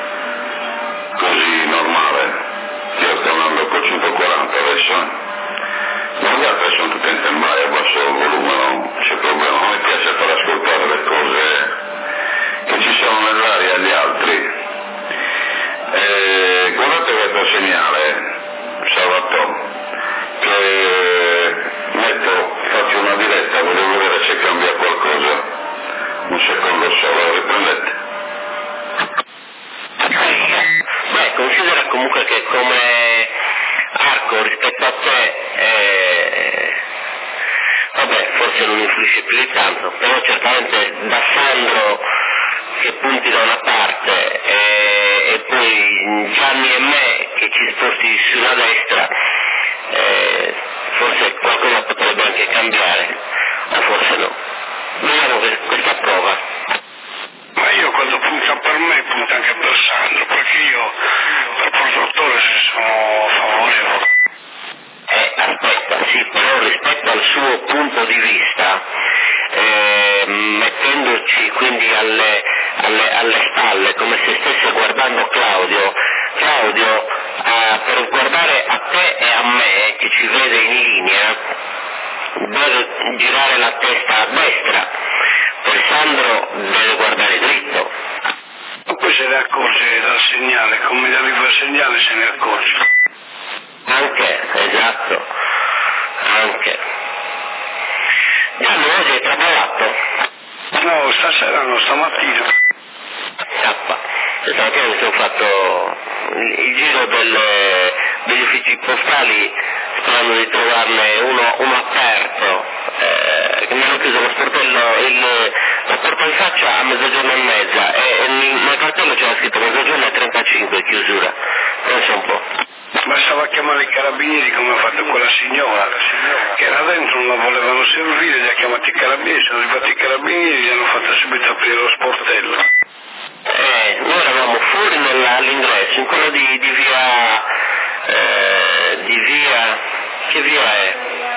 Così normale. Io sto andando con centoquaranta adesso, eh. Guardate, sono tutte in stand-by, abbasso il volume, non c'è problema. A me piace far ascoltare le cose che ci sono nell'aria agli altri. Eh, guardate questo segnale, Salvatore, che metto, faccio una diretta, voglio vedere se cambia qualcosa. Un secondo solo, riprendete. Beh, considera comunque che come arco rispetto a te, eh, vabbè, forse non influisce più di tanto, però certamente da Sandro che punti da una parte eh, e poi Gianni e me che ci sposti sulla destra, eh, forse qualcosa potrebbe anche cambiare, o forse no. Vediamo questa prova. Ma io quando punta per me punta anche per Sandro, perché io per protettore sono favorevole. Eh, aspetta, sì, però rispetto al suo punto di vista, eh, mettendoci quindi alle, alle, alle spalle come se stesse guardando Claudio, Claudio eh, per guardare a te e a me che ci vede in linea deve girare la testa a destra, per Sandro deve guardare dritto. Ma poi se ne accorge dal segnale, come gli arriva il segnale se ne accorge. Anche, esatto, anche. Gianni, oggi hai traballato? No, stasera no, stamattina. Zappa. Stamattina mi sono fatto il, il giro delle, degli uffici postali sperando di trovarne uno, uno aperto, eh, che mi hanno chiuso lo sportello, il, la porta in faccia a mezzogiorno e mezza e, e nel cartello c'era scritto mezzogiorno e trentacinque chiusura. Pensa un po'. Bastava chiamare i carabinieri come ha fatto quella signora, che era dentro, non la volevano servire, li ha chiamati i carabinieri, sono arrivati i carabinieri e gli hanno fatto subito aprire lo sportello. Eh, noi eravamo fuori nella, all'ingresso, in quello di, di via, eh, di via, che via è?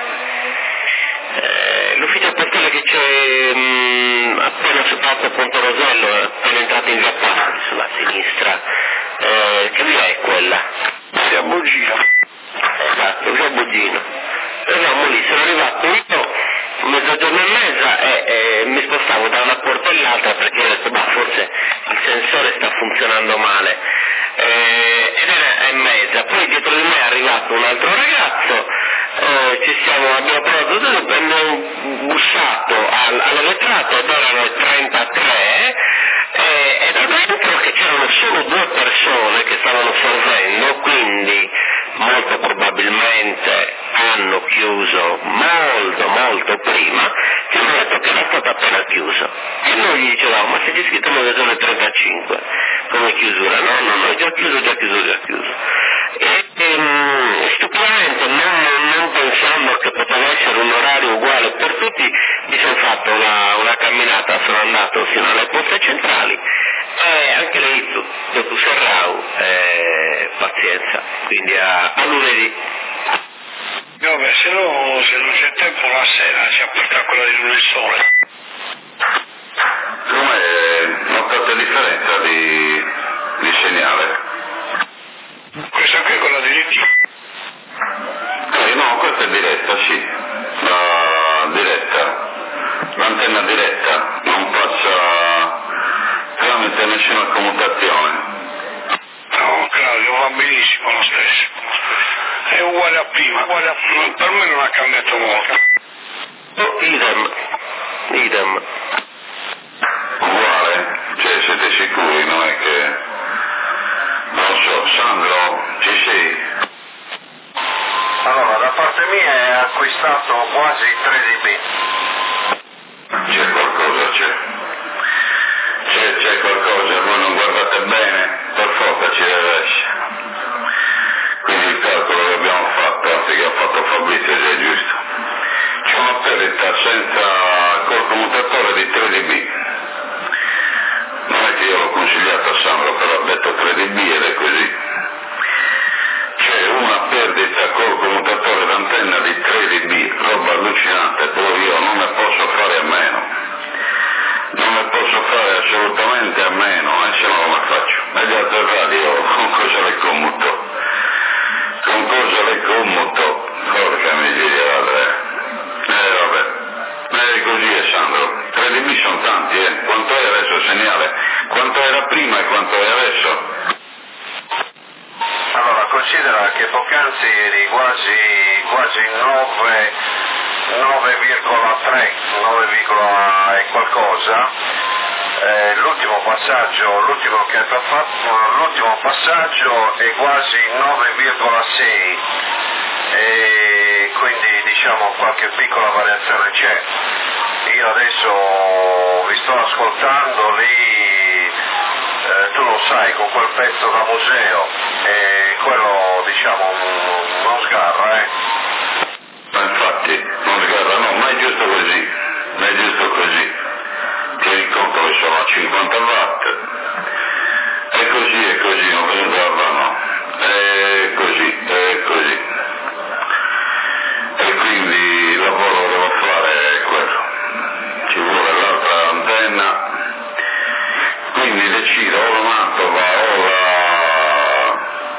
Eh, l'ufficio postale che c'è mh, appena superato Ponte Rosello, appena entrato in via Pascoli sulla sinistra, eh, che via è quella? Via Bugino. Esatto, via Bugino. Eravamo lì, sono arrivato io mezzogiorno e mezza e, e mi spostavo da una porta all'altra perché ho detto, bah, forse il sensore sta funzionando male. Eh, ed era e mezza, poi dietro di me è arrivato un altro ragazzo, eh, ci siamo, abbiamo provato, abbiamo bussato al, alla vetrata ed erano trentatré eh, ed ho dentro che c'erano solo due persone che stavano servendo, quindi molto probabilmente hanno chiuso molto molto prima, ci hanno detto che era stato appena chiuso e noi gli dicevamo ma se c'è scritto mezzogiorno trentacinque come chiusura, no, no, no, già chiuso, già chiuso, già chiuso e, e stupidamente non, non pensando che poteva essere un orario uguale per tutti mi sono fatto una, una camminata, sono andato fino alle poste centrali e anche lì tutto serrau, eh, pazienza, quindi a, a lunedì. Vabbè, se no, se non c'è tempo la sera ci apporta quella di lunedì sole. Come notate differenza di, di segnale? Questa qui è quella direttiva. Eh, no, questa è diretta, sì, la diretta, l'antenna uguale, per me non ha cambiato molto. Oh, idem, idem. Uguale? Cioè siete sicuri? Non è che... non so, Sandro, ci sei? Allora, da parte mia è acquistato quasi tre dB. C'è qualcosa, c'è. C'è, c'è qualcosa, voi non guardate bene, per forza ci deve essere. Quindi il calcolo che abbiamo fatto, anzi che ha fatto Fabrizio, è giusto. C'è una perdita senza col commutatore di tre dB. Non è che io l'ho consigliato a Sandro, però ha detto tre dB ed è così. C'è una perdita col commutatore d'antenna di tre dB, roba allucinante, poi io non ne posso fare a meno. Non ne posso fare assolutamente a meno, e eh, se no come faccio? E gli altri radio con cosa le commuto? Con cosa le commuto? Porca miseria, padre. Eh vabbè, è così è Sandro. tre dB sono tanti, eh. Quanto è adesso il segnale? Quanto era prima e quanto è adesso? Allora, considera che poc'anzi eri quasi, quasi nove, nove virgola tre, nove e qualcosa. Eh, l'ultimo passaggio, l'ultimo che ha fatto, l'ultimo passaggio è quasi nove virgola sei. E quindi diciamo qualche piccola variazione c'è. Io adesso vi sto ascoltando lì, eh, tu lo sai, con quel pezzo da museo, e quello diciamo non sgarra, eh. Ma infatti non sgarra, no, ma è giusto così, ma è giusto così. Tieni conto che sono a cinquanta watt, è così, è così, non ve ne guarda, no, è così, è così. E quindi il lavoro che devo fare è quello, ci vuole l'altra antenna, quindi decido o la Mantova o la,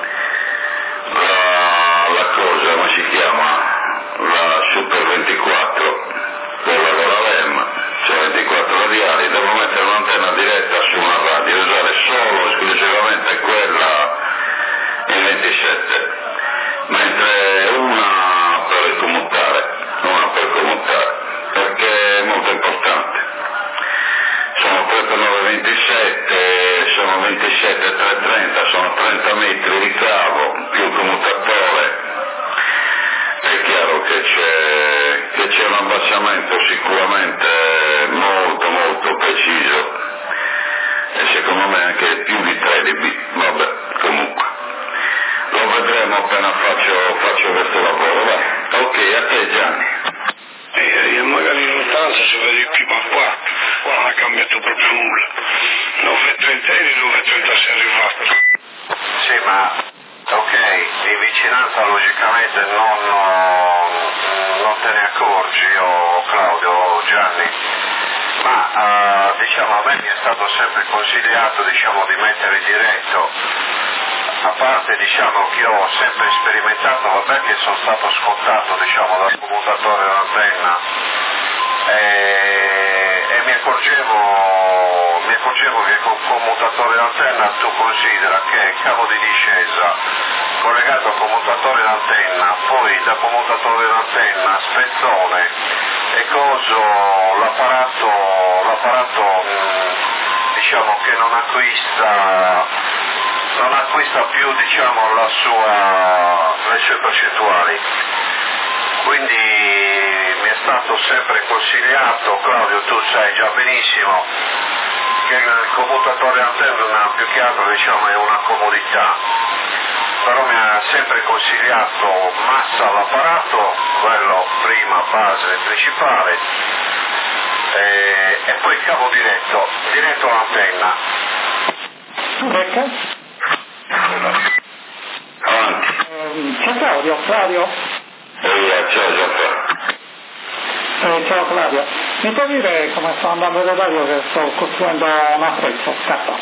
la, la cosa, come si chiama, la Super ventiquattro, quella con la L E M, cioè ventiquattro radiali, devo mettere un'antenna diretta su una radio, usare solo esclusivamente quella in ventisette, mentre una per commutare, una per commutare, perché è molto importante. Sono tre per nove ventisette, sono ventisette e tre trenta, sono trenta metri di cavo più commutatore. È chiaro che c'è, che c'è un abbassamento sicuramente molto molto preciso e secondo me anche più di tre dB, vabbè, comunque. Lo vedremo appena faccio, faccio questo lavoro, va. Ok, a te Gianni. E magari in lontananza si vede di più, ma qua, qua non ha cambiato proprio nulla. nove trenta e nove trenta si è arrivato. Sì, ma ok, in vicinanza logicamente non, non te ne accorgi, o Claudio o Gianni, ma uh, diciamo a me mi è stato sempre consigliato diciamo di mettere diretto. A parte diciamo che ho sempre sperimentato, vabbè che sono stato scontato diciamo dal commutatore dell'antenna e, e mi accorgevo mi accorgevo che con il commutatore d'antenna tu considera che cavo di discesa collegato al commutatore d'antenna, poi da commutatore d'antenna, spezzone e coso l'apparato l'apparato mh, diciamo che non acquista non acquista più diciamo la sua, le sue percentuali, quindi mi è stato sempre consigliato, Claudio tu sai già benissimo che il commutatore antenna più che altro diciamo è una comodità, però mi ha sempre consigliato massa all'apparato, quello prima base principale e, e poi cavo diretto, diretto all'antenna. Ecco. Avanti. Eh, c'è Claudio, Claudio? Eh, ciao Gianfranco. Eh, ciao Claudio, mi puoi dire come sto andando da radio che sto costruendo un attrezzo, scappa?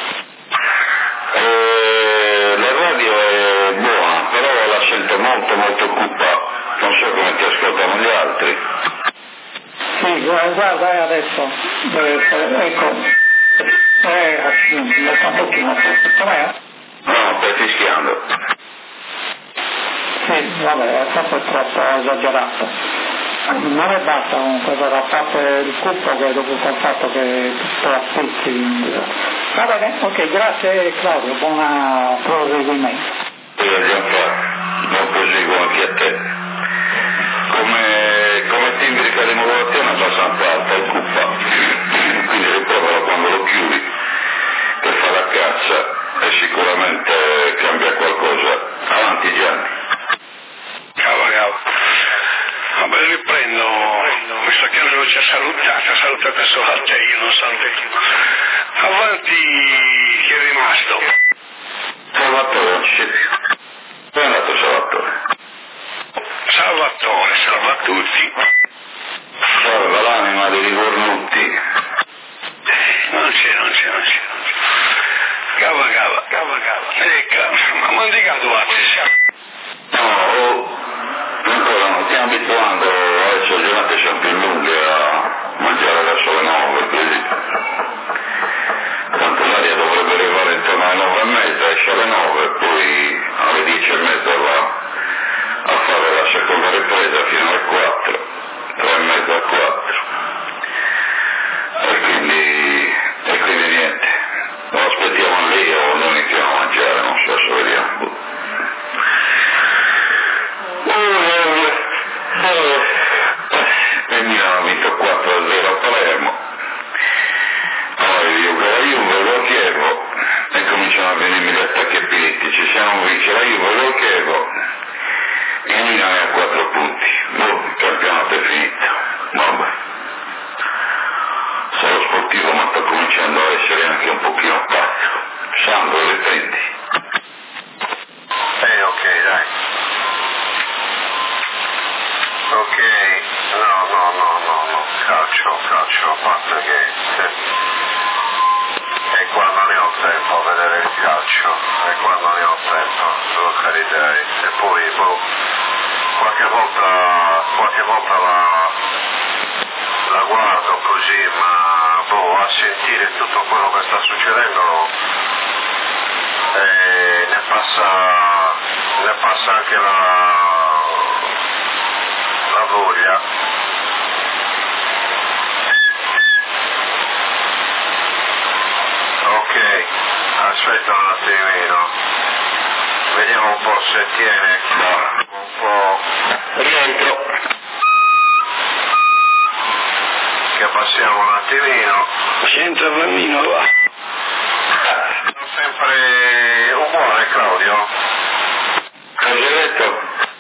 Eh, la radio è buona, però la sento molto molto cupa, non so come ti ascoltano gli altri. Sì, guarda eh, adesso, deve essere, ecco, eh, un pochino, com'è? No, stai fischiando. Sì, vabbè, questo è troppo esagerato. Non è basta comunque, però a parte il cupo che è dovuto al fatto che tutto a pezzi. Va bene, ok, grazie Claudio, buona proseguimento. Non proseguo anche a te. Come, come tindrica di modulazione è abbastanza alta il cuppa, quindi riproverlo quando lo chiudi per fare la caccia e sicuramente cambia qualcosa. Avanti Gianni. Cava, cava. Vabbè, riprendo, visto che non ci ha salutata, salutate solo a te, io non saluto più. Avanti, chi è rimasto? Salvatore, non ci sei più. Dove è andato Salvatore? Salvatore, salva a tutti. Salva l'anima dei ricornuti. Non c'è, non c'è, non c'è. Cava, cava, cava, cava. Ecco, ma non dica due, no, oh, ancora non stiamo abituando, adesso le giornate sono più lunghe a mangiare verso le nove, così. Tanto l'aria dovrebbe arrivare intorno alle nove e mezza, esce alle nove, poi alle dieci e mezza va a fare la seconda ripresa fino alle quattro, tre e mezza a quattro. E quindi, e quindi niente, lo aspettiamo lì o noi iniziamo a mangiare, non so se vediamo. E Milano ha vinto quattro a zero a Palermo. Poi la Juve lo Chievo e cominciano a venirmi gli attacchi epilittici. Se non vince la Juve lo Chievo, il Milano è a quattro punti. Boh, il campionato è finito. Vabbè. Sono sportivo ma sto cominciando a essere anche un pochino pazzo. Sandro, riprendi. Eh, ok, dai. Ok, no, no, no, no, no, calcio, calcio, a parte che eh, e quando ne ho tempo a vedere il calcio, e quando ne ho tempo, per carità, e poi boh, qualche volta, qualche volta la, la guardo così, ma boh, a sentire tutto quello che sta succedendo eh, ne passa, ne passa anche la la voglia. Ok, aspetta un attimino, vediamo un po' se tiene qua, un po'. Rientro. Che passiamo un attimino. C'entra il bambino, va. Sono sempre uguale Claudio. Cosa hai detto?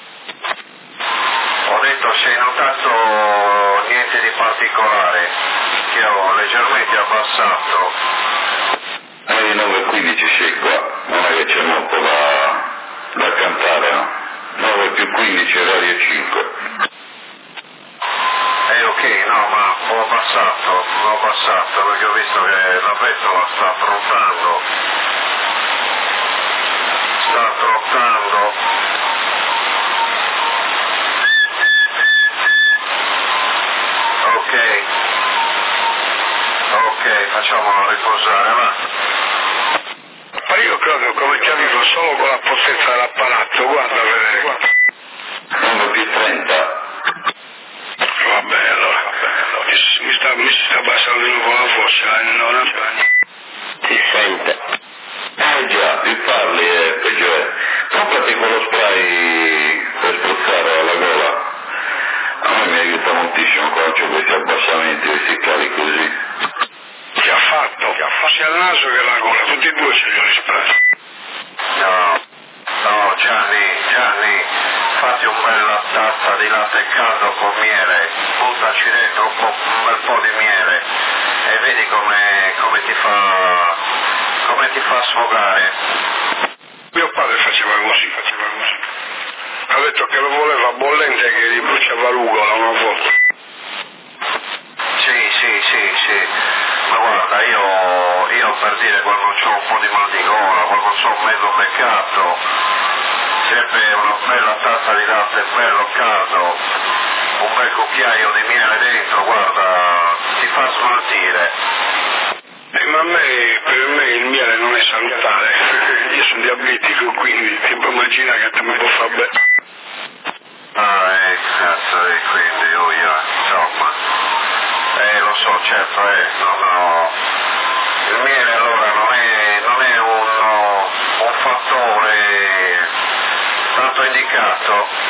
Ho detto se hai notato niente di particolare, che ho leggermente abbassato. Alle nove e quindici sei qua, non è che c'è molto da, da cantare, no? nove più quindici è radio cinque. Eh ok, no, ma ho abbassato, ho abbassato perché ho visto che la bettola sta trottando. Sta trottando. Ok, ok, facciamolo riposare, va. Ma io credo come ti arrivo solo con la potenza dell'apparato, guarda a vedere, guarda. nove più trenta. Vabbè, allora, vabbè, allora. Mi, sta, mi sta abbassando di nuovo la voce, anni novanta anni. Si sente. Eh già, più parli è peggio è. Comprati quello spray per spruzzare alla gola. A me mi aiuta moltissimo quando c'ho questi abbassamenti, questi cali così. Che ha fatto? Che ha fatto sia il naso che la gola, tutti e due ce li ho risprati. No, no Gianni, Gianni, fatti un bella tazza di latte caldo con miele, buttaci dentro un, po', un bel po' di miele e vedi come, come ti fa, come ti fa sfogare. Mio padre faceva così, faceva così. Ha detto che lo voleva bollente che gli bruciava l'ugola una volta. Sì, sì, sì, sì. Ma guarda, io, io per dire quando ho un po' di mal di gola, quando ho mezzo beccato, sempre una bella tazza di latte bello caldo, un bel cucchiaio di miele dentro, guarda, ti fa smaltire. Eh, ma a me, per me il miele non è salutare, io sono diabetico, quindi ti puoi immaginare che te mi può far bene. Ah, eh, cazzo, e quindi, oh, yeah, insomma, eh, lo so, certo, eh, no, no, il miele allora non è, non è un, un fattore tanto indicato.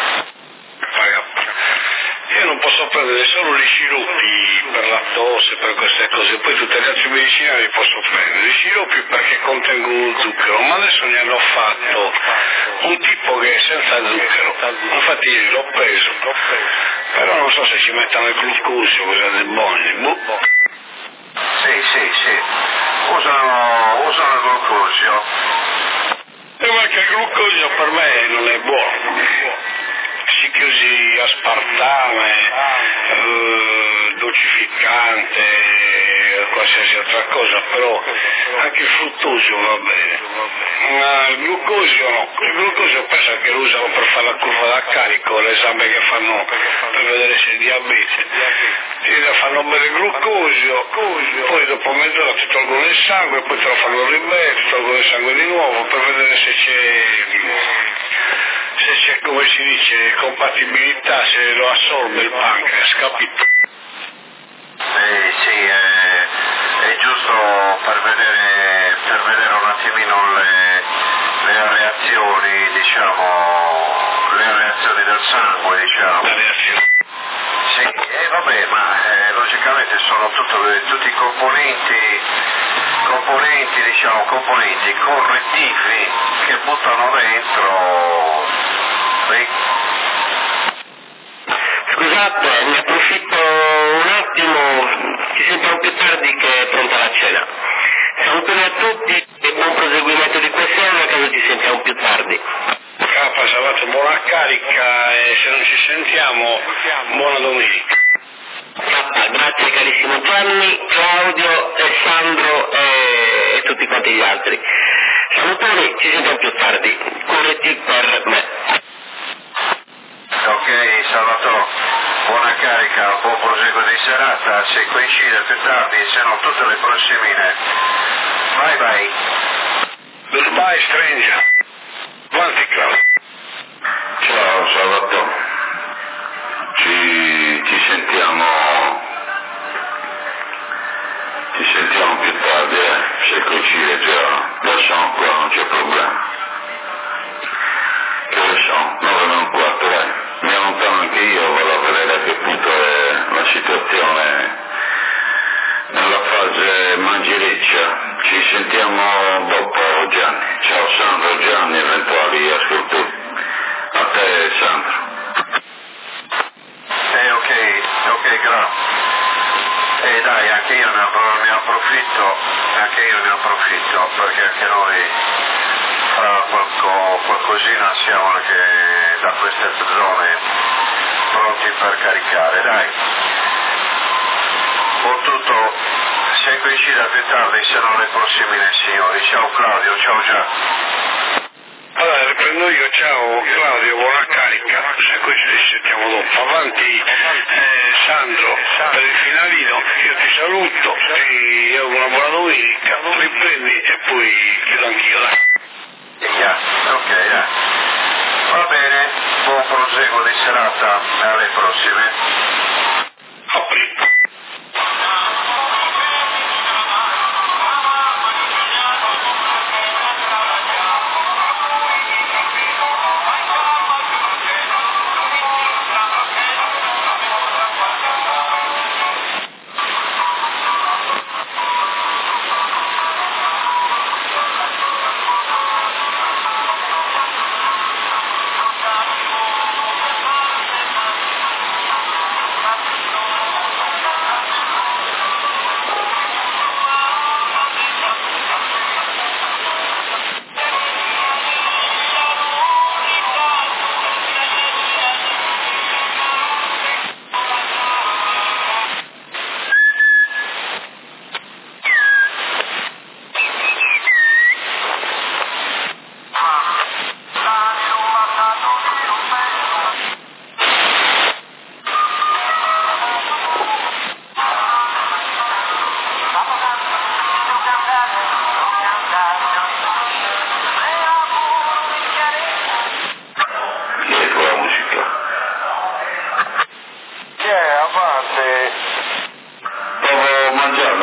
Io non posso prendere solo gli sciroppi per la tosse, per queste cose, poi tutte le altre medicinali li posso prendere. Gli sciroppi perché contengono zucchero, ma adesso ne hanno fatto un tipo che è senza zucchero. Infatti ieri l'ho preso, però non so se ci mettono il glucosio, cosa del buono. Boh. Sì, sì, sì, usano, usano il glucosio. E ma che il glucosio per me non è buono. Si chiusi aspartame, eh, dolcificante, qualsiasi altra cosa, però anche il fruttosio va bene. Ma il glucosio no, il glucosio pensa che lo usano per fare la curva da carico, l'esame che fanno per vedere se è diabete. Ti fanno bere il glucosio, poi dopo mezz'ora ti tolgono il sangue, poi te lo fanno ribere, ti tolgono il sangue di nuovo per vedere se c'è... se c'è, come si dice, compatibilità, se lo assorbe il pancreas, capito? Eh, sì, è, è giusto per vedere, per vedere un attimino le, le reazioni, diciamo, le reazioni del sangue, diciamo. La reazione. Sì, eh, vabbè, ma eh, logicamente sono tutto, tutti componenti, componenti, diciamo, componenti correttivi che buttano dentro. Sì. Scusate, ne approfitto un attimo, ci sentiamo più tardi che è pronta la cena. Salutoni a tutti e buon proseguimento di questa ora, caso ci sentiamo più tardi. Capa, salvate, buona carica e se non ci sentiamo, buona domenica. K, grazie carissimo Gianni, Claudio, Sandro e, e tutti quanti gli altri. Salutoni, ci sentiamo più tardi. Corretti per me. Ok, Salvatore, buona carica, buon proseguo di serata, se coincide più tardi, se no tutte le prossimine. Bye bye. Goodbye stranger. Quanti Claudio? Ciao Salvatore, ci, ci sentiamo ci sentiamo più tardi, eh? Se coincide già, lo so qua, non c'è problema. Che lo so, nove meno un quarto, dai, mi allontano anche io, vado a vedere a che punto è la situazione nella fase mangireccia. Ci sentiamo dopo Gianni. Ciao Sandro, Gianni, eventuali ascoltatori. A te Sandro. Eh, ok, ok, grazie. Eh dai, anche io ne, ne approfitto, anche io ne approfitto, perché anche noi fra qualco, qualcosina siamo anche da queste zone pronti per caricare, dai. Con tutto, se coincide più tardi, se non le prossime signori. Ciao Claudio, ciao Gianni. Allora, riprendo io, ciao Claudio, buona carica, se questo ci sentiamo dopo. Avanti eh, Sandro, per il finalino, io ti saluto, ti auguro una buona domenica, riprendi e poi chiudo anch'io, dai. Yeah, ok, dai. Va bene, buon proseguo di serata, alle prossime. A presto.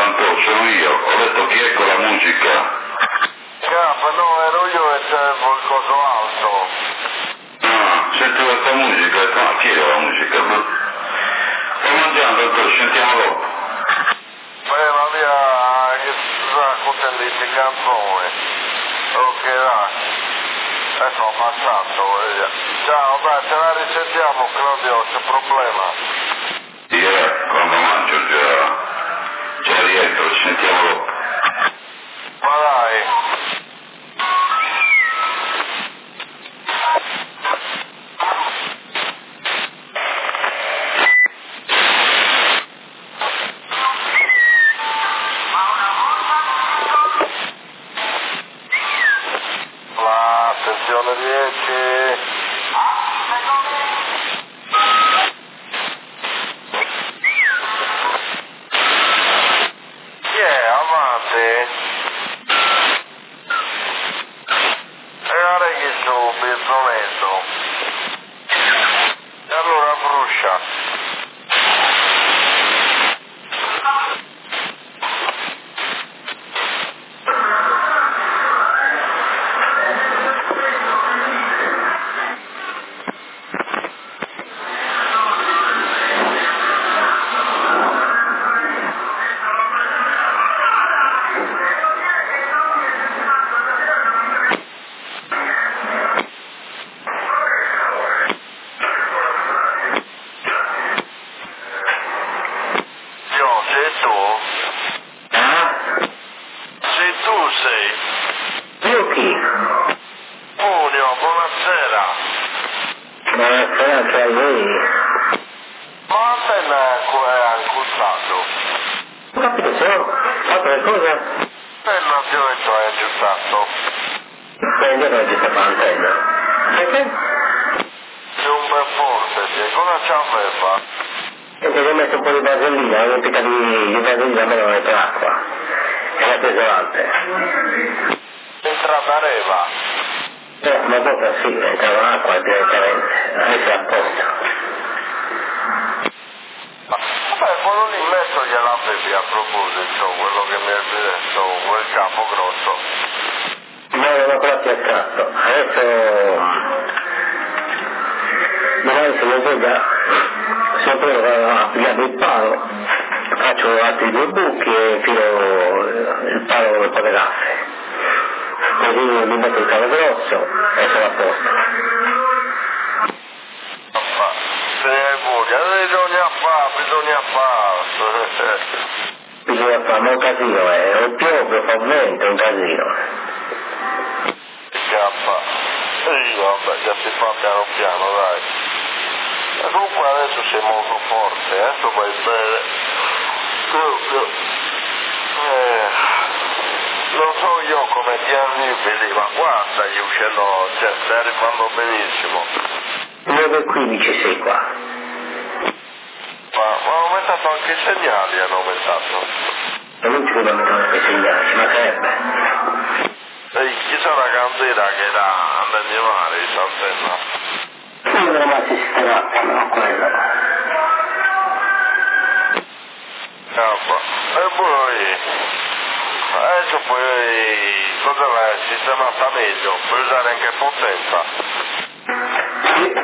Tanto sono io, ho detto chi è con la musica? Capa, no, ero io e servo il coso alto. Ah, sento questa musica, ma chi è la musica? Sto mangiando, Antonio, sentiamo dopo. Beh, ma via, che raccontano queste canzoni. Ok, dai. Ecco, ho passato, vedi. Ciao, dai, ce la risentiamo, Claudio, c'è problema. Sì, eh, quando mangio già, già rientro, ci sentiamo dopo. Ma dai. La attenzione dieci. Chi è? Avanti? E ora che su, bizzonetto. E allora fruscia. Io, sei tu? Ah? Sei tu, sei? Io chi? Munio, buonasera. Buonasera anche a voi. Ma appena è incurtato. Ho capito, se ho fatto qualcosa? Appena ti ho detto è aggiustato. Quindi non ci sta l'antenna. Perché? Sei un bel forte, sì. Cosa ci aveva? Perché gli ho messo un po' di vasellina, una picca di, di vasellina, me l'ho messo l'acqua. E l'ha preso alte. Entrata reva. Eh, ma dopo sì, entrava l'acqua direttamente. Adesso è a posto. Vabbè, quello lì metto gliela bevi a proposito, quello che mi hai detto, quel capo grosso. Ma non ho ancora piazzato. Adesso... magari se lo veda, sempre a pigliare il palo, faccio altri due buchi e filo il palo con un po' di raffe. Così mi metto il cavo grosso e sono a posto. Se voglia, bisogna fare, bisogna fare. Bisogna fare un casino, eh. O piove, fa vento, è un casino. Scappa. Sì, vabbè, già si fa piano piano, dai. E comunque adesso sei molto forte, adesso vai bene. Eh, non so io come ti arrivi, ma qua stai uscendo, cioè stai arrivando benissimo. nove e quindici sei qua. Ma, ma ho aumentato anche i segnali, hanno aumentato. E non ci devo mettere quei segnali, ci mancherebbe. Ehi, chissà la candela che dà ad animare in Sant'Enna. Non era mai sistemato, no, quello. Cappa. E poi, adesso poi, cosa l'hai sistemata meglio? Puoi usare anche potenza. Sì.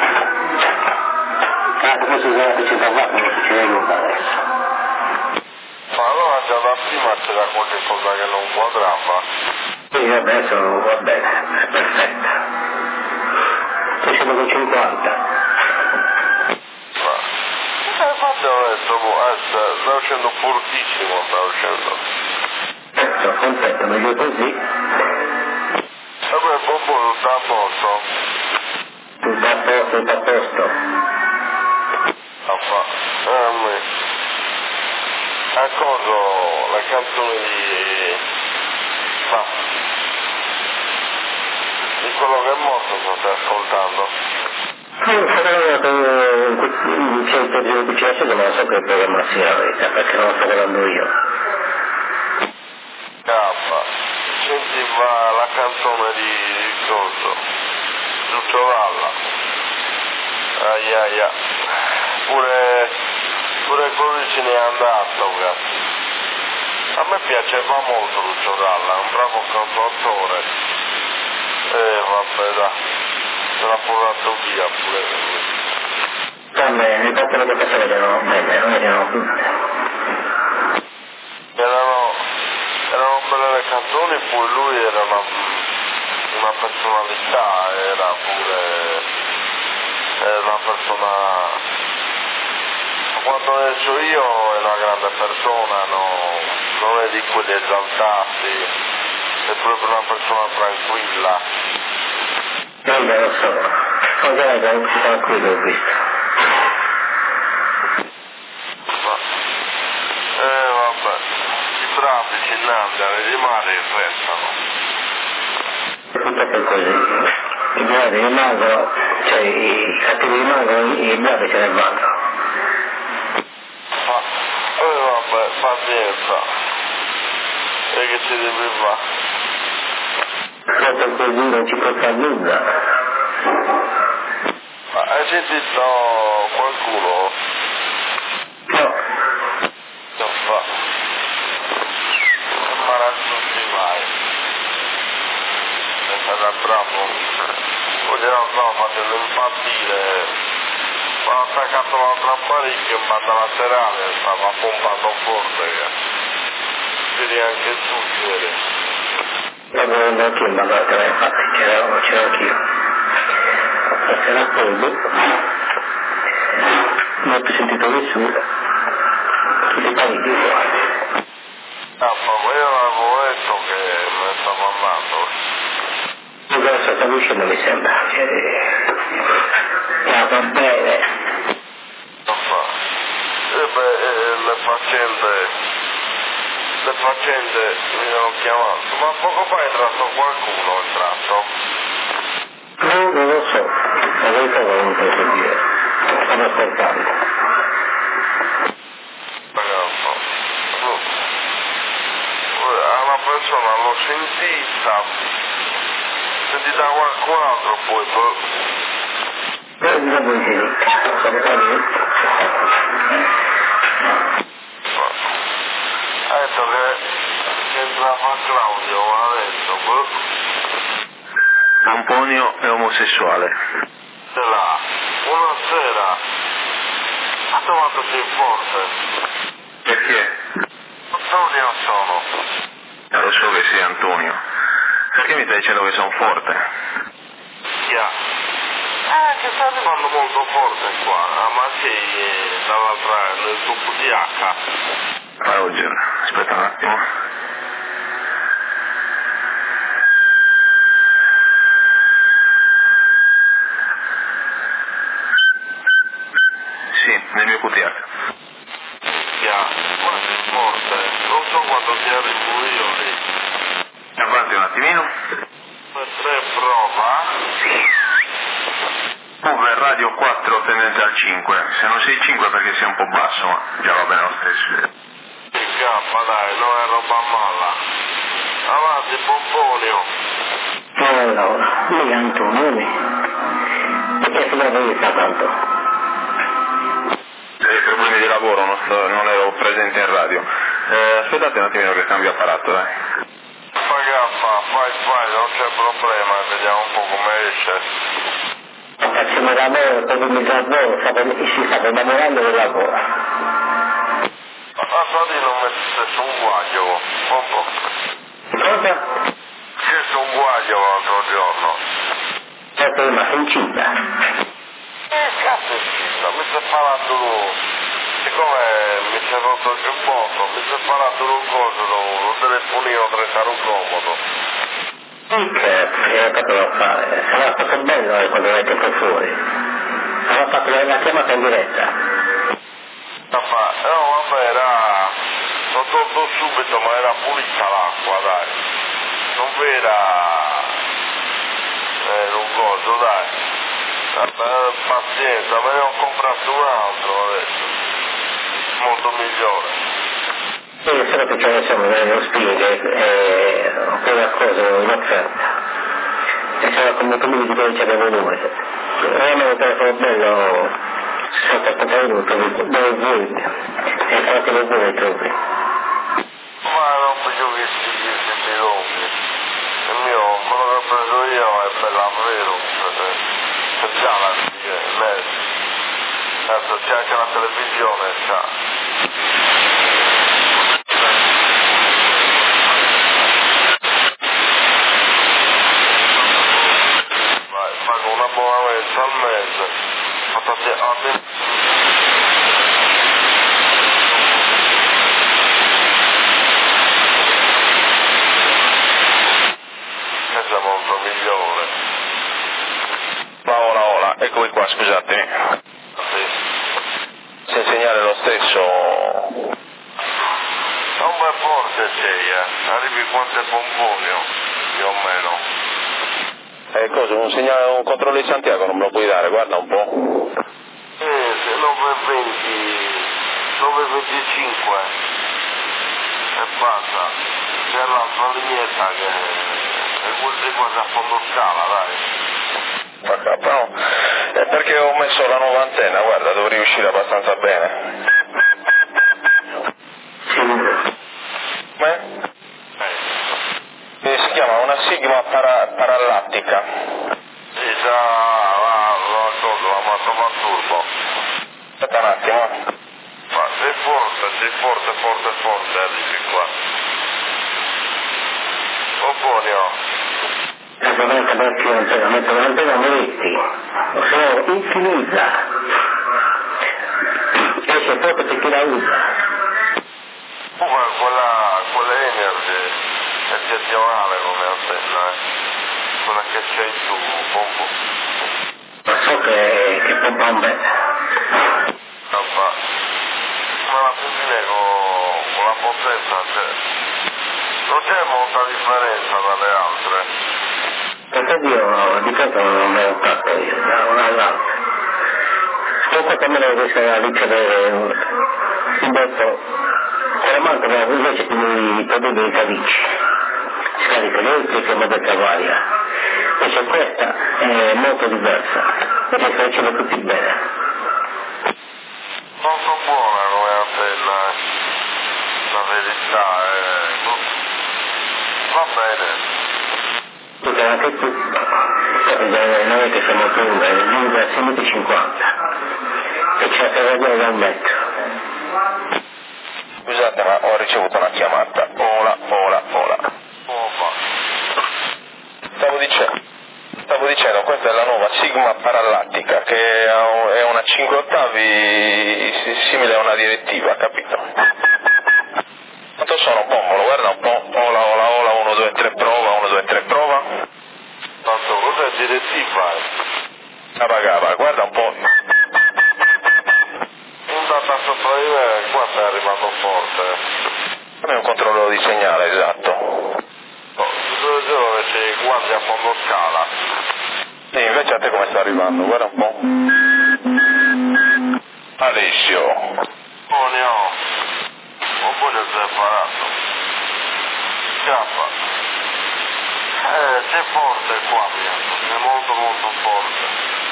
Ah, posso usare la centoquattro, non succede nulla adesso. Ma allora già da prima c'era qualche cosa che non quadrava. Sì, adesso va bene, è perfetta. centocinquanta. Ma, eh, infatti ho detto, eh, sta, sta uscendo fortissimo, sta uscendo. Sono contento, meglio così. E poi il popolo sta a posto. Tutto a posto, tutto a posto. Affa. Eh, me. A cosa la canzone di... Ma... di quello che è morto sto stai ascoltando? Non so che c'è il periodo di piace, ma non so che programma sia la verità, perché non lo sto guardando io. Cappa. Senti va la canzone di... di coso. Giusto Valla. Ai ai ai. Pure... pure così se n'è andato, cazzo. A me piaceva molto Lucio Dalla, è un bravo cantautore. Eh vabbè dai, se l'ha portato via pure lui. Va bene, le copie che facevano belle, non erano tutte. Erano, erano belle le canzoni, poi lui era una, una personalità, era pure era una persona, quando ne so io è una grande persona, no, non è di quelli esaltati, è proprio una persona tranquilla. Non lo so, magari tranquillo ho visto. Eh vabbè, i bravi ci innanziano, i mari restano. Tutto per così. I bravi rimangono, cioè i cattivi rimangono, i bravi se ne vanno. Ma, eh vabbè, pazienza. E che ci devi fare? Proprio così non ci può fare nulla. Ma hai sentito qualcuno? No. Non fa. Farà tutti mai. È stato bravo. Vogliamo no, facendo impazzire. Ma ha attaccato l'altra apparecchio in banda laterale, stava pompando forte. Vedi anche tu ieri. L'avevo anche in banda laterale, infatti c'era, c'era anch'io. Era polvo. Non ho più sentito nessuno. Tutti pariti uguali. Ah, ma io avevo detto che me stava andando. Non so, sta uscendo mi sembra. Ah, va bene. Non fa. E beh, eh, le faccende, le faccende mi hanno chiamato. Ma poco fa è entrato qualcuno, è entrato? No, non lo so. La verità non posso dire. Stanno ascoltando. Ragazzo. A una persona l'ho sentita. Sentita qualcun altro poi. Non non vuoi dire. Ha detto che entrava Claudio, ha detto. Amponio è omosessuale. Ce l'ha. Buonasera. Ha trovato sei forte. Perché? Antonio sono. Eh, lo so che sei Antonio. Perché mi stai dicendo che sono forte? Yeah. Eh, che sta arrivando molto forte qua. Ah, ma sei eh, dall'altra, nel tuo P D H. Roger, aspetta un attimo. Sì, nel mio Q T H. Yeah. Ma sei forte. Non so quando ti arrivo io lì. Avanti un attimino. Per tre prova. Cover radio quattro tendente al cinque. Se non sei cinque perché sei un po' basso, ma già va bene lo stesso. Che cappa dai, non è roba mala. Avanti, Pomponio. Allora, lui Antonio, lui. Perché se la verità tanto? Eh, problemi di lavoro, non, sto, non ero presente in radio. Eh, aspettate un attimino che cambio apparato, dai. Fai gaffa, fai, fai, non c'è problema, vediamo un po' come esce. Facciamo lavoro, poi mi lavoro, si sta innamorando del lavoro. Ma sa di non mettete su un guaglio, un po'. Cosa? C'è su un guaglio l'altro giorno. E poi ma sei incinta. Eh, cazzo è incinta, mi si è parato lui. Siccome mi si è rotto il giubbotto, mi si è parato un coso, lo telefonino trenta un comodo. Che era fatto da fare, sarà stato bello eh, quando avete fatto fuori. Aveva fatto la, la chiamata in diretta. Ma, no, vabbè, era... l'ho tolto subito, ma era pulita l'acqua, dai. Non vera... Eh, un coso, dai. Vabbè, pazienza, me ne ho comprato un altro adesso. Molto migliore. Io solo che c'è insomma nello spiega eh, quella cosa in offerta. E sarà come tu mi dici che c'è volume. Avevamo un telefono bello sessanta minuti dove vuoi. E sarà che lo vuoi trovi. Ma scala, adesso c'è anche la televisione, sa. Vai, pago un abbonamento al mese, fattate a me. È molto migliore. Ma ora ora, eccomi qua, scusatemi. Sì. Se il segnale è lo stesso. È un bel forte sei, eh. Arrivi quante pomponi, più o meno. Eh, cosa, un segnale, un controllo di Santiago non me lo puoi dare, guarda un po'. Eh, se nove venti, nove venticinque. E basta. C'è l'altra lineetta che... E quasi quasi a fondo scala, dai. Ok, però è perché ho messo la nuova antenna, guarda, dovrei uscire abbastanza bene. Come? Eh, si chiama una Sigma para, paralattica. Sì, già la, la cosa, la massima turbo. Aspetta un attimo. Ma sei forte, sei forte, forte, forte, arrivi qua. Oh buonio. Esattamente perché l'antena, metto l'antena Moretti, sono infinita, e c'è proprio perché la usa. Comunque quella, quella Energy è eccezionale come antenna, eh. Quella che c'hai tu, pompo. Ma so che, che pompa un bel. Ma alla fine con, con la potenza c'è, non c'è molta differenza dalle altre. Perché io di fatto non me l'ho fatto io, da una all'altra. Comunque per me devo essere la ricevere un detto, per manco invece i prodotti dei cavici, scarica elettrica e modalità varia. Invece questa è molto diversa, perché si riceve tutti bene. Molto buona come antenna, la verità è... va bene. Perché anche tu, non è che siamo tu, è lunga sei metri e cinquanta e c'è la ragione da un metro. Scusate, ma ho ricevuto una chiamata. Ola, ola, ola. Stavo dicendo, stavo dicendo, questa è la nuova Sigma paralattica, che è una cinque ottavi simile a una direttiva, capito? Quanto sono, Bombolo? Guarda un po'. Ola, ola, ola, uno, due, tre, prova, uno, due, tre, prova. Tanto cos'è direttiva? La pagava, guarda un po'. Un data sopra di me, qua stai arrivando forte. Non è un controllo di segnale, esatto. No, dove dove c'è i guardi a fondo scala. Sì, invece a te come sta arrivando, guarda un po'. Alessio. Oh ne ho. Un po' ne sei parato. Scappa. Eh, sei forte qua, mio. È molto molto forte.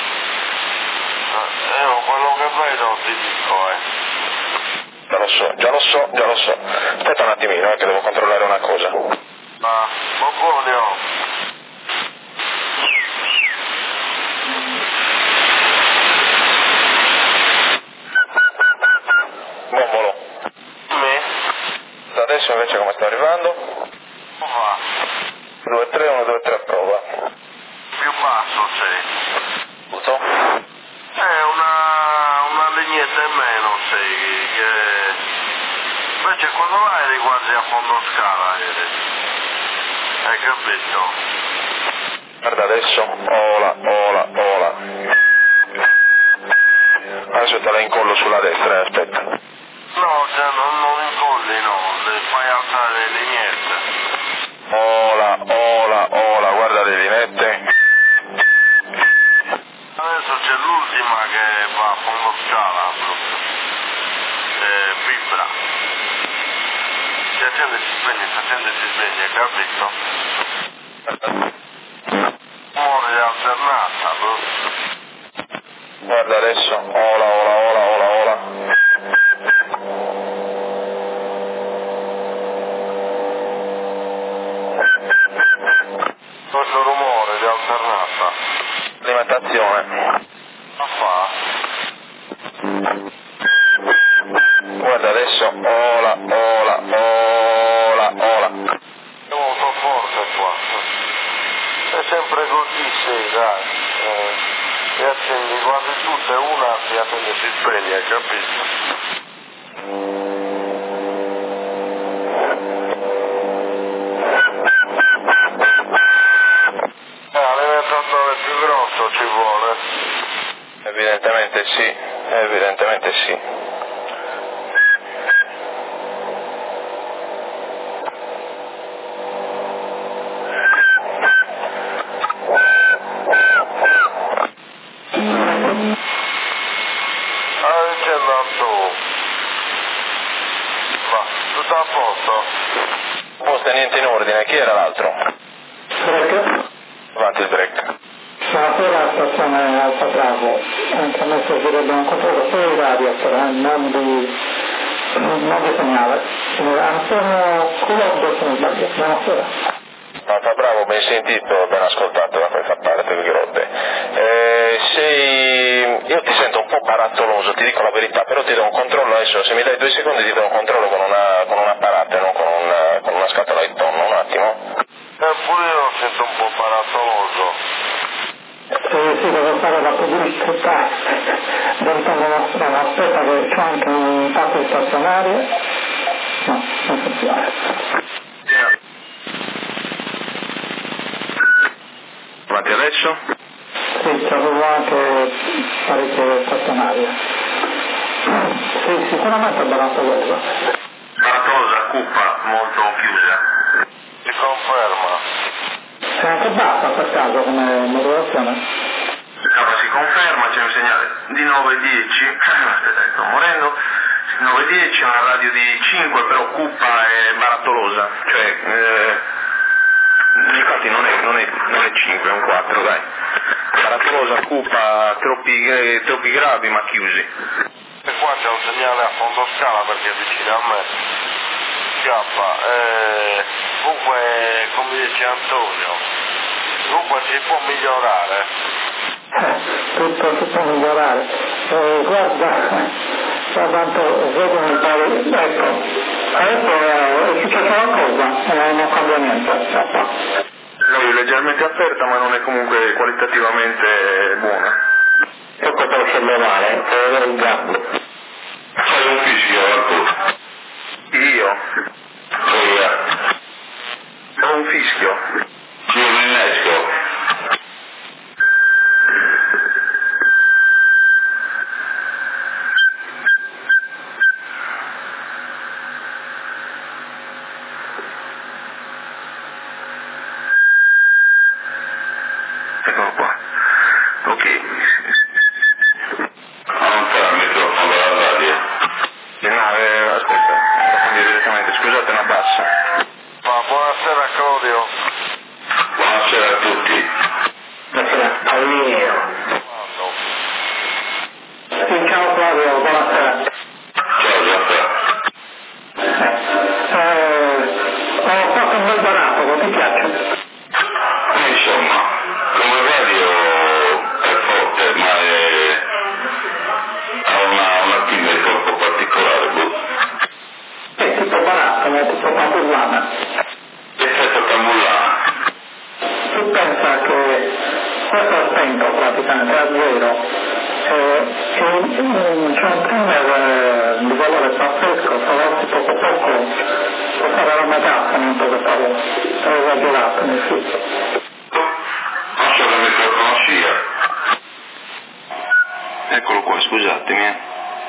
Eh, io quello che vedo ti dico, eh. Già lo so, già lo so, già lo so. Aspetta un attimino, eh, che devo controllare una cosa. Ma, ma buone ho. Bombolo. Me? Adesso invece come sta arrivando? Va. due tre, uno due tre, prova. Più basso sei. Tutto? È una, una lineetta in meno sei, che... Invece quello là eri quasi a fondo scala, eri. Hai capito? Guarda adesso, ola, ola, ola. Adesso te la incollo sulla destra, eh, aspetta. No, cioè non, non incolli, no, le fai alzare le lineette. Ola, ola, ola, guarda le linette. Adesso c'è l'ultima che va a fondo scala, proprio. E vibra. Si accende e si spegne, si accende e si spegne, capito? Muore alternata, proprio. Guarda adesso, ola, ola, ola, ola, ola. Questo rumore di alternata. Alimentazione. adesso, ola, ola, ola, ola. È molto forte qua. È sempre così, sì, dai. Eh, e accendi quasi tutte, una si accende e si spegne, capito? Più grosso ci vuole? Evidentemente sì, evidentemente sì. Ah, c'è andato. Va, tutto a posto? Posto niente in ordine, chi era l'altro? Break. Avanti il break. Buonasera, stazione Alfa Bravo, anche a me servirebbe un controllo solo di radio, però non di, non di segnale. Antonio Club, se non sbaglio, buonasera. Alfa Bravo, ben sentito, ben ascoltato da quel fa parte del Grodde. Eh, sei... Io ti sento un po' barattoloso, ti dico la verità, però ti do un controllo adesso, se mi dai due secondi ti do un controllo con, una, con un apparato e non con, un, con una scatola di tonno, un attimo. Eh, pure io lo sento un po' barattoloso. Eh, sì, devo fare la pubblicità del tono nostro, aspetta che c'è anche un fatto stazionario. No, non funziona. Avanti adesso? Sì, c'avevo anche parecchie stazionarie. Sì, sicuramente è barattolosa. Barattolosa, cupa, molto chiusa. Si conferma. È anche bassa per caso come modulazione? Allora, si conferma, c'è un segnale di nove dieci, aspetta che sto morendo, nove dieci, una radio di cinque, però cupa e barattolosa, cioè, eh, infatti non è, non, è, non è cinque, è un quattro, dai. Barattolosa, cupa, troppi, eh, troppi gravi ma chiusi. E qua c'è un segnale a fondo scala perché è vicino a me. Scappa, eh, comunque, come dice Antonio, comunque si può migliorare. Eh, tutto si può migliorare. Eh, guarda, guarda, vedo un po' di... Ecco, adesso è successo qualcosa, eh, non cambia niente, scappa. Noi leggermente aperta ma non è comunque qualitativamente buona. E cosa può sollevare? Può avere un gambo. Fai un fischio al Io? Ho un fischio. Io mi innesco. Eccolo qua. Ok. Allontana il microfono dalla radio. No, eh, aspetta, approfondi direttamente, scusate una bassa. Ma buonasera Claudio. Buonasera a tutti. Buonasera, Paolino. Sì, ciao Claudio, buonasera. Ciao Gianfranco. Eh, ho fatto un bel barattolo, ti piace? Insomma, come radio è forte, ma è... ha una, una timbre un po' particolare. Boh. È tipo barattolo, è tipo tamburlana. Effetto cambullano. Tu pensa che questo è spento praticamente, è a zero. Eh, e, mm, c'è un timer di valore pazzesco, se avanti poco poco può fare la metà, non so che stavo esagerato nel sito. Non so che microfono sia. Eccolo qua, scusatemi. eh.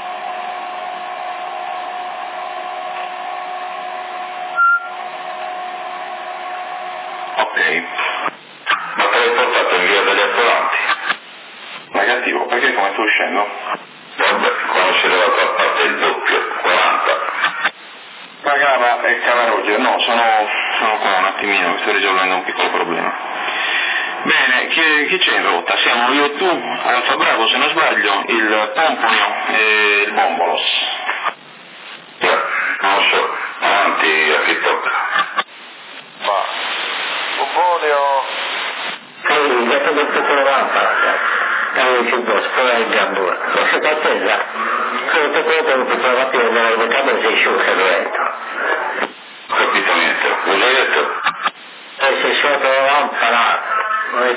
Ok. Ma te l'hai portato in via degli Atlanti? Negativo, perché come sto uscendo? Vabbè, quando si è levato a parte il doppio, quaranta. Pagava e Cavarogge, no, sono, sono qua un attimino, sto risolvendo un piccolo problema. Bene, chi, chi c'è in rotta? Siamo io e tu, Alfa Bravo se non sbaglio, il Pomponio e il Bombolos. Yeah, non lo so, avanti a chi tocca. Ma, Pomponio, Sì, già ti ho detto che non fatta. Avevo più posto, poi il gambo. Forse pazzesca. Solo per quello che non poteva più andare al mercato sei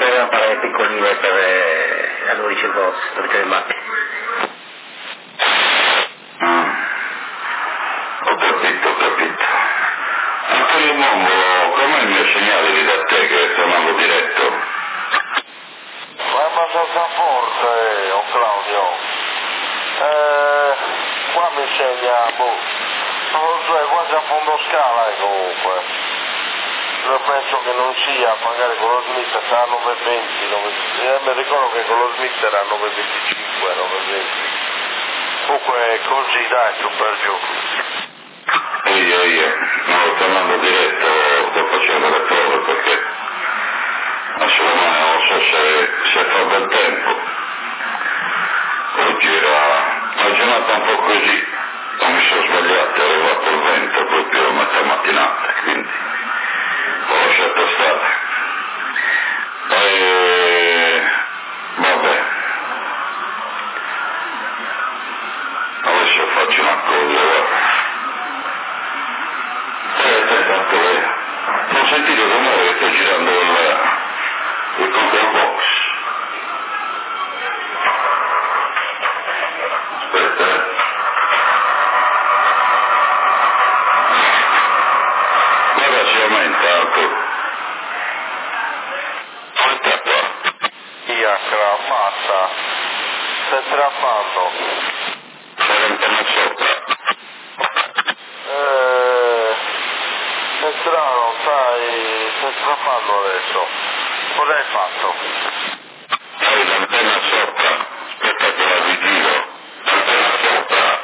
tre lampadine piccoline per eh, a dodici volt, dodici le macchine. Mm. Ho capito, ho capito. Antonio Bombo, com'è il mio segnale lì da te che è tornando diretto? Ma è abbastanza forte, oh Claudio. Eh, qua mi segna, boh, non so, è quasi a fondo scala eh, comunque. Io penso che non sia, magari con lo Smith sarà nove venti, nove... eh, mi ricordo che con lo Smith era nove venticinque, nove venti. Comunque così dai, su per giù. Ehi, ehi, no, tornando diretto, sto facendo le prove perché assolutamente non so se, se fa bel tempo. Oggi era una giornata un po' così, non mi sono sbagliato, è arrivato il vento proprio a metà mattinata, quindi ho lasciato stare. E vabbè, adesso faccio una cosa, guarda. Eh, te, tanto è. Non sentite il rumore che sto girando il, il control box? Aspetta, eh. Guarda, si aumenta anche. Aumenta qua. Via, che l'ha fatta. Stai trafando. C'è l'antenna sopra. Eh, è strano, sai, stai trafando adesso. Cosa hai fatto? Hai l'antenna sopra. Aspetta che la vigilo. L'antenna sopra.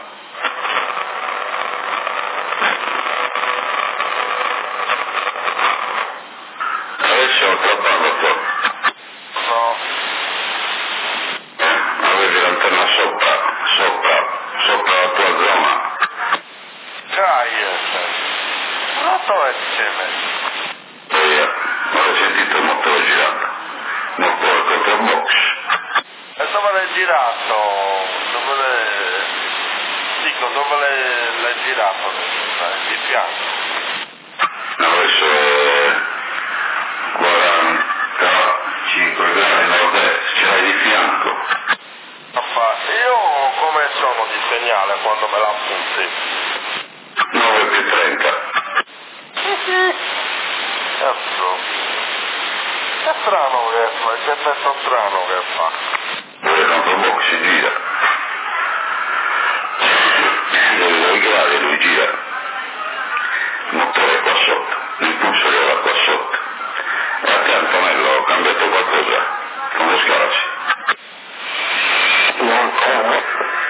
Adesso ho trappato qua. No. Eh, avevi l'antenna sopra, sopra, sopra la tua zona. Dai, ma dove ti sei messo? Poi, ho sentito il motore girato. Non può il control box. E dove l'hai girato? Dove l'hai... Dico, dove l'hai, l'hai girato? Dai, di fianco. Adesso è quarantacinque gradi nord-est, ce l'hai di fianco. Papà, io come sono di segnale quando me la punti? nove più trenta. Cazzo. Che strano che fa, che effetto strano che fa. Dove il control box si gira. Dove due gradi lui gira. Il motore è qua sotto, l'impulso che va qua sotto. E a te Antonello ho cambiato qualcosa con lo scalasi. No, ancora no.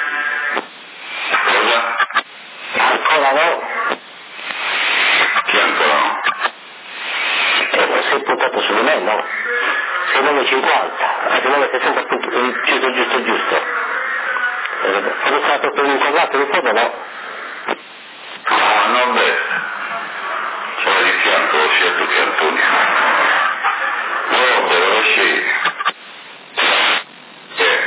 Cosa? Ancora no. Chi ancora no? Eh, non sei puntato su di me, no? Sei nove cinquanta, anzi nove sessanta punto giusto, giusto, giusto. Eh, sono stato per un incollato di fondo, no? Ah, non beh. Sono di fianco sia tu che Antonio. No, però sì. Eh.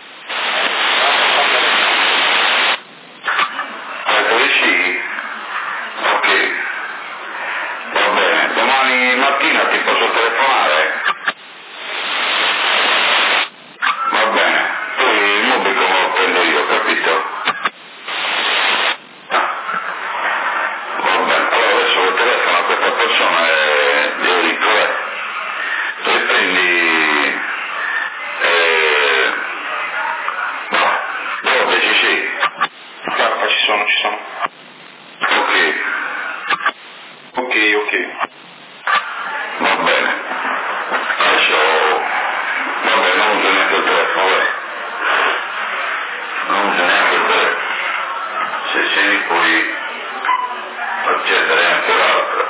Ah, poi sì? Ok. Va bene, domani mattina ti posso telefonare? Va bene, poi il mobico me lo prendo io, capito? Ah. Va bene, allora adesso lo telefono a questa persona e glielo dico, eh. Tu li prendi... Eh... No, dodici sì. Guarda, ci sono, ci sono. Ok. Ok, ok. Va bene. Adesso... Vabbè, non uso neanche il telefono, vai. Non uso neanche il telefono. Se sei puoi accendere anche l'altra.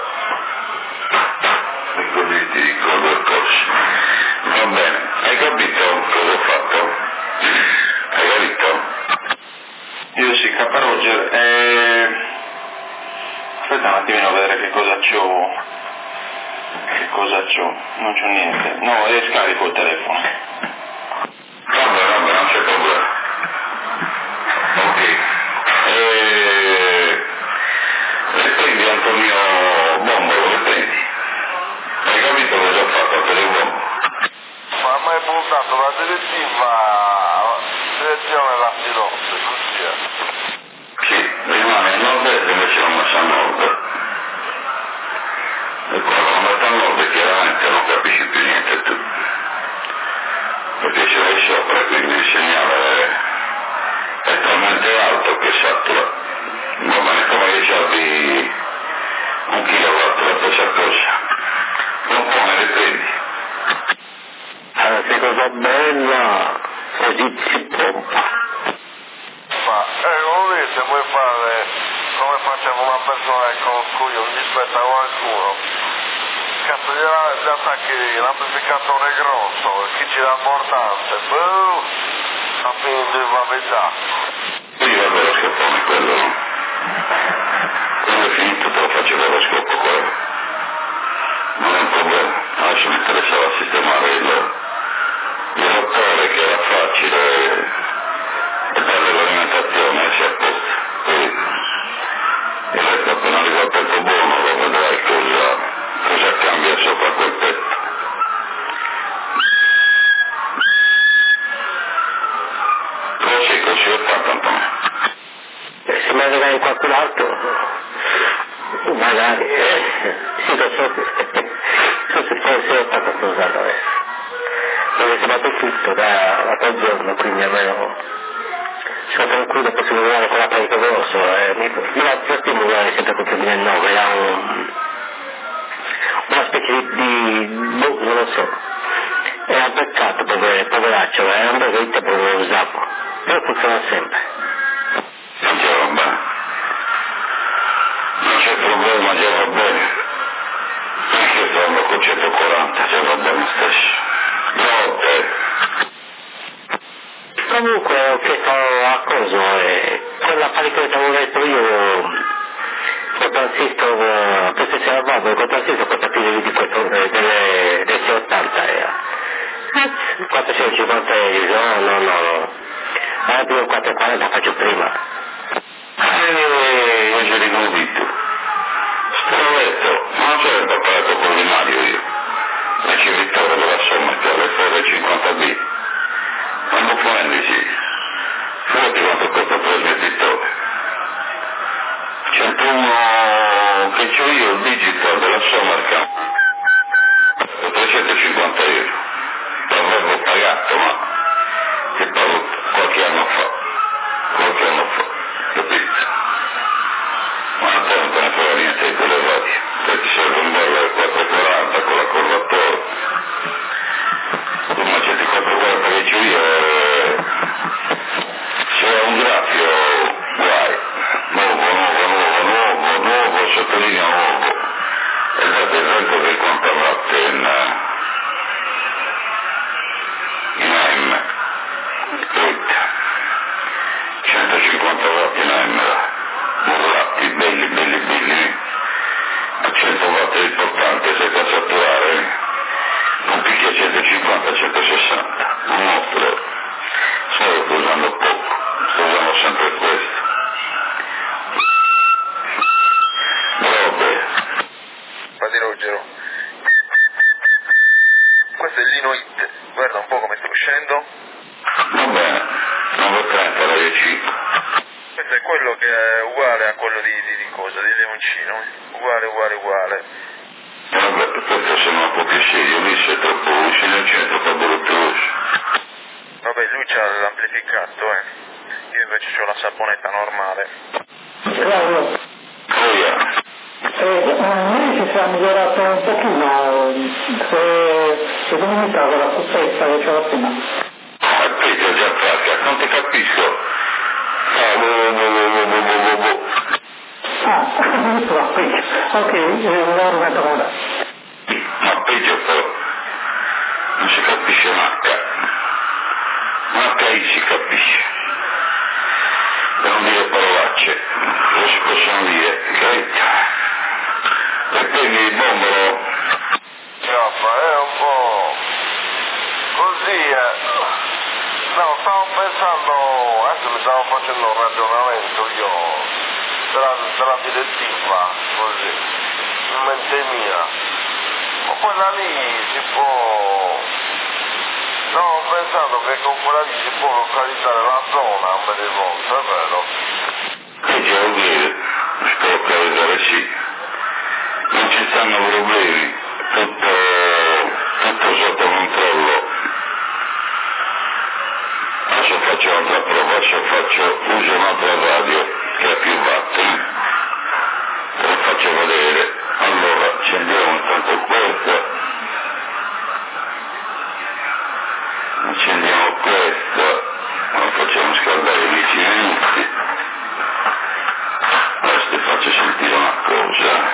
E così ti ricordo il corso. Va bene. Hai capito cosa ho fatto? Hai capito? Io sì, K. Roger, eh... aspetta un attimino a vedere che cosa c'ho. Che cosa c'ho? Non c'ho niente. No, e scarico il telefono. Vabbè, vabbè, non c'è problema. Ok. E... Le prendi Antonio Bombo, lo prendi? Hai capito cosa ho fatto a Telebombo? facevo una persona con cui non dispetta qualcuno, cazzo gli attacchi l'amplificatore grosso, chi ci dà importanza, boh, a finire di vabbè. Io vabbè lo scoppone quello, no? Quando è finito te lo faccio per lo scopo quello. Non è un problema, adesso mi interessava sistemare il, il rottore che era facile e darle l'alimentazione e si è a posto. Poi il resto appena arriva il petto buono lo vedrai cosa, cosa cambia sopra quel petto. Così, così è tanto Antonio. Eh, se magari qualcun altro, magari, eh, sì lo so, so se forse ho fatto cosa adesso. Ho chiamato tutto da, da quel giorno, quindi almeno sono tranquillo, posso lavorare con l'apparato grosso, eh, mi, mi fa stimolare sempre con il duemilanove, era un, una specie di, di, boh, non lo so, era un peccato, pover, poveraccio, era un bel vita per lo usavo, però funziona sempre. Non c'è roba, non c'è problema, già va bene, anche io sto con centoquaranta, già va bene stesso. No, eh. Comunque ho chiesto a coso, eh, quell'affare che avevo detto io, col transistor, per se c'era vado, col transistor portatile di questo, eh, delle, delle C ottanta era. quattrocentocinquanta euro, no, no, no, no. Allora più il quattrocentoquaranta faccio prima. Eh, io ci dico dito. Strovetto, non c'è il apparato culinario io. La civittore della somma che ha le F cinquanta B. Quando fondici, fatti quanto costa il trasmettitore. centouno che c'ho io, il digital della Sommercamp, trecentocinquanta euro. L'avevo pagato, ma ti parlo qualche anno fa, qualche anno fa, capito? Ma a te non te ne frega niente di quelle varie, te ti serve un bello quattrocentoquaranta con la curvatura. Ma c'è di quattrocentoquaranta che c'ho io, eh, c'è un graffio, guai, nuovo, nuovo, nuovo, nuovo, nuovo, sottolinea nuovo, e date il resto del contallatte in, in A M, centocinquanta watt in A M, modulati, belli, belli, belli, a cento watt è importante se da saturare, non picchia centocinquanta centosessanta, un mostro, solo che usando poco, sto usando sempre questo. Robe. Fatti Ruggero. Questo è il Lino Hit, guarda un po' come sta uscendo. Va bene, nove trenta, radio cinque. Questo è quello che è uguale a quello di, di, di cosa, di Leoncino, uguale, uguale, uguale. Vabbè, questo sembra un po' più serio, lì sei troppo vicino al centro, fa bruttoso. Vabbè, lui c'ha l'amplificato, eh. Io invece c'ho la saponetta normale. Claudio, Oh yeah. eh, noi ci siamo migliorato un pochino, se, se comunicavo la stessa che c'era prima. Ma Pietro Gianfranca, non ti capisco. Ah, boh, boh, boh, boh, boh, boh, boh. Ah, va, qui. Ok, eh, lo rimetto come da. Ma peggio però, non si capisce un H. Un H I si capisce. Per non dire parolacce, lo si possono dire, ok? E quindi il bombolo. Ciappa, è un po' così, eh. No, stavo pensando, adesso mi stavo facendo un ragionamento io della, della direttiva, così, in mente mia. Ma quella lì si può... Stavo pensando che con quella lì si può localizzare la zona un bel di volte, è vero? Che già vuol dire, si può localizzare sì. Non ci stanno problemi, tutto, tutto sotto controllo. Adesso faccio un'altra prova, adesso faccio, uso un'altra radio che ha più watt, eh? Te lo faccio vedere. Allora, accendiamo intanto questa, accendiamo questa, la facciamo scaldare dieci minuti, faccio sentire una cosa,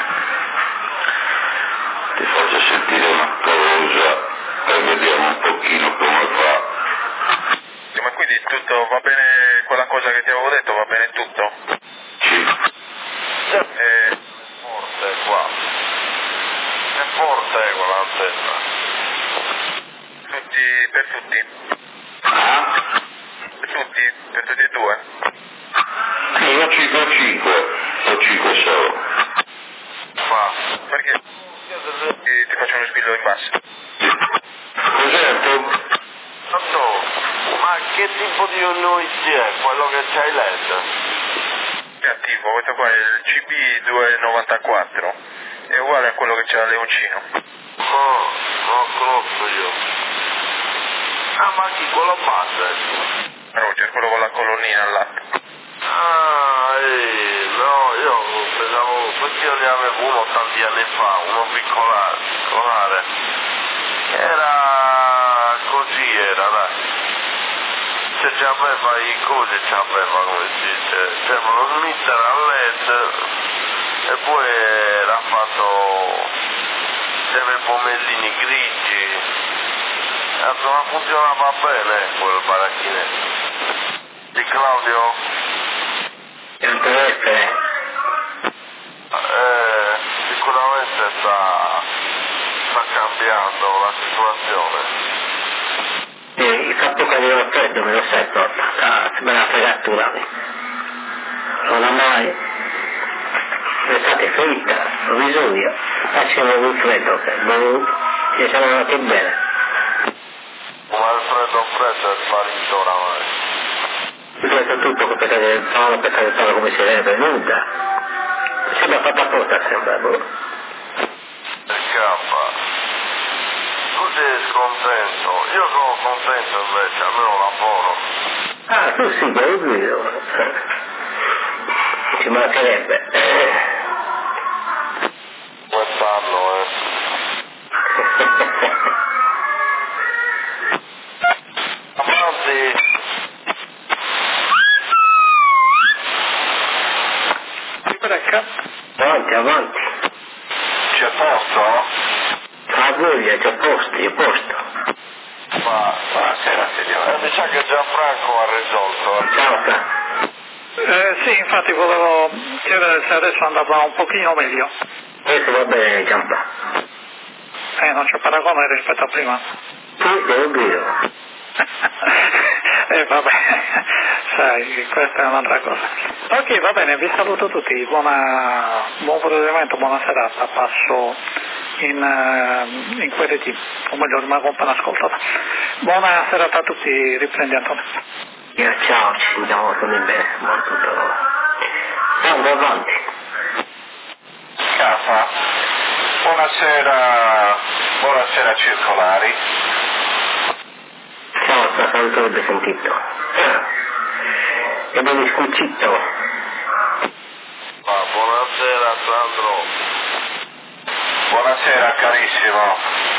ti faccio sentire una cosa e vediamo un pochino come fa. Sì, ma quindi tutto va bene, quella cosa che ti avevo detto va bene tutto? Sì. È forte qua, è forte quella antenne. Tutti, per tutti? Ah? Per tutti, per tutti e due? Sì, ho cinque, ho cinque, ho cinque solo. Ma perché ti, ti faccio uno spillo in basso? Cos'è? Tanto, ma che tipo di noise è quello che c'hai letto? È attivo, questo qua è il C B duecentonovantaquattro, è uguale a quello che c'ha Leoncino. No, non lo conosco io. Ah, ma chi, quello base? Roger, quello con la colonnina al lato. Ah, eh, no, io pensavo, perché io ne avevo uno tanti anni fa, uno piccolare, piccolare. Era così, era, dai. Se ci aveva i cosi, ci aveva, come si dice, c'era lo smitter a L E D e poi era fatto dei pomellini grigi. Insomma, funzionava bene quel baracchinetto. Di Claudio? Il terrestre? Eh, sicuramente sta, sta cambiando la situazione. Sì, il fatto che arriva freddo me lo sai porta, me la fregatura. Non ha mai. L'estate fritta, lo Vesuvio, facciamo il freddo, che ci siamo andati bene. Ma il freddo freddo è sparito oramai. Questo tutto che peccato del palo, peccato del palo come si vede, nuda. Sembra fatta apposta, sembra, boh. Scappa. Tu sei scontento, io sono contento invece, almeno lavoro. Ah, tu sì, che lo guido. Ci mancherebbe. Quest'anno, eh. Avanti. Avanti, avanti. C'è posto? A voglia, c'è posto, c'è posto. Ma, buonasera signore. Eh, mi sa che Gianfranco ha risolto. Ciao, Fra. Eh, sì, infatti volevo chiedere se adesso andava un pochino meglio. Adesso va bene, Gianpa. Eh, non c'è paragone rispetto a prima. Sì, che lo guido. Eh, vabbè, sai, questa è un'altra cosa. Ok, va bene, vi saluto tutti, buona, buon proseguimento, buona serata, passo in, uh, in query, o meglio rimango un po' ascoltata. Buona serata a tutti, riprendi Antonio. Io, ciao, ci vediamo tutti bene, buon tutto. Andiamo avanti. Capa, buonasera, buonasera circolari. Ciao, sta saluto sentito. E ben scucito. Ah, buonasera Sandro. Buonasera carissimo.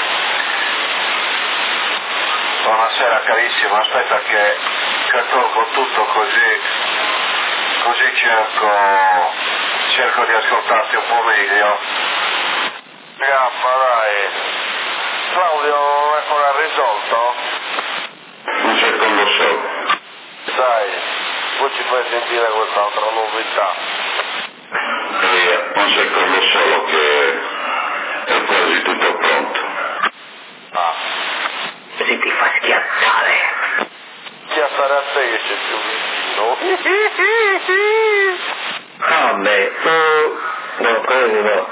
Buonasera carissimo, aspetta che, che tolgo tutto così, così cerco, cerco di ascoltarti un po' meglio. Gaffa, dai. Claudio non è ancora risolto? Un secondo solo. Sai, poi ci fai sentire quest'altra novità. Via, un secondo solo che è quasi tutto pronto. Ah. Così ti fa schiattare. Schiattare a te che c'è più vicino. Ah, beh, uh, no, così no.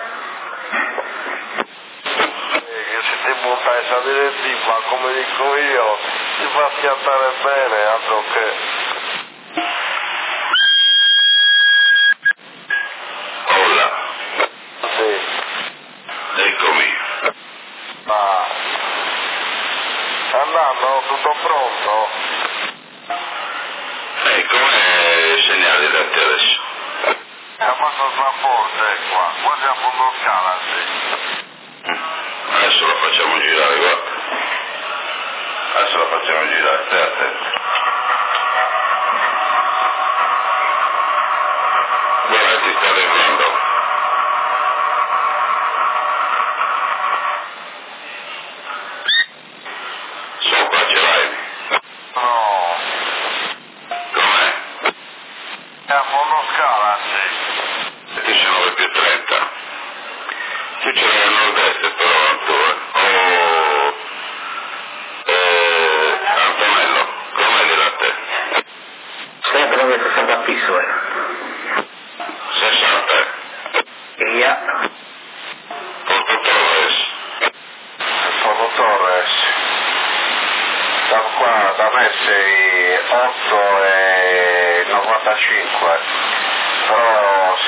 Che se ti butta essa direttiva, come dico io, ti fa schiattare bene, altro che... Hola, Sì. eccomi. Ah. Andando, tutto pronto? E com'è il segnale da te adesso? È abbastanza forte qua, quasi a fondo scala, sì. Adesso lo facciamo girare, guarda. Adesso lo facciamo girare, stai attento. Guarda, ti sta arrivando.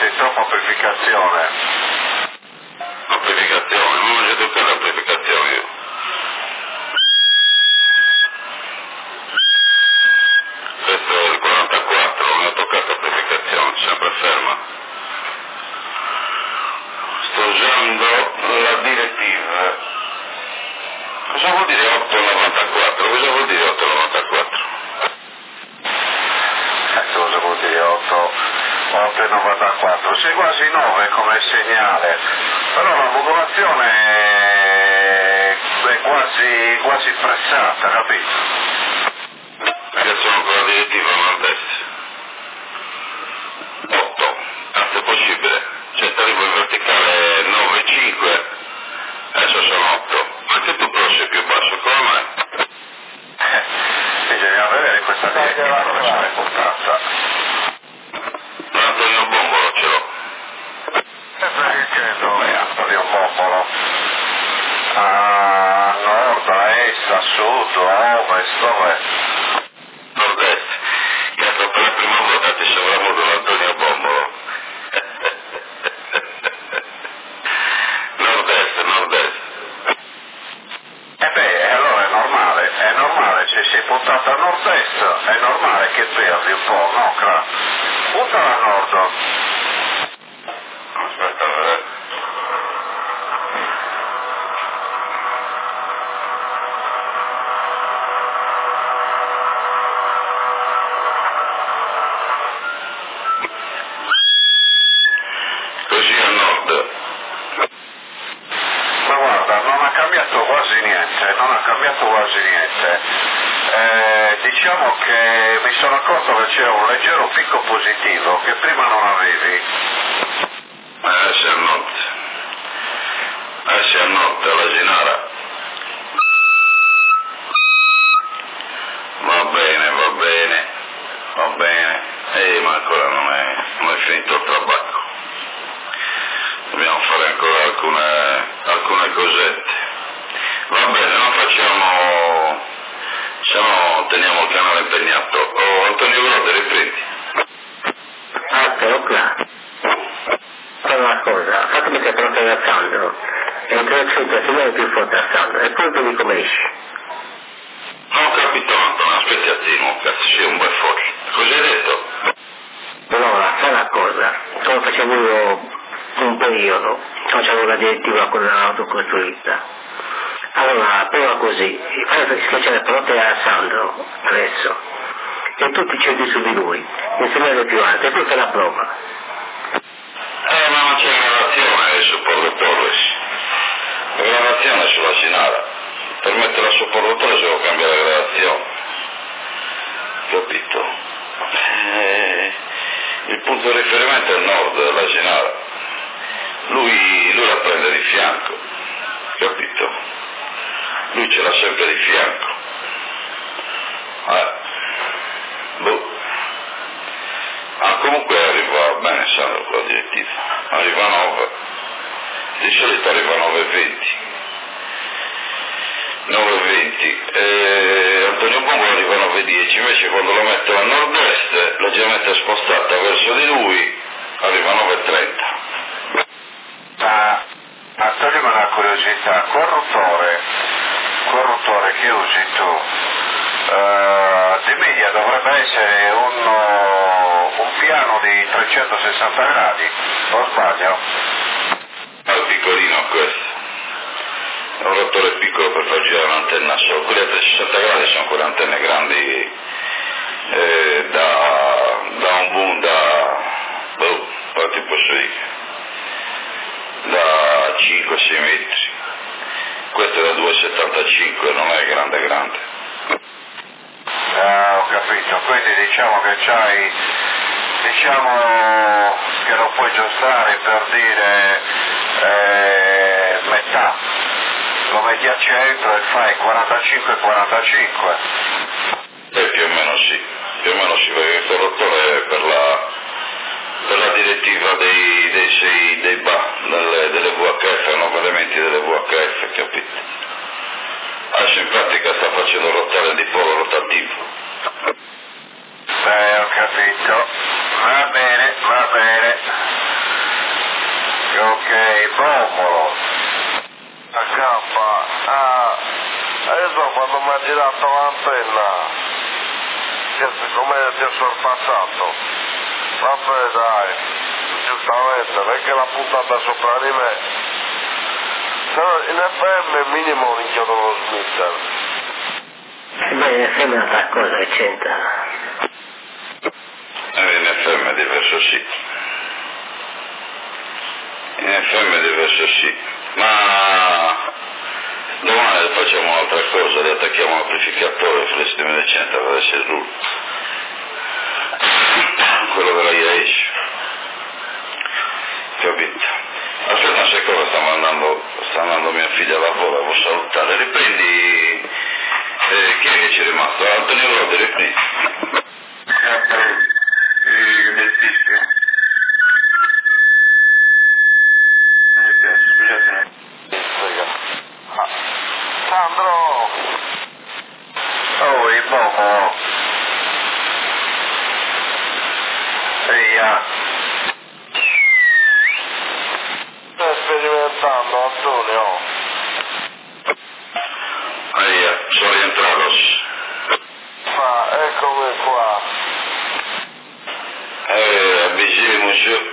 c'è troppa amplificazione. Amplificazione, non ho già toccato amplificazione io. Questo è il quarantaquattro, non ho toccato amplificazione, sempre ferma. Sto usando la direttiva. Cosa vuol dire otto novantaquattro? Cosa vuol dire otto novantaquattro? Eh, cosa vuol dire otto novantaquattro? Sei quasi nove come segnale, però la modulazione è quasi, quasi pressata, capito? Perché sono con la direttiva nord-est. otto, tanto è possibile. Cioè arrivo in verticale nove cinque, adesso sono otto. Anche tu però sei più basso, come mai? Eh, bisogna vedere questa direttiva dove sarà portata. Antonio Bombolo ce l'ho. E perché dove è Antonio Bombolo? A nord, a est, a sud, a ovest, dov'è? Nord-est. Cazzo, per la prima volta ti sovramodo l'Antonio Bombolo. Nord-est, nord-est. E beh, allora è normale, è normale, se sei puntato a nord-est, è normale che perdi un po', no, Cra? Puntala a nord. Aspetta, a vedere. Così a nord. Ma guarda, non ha cambiato quasi niente, non ha cambiato quasi niente. Eh, diciamo che mi sono accorto che c'era un leggero picco positivo che prima non avevi. Adesso è a nord. Adesso è a nord, alla Ginara. Va bene, va bene, va bene. Eh, ma ancora non è, non è finito il tabacco. Dobbiamo fare ancora alcune, alcune cosette. Va bene, non facciamo, se no teniamo il canale impegnato. Oh, Antonio Grotte, riprendi. Ah, però qua. Fai una cosa, fatemi che pronto da Sandro. Entro il centro, se non è più forte a Sandro. E poi vedi come esci. Non ho capito, Antonio, aspetti un attimo, cazzo, sei un bel fuori. Cosa hai detto? Allora, fai una cosa. Come facevo io un periodo, facevo la direttiva con l'autocostruita. Allora, prova così, fai schiacciare pronte a Sandro, adesso, e tu ti cedi su di lui, insegnare più alto, e poi fai la prova. Eh, ma non c'è relazione su Porto Torres. La relazione sulla Sinara. Per metterla su Porto Torres devo cambiare la relazione. Capito? Eh, il punto di riferimento è il nord della Sinara. Lui, lui la prende di fianco. Capito? Lui ce l'ha sempre di fianco. Eh. Boh. Ah, comunque arriva bene, Sandro, con la direttiva. Arriva a nove. Di solito arriva a nove e venti. nove e venti. E Antonio Bongo arriva a nove e dieci. Invece quando lo metto a nord-est, leggermente spostata verso di lui, arriva a nove e trenta. Ma, ma toglimi una curiosità, quel rotore, quel rotore che usi tu, Uh, di media dovrebbe essere un, uh, un piano di trecentosessanta gradi, non sbaglio? È piccolino questo, è un rotore piccolo per far girare un'antenna solo, quelle a trecentosessanta gradi sono quelle antenne grandi eh, da, da un boom da, boh, quanti posso dire, da cinque sei metri, questo è da due virgola settantacinque, non è grande grande. Ah, ho capito, quindi diciamo che c'hai, diciamo che lo puoi aggiustare per dire eh, metà, lo metti a centro e fai quarantacinque quarantacinque. Eh, più o meno sì, più o meno sì, perché questo rottore è per la, per la direttiva dei, dei, sei, dei B A, delle, delle V H F, nuovi elementi delle V H F, capito? Adesso in pratica sta facendo rotare il dipolo rotativo. Beh, ho capito. Va bene, va bene. eh, il bombolo, a campa, ah, adesso quando mi ha girato l'antenna, che siccome ti ho sorpassato, vabbè dai, giustamente, perché l'ha puntata sopra di me, in F M minimo rinchiodo lo smitter. Beh, in F M è un'altra cosa che c'entra. Eh, in F M è diverso sì. In F M è diverso sì. Ma domani facciamo un'altra cosa, li attacchiamo l'amplificatore sulle sistemi del centro per essere giù. Quello della I A E S. Capito? Aspetta una seconda, sta andando, sta andando mia figlia a lavoro, devo salutare. Riprendi, eh, chi è che ci è rimasto? Antonio Rodi, riprendi. Eh, del fischio. Non mi piace, scusate. Ah, Sandro! Oh, il bombolo. Ehi, ah. Stai sperimentando, Antonio? Aia, sono rientrato. Ma eccomi qua. Eh, avvicini, monsieur.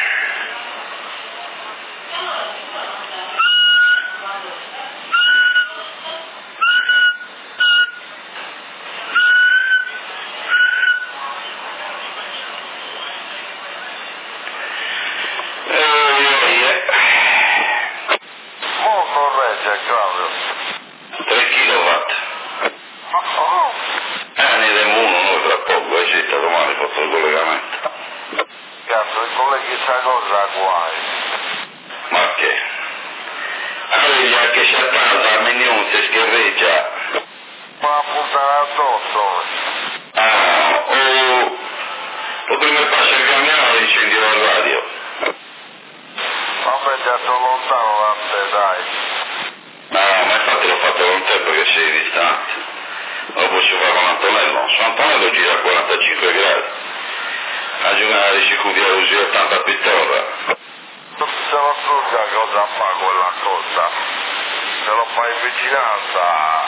Mo corregge, Claudio. tre chilowatt. Oh, oh. Eh, ne andiamo uno noi tra poco, eh, sì, domani fatto il collegamento. Cazzo, il colleghi sa cosa guai. Ma che? Allora, che c'è tanta minuti, scherreggia. Ma puntare addosso. Ah, o... o prima passa il camion incendio la radio. Vabbè, già sono lontano da te, dai. No, ma infatti l'ho fatto con te perché sei distante. Lo posso fare con Antonello. Su Antonello gira a quarantacinque gradi. A giornata di sicurezza usi ottanta pittora. Non se lo so già cosa fa quella cosa. Se lo fai in vicinanza.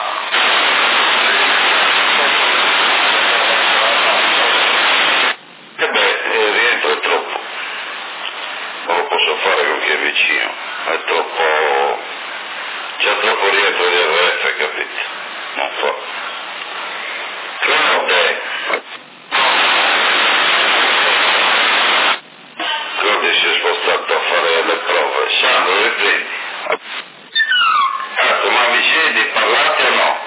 E beh, il rientro è troppo. Non lo posso fare con chi è vicino. È troppo... c'è troppo rientro di R F, capito? Non fa. Claude. Claude si è spostato a fare le prove. Sandro, riprendi. Ecco, ma vicini di parlate o no?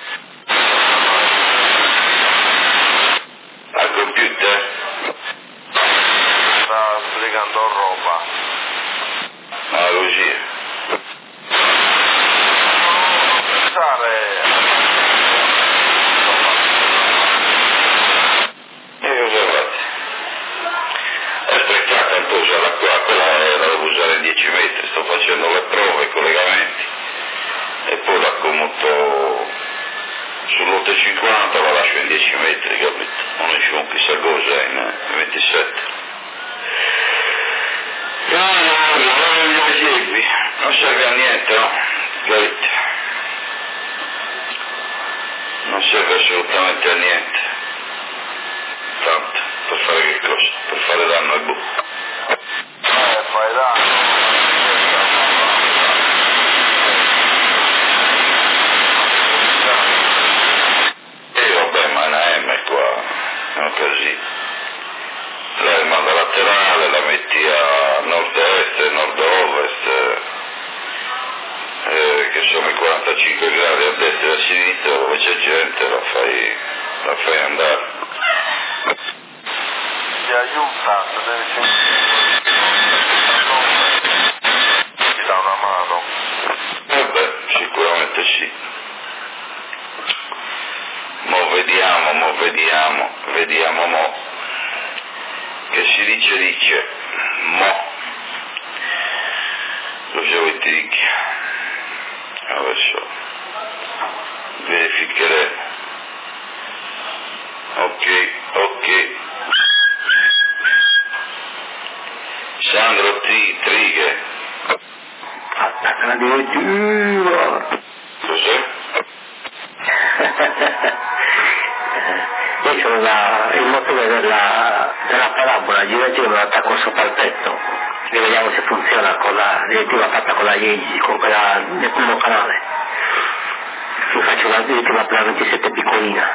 Al computer? Sta sbrigando roba. Ma così. Pensare. E cosa fate? È sprecata in posa la qua, quella la devo usare in dieci metri, sto facendo le prove, i collegamenti e poi la commuto sull'otto cinquanta, la lascio in dieci metri, capito? Non ne c'è un chissà cosa in ventisette. No, no, no, non mi segui, non serve a niente, no? Capito? Non serve assolutamente a niente. Tanto, per fare che cosa? Per fare danno al buco. Eh, fai danno. E vabbè, ma è una M qua, non così. La rimanda laterale, la metti a nord-est, nord-ovest, eh, che sono i quarantacinque gradi a destra e a sinistra, dove c'è gente, la fai, la fai andare. Ti aiuta, se devi sentire. Ti dà una mano. Eh beh, sicuramente sì. Mo vediamo, mo vediamo, vediamo mo. Che si dice dice, mo. Cosa vuoi ti dica? Adesso verificheremo. Ok, ok. Sandro T. Trighe. la direttiva. Cos'è? Io sono la, il motore della, della parabola, giraggiro me lo attacco sopra il petto e vediamo se funziona con la direttiva fatta con la Yeezy, con quella del primo canale. Mi faccio la direttiva per la ventisette piccolina.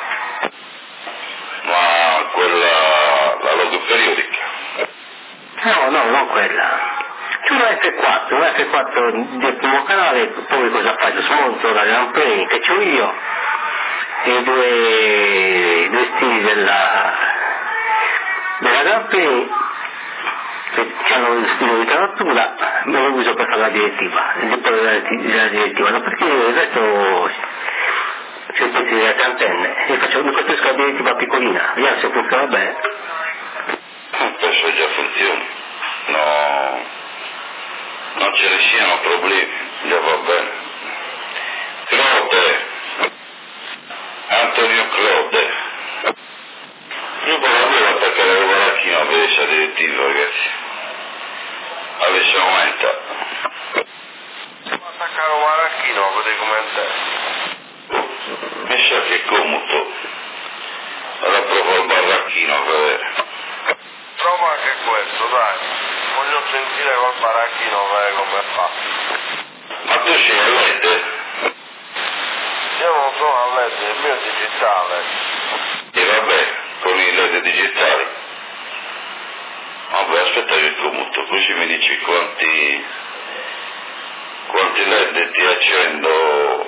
Ma quella, la logo periodica? No, no, non quella. C'è una F quattro, una F quattro del primo canale, poi cosa faccio? Smonto la lampadina che c'ho io e i due, due stili della, della Grampini che hanno lo stile di caratura, me lo uso per fare la direttiva, il depot della, della direttiva, no, perché il resto c'è il pezzo delle altre antenne e faccio, mi costruisco la direttiva piccolina, vediamo se funziona bene. Penso già funzioni, no, non ce ne siano problemi, già va bene. Claude, Antonio Claude, io volevo attaccare il baracchino a vedere la direttiva, ragazzi, adesso aumenta. Attaccare il baracchino a vedere com'è. Mi sa che è comodo, allora provo il baracchino a vedere. Prova anche questo, dai. Voglio sentire col baracchino come fa. Ma tu sei a L E D? Io non sono a L E D, il mio è digitale. E vabbè, con i L E D digitali. Vabbè, aspetta che commuto, così mi dici quanti, quanti L E D ti accendo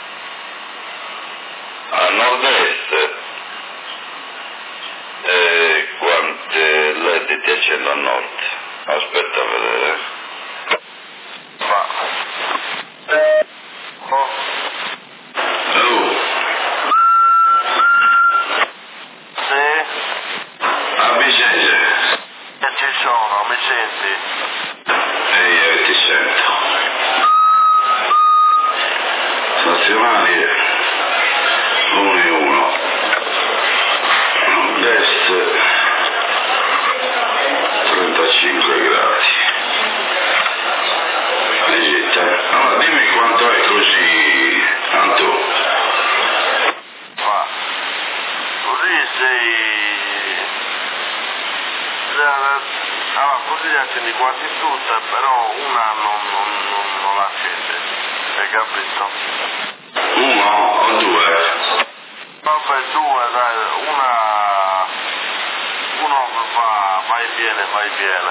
a nord-est e quante L E D ti accendo a nord. Aspetta a vedere. Ma... Oh. Oh. Sì? A Vicente. Che ci sono, mi senti? E io ti sento. Stazionali uno e uno. Nord-est trentacinque gradi. Egitto. Allora dimmi quanto è così, Anto. Ma... Così sei... Allora, così le accendi quasi tutte, però una non, non, non, non l'accende. Hai capito? Uno o due? Vabbè, due, dai, una... Uno va, va e viene, va e viene.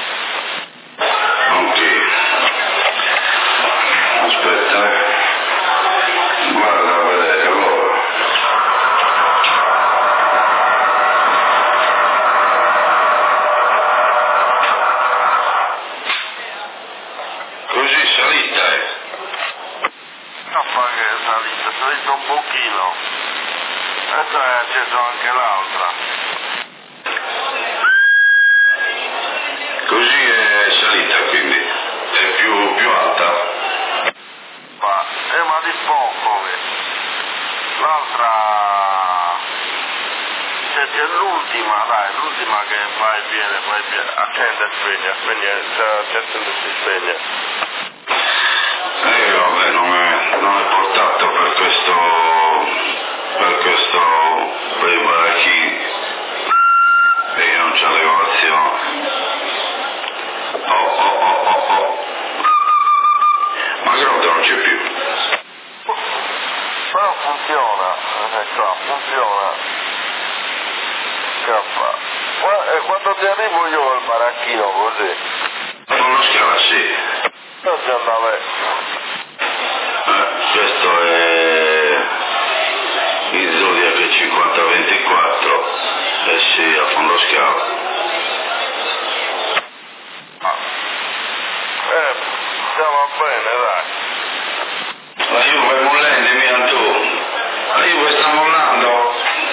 Ok. Aspetta, eh. Guarda a vedere allora. Così salita, eh. Non fa che è salita, è salita un pochino. Adesso è acceso anche l'altra. Così è salita, quindi è più, più alta. Ma, eh, ma di poco, che l'altra, cioè, c'è l'ultima, dai, l'ultima che va e viene, va e viene, accende e spegne, spegne, cioè, accende e si spegne. Eh vabbè, non è, non è portato per questo, per questo, per i baracchini, perché non c'è regolazione. Oh, oh, oh, oh, oh. Ma Grotta non c'è più. Però funziona, eh, qua, funziona. Che fa? Qua, e quando ti arrivo io al baracchino così? Con lo scala, sì. Non si andava. Eh, questo è il Zodiac cinquanta ventiquattro, eh sì, a fondo scala. Eh, stiamo bene, dai. La Juve è mollente, mia tu. La Juve sta mollando.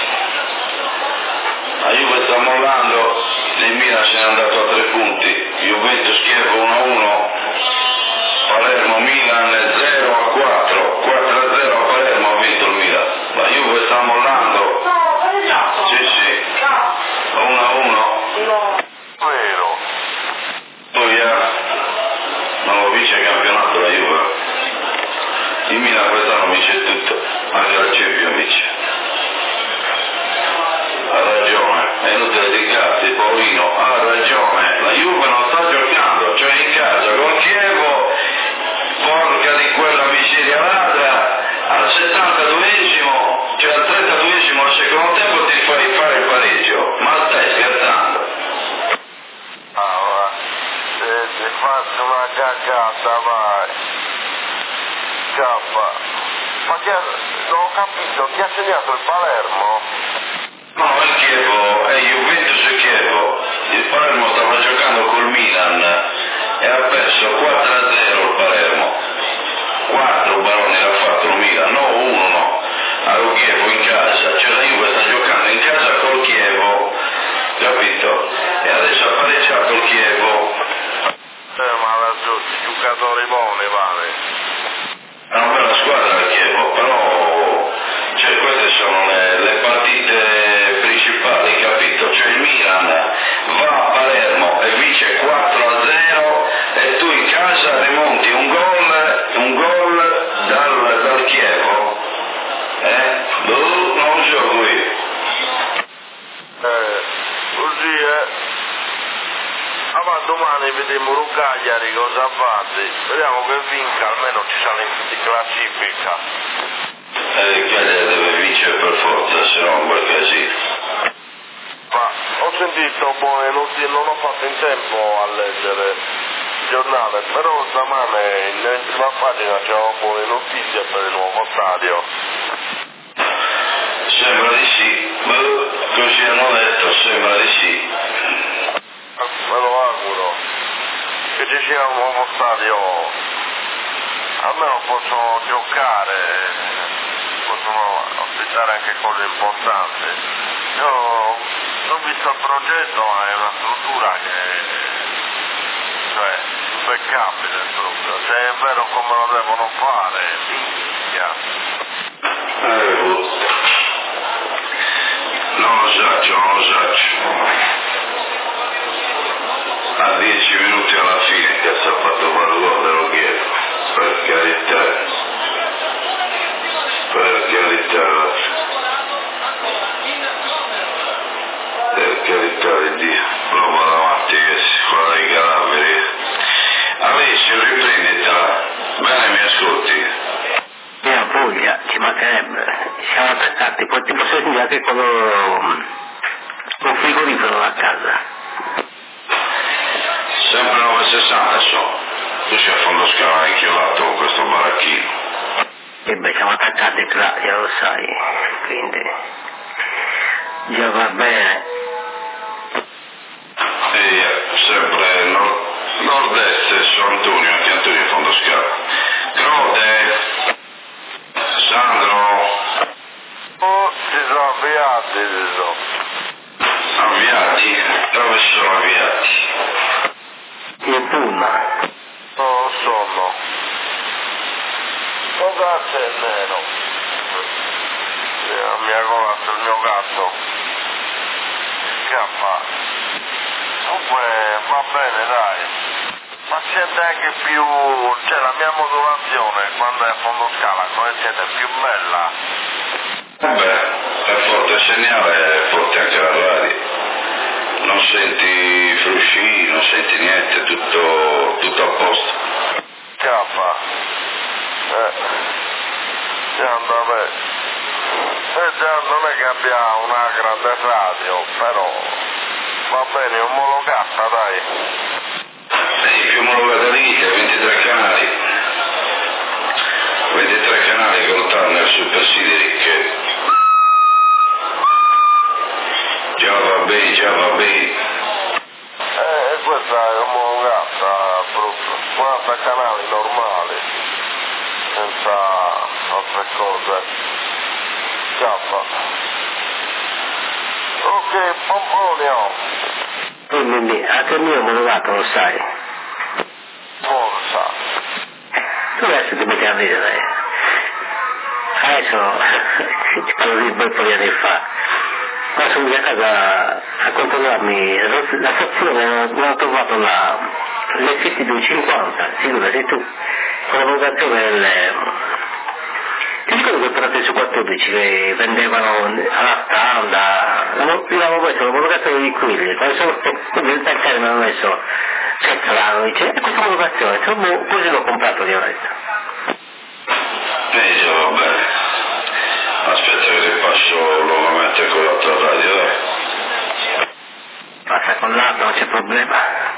La Juve sta mollando. Il Milan se n'è andato a tre punti. Juventus Chievo uno a uno. Palermo Milan zero a quattro. quattro a zero a Palermo ha vinto il Milan. La Juve sta mollando. Sì, sì. uno a uno. vince il campionato la Juve. Il Milan quest'anno vince tutto, anche la Champions vince. Ha ragione, è inutile dedicarti, Paolino, ha ragione, la Juve non sta giocando, cioè in casa con Chievo, porca di quella miseria ladra, al settantaduesimo, cioè al trentaduesimo al secondo tempo ti fai fare il pareggio, ma stai scherzando? Ah, se ti faccio una cagata vai, scappa, ma che, non ho capito, chi ha segnato il Palermo? No, il Chievo, è Juventus e Chievo, il Palermo stava giocando col Milan e ha perso quattro a zero il Palermo, quattro baroni l'ha fatto il Milan, no uno no, al Chievo in casa, cioè la Juve sta giocando in casa col Chievo, capito? E adesso ha pareggiato il Chievo. Eh, ma laggiù, giocatori buoni, vale. È una bella squadra il Chievo, però cioè, queste sono le, le partite principali, capito? Cioè il Milan va a Palermo e vince quattro a zero e tu in casa rimonti un gol, un gol dal, dal Chievo. Eh? Boh, non so qui. Eh, così eh. Ah, ma domani vediamo un Cagliari cosa fate? Speriamo che vinca, almeno ci sale in classifica. Eh, il Cagliari deve vincere per forza, se no è un bel casino. Ma ho sentito buone notizie, non ho fatto in tempo a leggere il giornale, però stamane in prima pagina c'erano buone notizie per il nuovo stadio. Sembra di sì, boh, così hanno detto, sembra di sì. Me lo auguro che ci sia un nuovo stadio, almeno possono giocare, possono ospitare anche cose importanti. Io ho visto il progetto, è una struttura che, cioè, impeccabile struttura, se è vero come lo devono fare, minchia. Eh, non lo so, non lo so. A dieci minuti alla fine che si è fatto fare il gol dello Chievo, per carità, per carità, per carità di Dio, non vado avanti che si fa dei cadaveri. Alessio, riprenditela, bene, mi ascolti? Mia voglia, ci mancherebbe, siamo attaccati, poi ti posso dire anche con un frigorifero a casa. Sempre nove e sessanta so, tu sei a fondo scala inchiolato con questo baracchino. E beh, siamo attaccati tra, già lo sai, quindi già va bene. E sempre nord, nord-est su Antonio, anche Antonio a fondo scala. Crode, Sandro. Oh, si sono avviati, si sono. Avviati? Dove sono avviati? Il Puma. Non sono. Cosa c'è il nero? La mia colazza, il mio gatto. Scappa. Comunque va bene, dai. Ma siete anche più, cioè la mia modulazione quando è a fondo scala, come siete, più bella. Beh, è forte il segnale, è forte anche la radio. Non senti frusci, non senti niente, tutto, tutto a posto. Scappa. Eh. Già vabbè. Eh già non è che abbia una grande radio, però va bene, omologata, dai. Sì, più omologata di chi? ventitré canali. ventitré canali con Turner Super Sideric. Già va bene, già va bene. Eh, questa è omologata, quaranta canali normali, senza altre cose. Scappa. Ok, Pomponio. Quindi anche il mio omologato lo sai. Forza. Tu adesso ti metti a vedere. Adesso ci parlo di un bel po' di anni fa. Ma sono venuto a casa a controllarmi la stazione, non ho trovato la, le benefici di cinquanta, figurati tu, con la valutazione del... Ti ricordo che per su quattordici che vendevano alla standa, l'avevo messo l'omologazione di quelli, quando sono nel tagliare mi hanno messo Cazzolano, dice, e questa omologazione, così l'ho comprato di onesta. E dice, va bene, aspetta che ripasso nuovamente con l'altra radio, dai. Passa con l'altro, non c'è problema.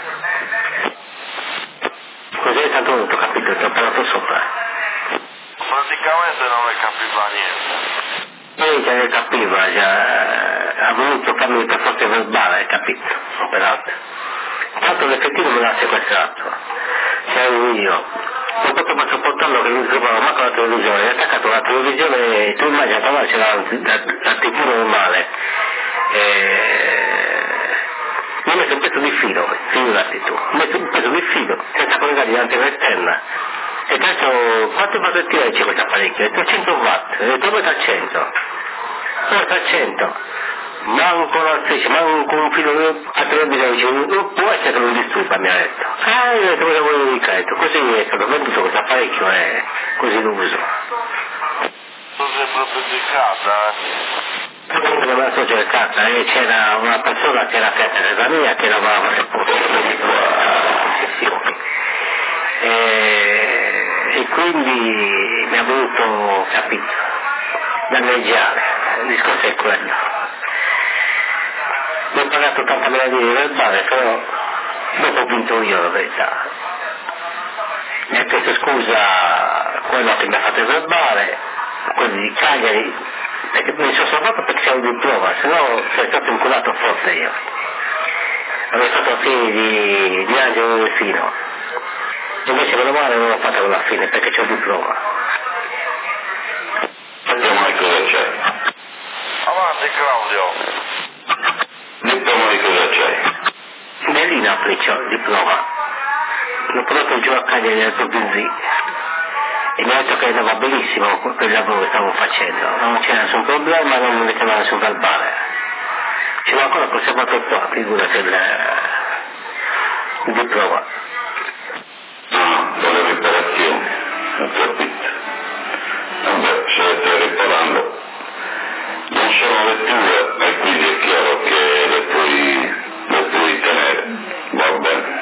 Così tanto non ho capito, ti ho parlato sopra. Praticamente non ne capiva niente. Lei già ne capiva, già ha voluto farmi per forza verbale, hai capito, non per altro. Tanto l'effettivo me l'ha sequestrato, cioè io, non potevo sopportarlo che non trovavo manco la televisione, è attaccato alla televisione e tu immagini che là c'era la, la tivù normale, e... mi ho messo un pezzo di filo, figurati tu, ho messo un pezzo di filo, senza collegare l'antenna esterna. E adesso quante batterie c'è questo apparecchio? trecento watt, e dove sta a cento? Dove sta a cento? Manco la stessa, manco un filo a televisione, non può essere che non disturba, mi ha detto. Ah, io ho detto cosa volevo dire, ho detto, così è stato venduto questo apparecchio e così lo uso. Tu sei proprio di casa, eh? Comunque non so cercata, e c'era una persona che era aperta casa mia che lavava nel posto di e, e quindi mi ha voluto, capito, danneggiare, il discorso è quello. Mi ho pagato ottanta mila di verbale, però dopo ho vinto io la verità. Mi ha chiesto scusa quello che mi ha fatto il verbale, quelli di Cagliari, perché mi sono salvato perché c'è un diploma, se no sarei stato inculato forte io. Avevo fatto fine di, di Angelo Delfino. Invece meno male non l'ho fatta con la fine perché c'è il diploma. Vediamo di cosa c'è. Avanti Claudio. Vediamo di cosa c'è. Nell'Inapoli c'ho il diploma. L'ho portato giù a Cagliari al Tobinzi e mi ha detto che andava benissimo per il lavoro che stavo facendo. Non c'era nessun problema, non mi metteva nessun verbale. Ce l'ho ancora conservato qua, figurati il, il diploma. Ah, delle riparazioni, ho capito. Vabbè, se stai riparando. Non sono letture e quindi è chiaro che le puoi, le puoi tenere, va bene.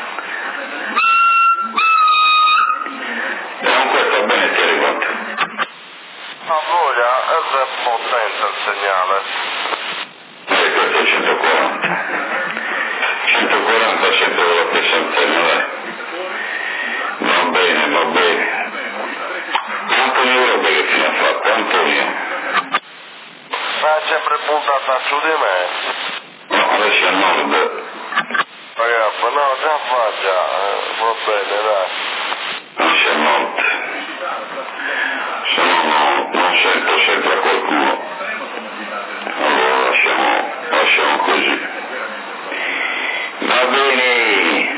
E non questo bene ti arrivato. A voglia, è potente il segnale. E questo è centoquaranta. centoquaranta sempre con la stessa antenna, dai. Va bene, va bene. Antonio Robe che fine ha fatto? Antonio? Ma è sempre puntata su di me. No, adesso è a nord. Ragazzi, no, già fa già, eh, va bene, dai. Adesso è a nord. Se no, no non sento sempre qualcuno. Allora lasciamo, lasciamo così. Va bene.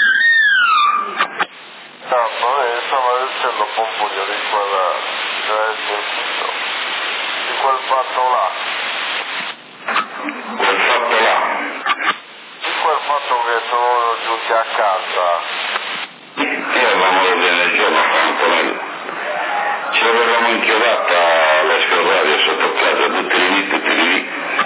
Tanto, eh, stava dicendo un pugno di quella, di quel fatto là. Quel fatto là. Di quel fatto che sono giunti a casa. E avevamo l'ordine del giorno a Antonello. Ci avevamo inchiodata la scorraria sotto casa, tutti lì, tutti lì.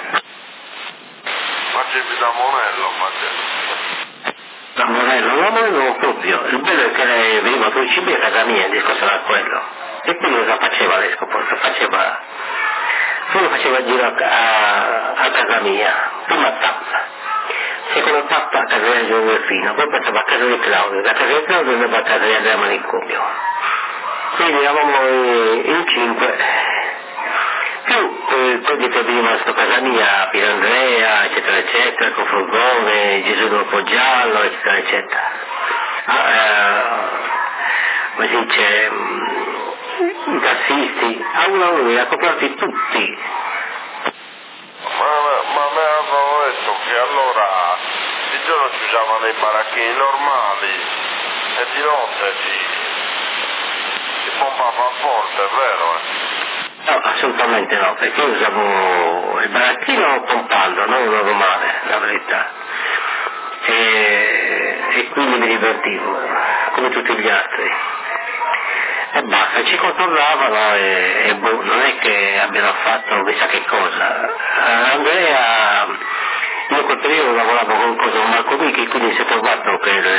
Facevi da Monello, facevi. Da Monello, no, Monello proprio. Il bello è che lei veniva con i cibi a casa mia, il discorso era quello. E quindi cosa faceva lei scoperto? Faceva, solo faceva il giro a, a, a casa mia, prima tappa. Seconda tappa a casa di Giovefino, poi passava a casa di Claudio, da casa di Claudio andava a casa di Andrea Manicomio. Quindi eravamo in cinque, più eh, poi dietro veniva a casa mia, Piero Andrea, eccetera eccetera, con Frugone, Gesù del Poggiallo, eccetera eccetera. Ah, eh, come si dice, i tassisti, a uno a uno li ha comprati tutti. Ma, ma me avevano detto che allora di giorno si usavano i baracchini normali e di notte si, si pompava forte, è vero? Eh? No, assolutamente no, perché io usavo il baracchino pompando, non uno normale, la verità. E, e quindi mi divertivo, come tutti gli altri. E basta, ci controllavano e, e boh, non è che abbiano fatto chissà che cosa. Andrea, io in quel periodo lavoravo con, con Marco Michi, quindi si è trovato che il,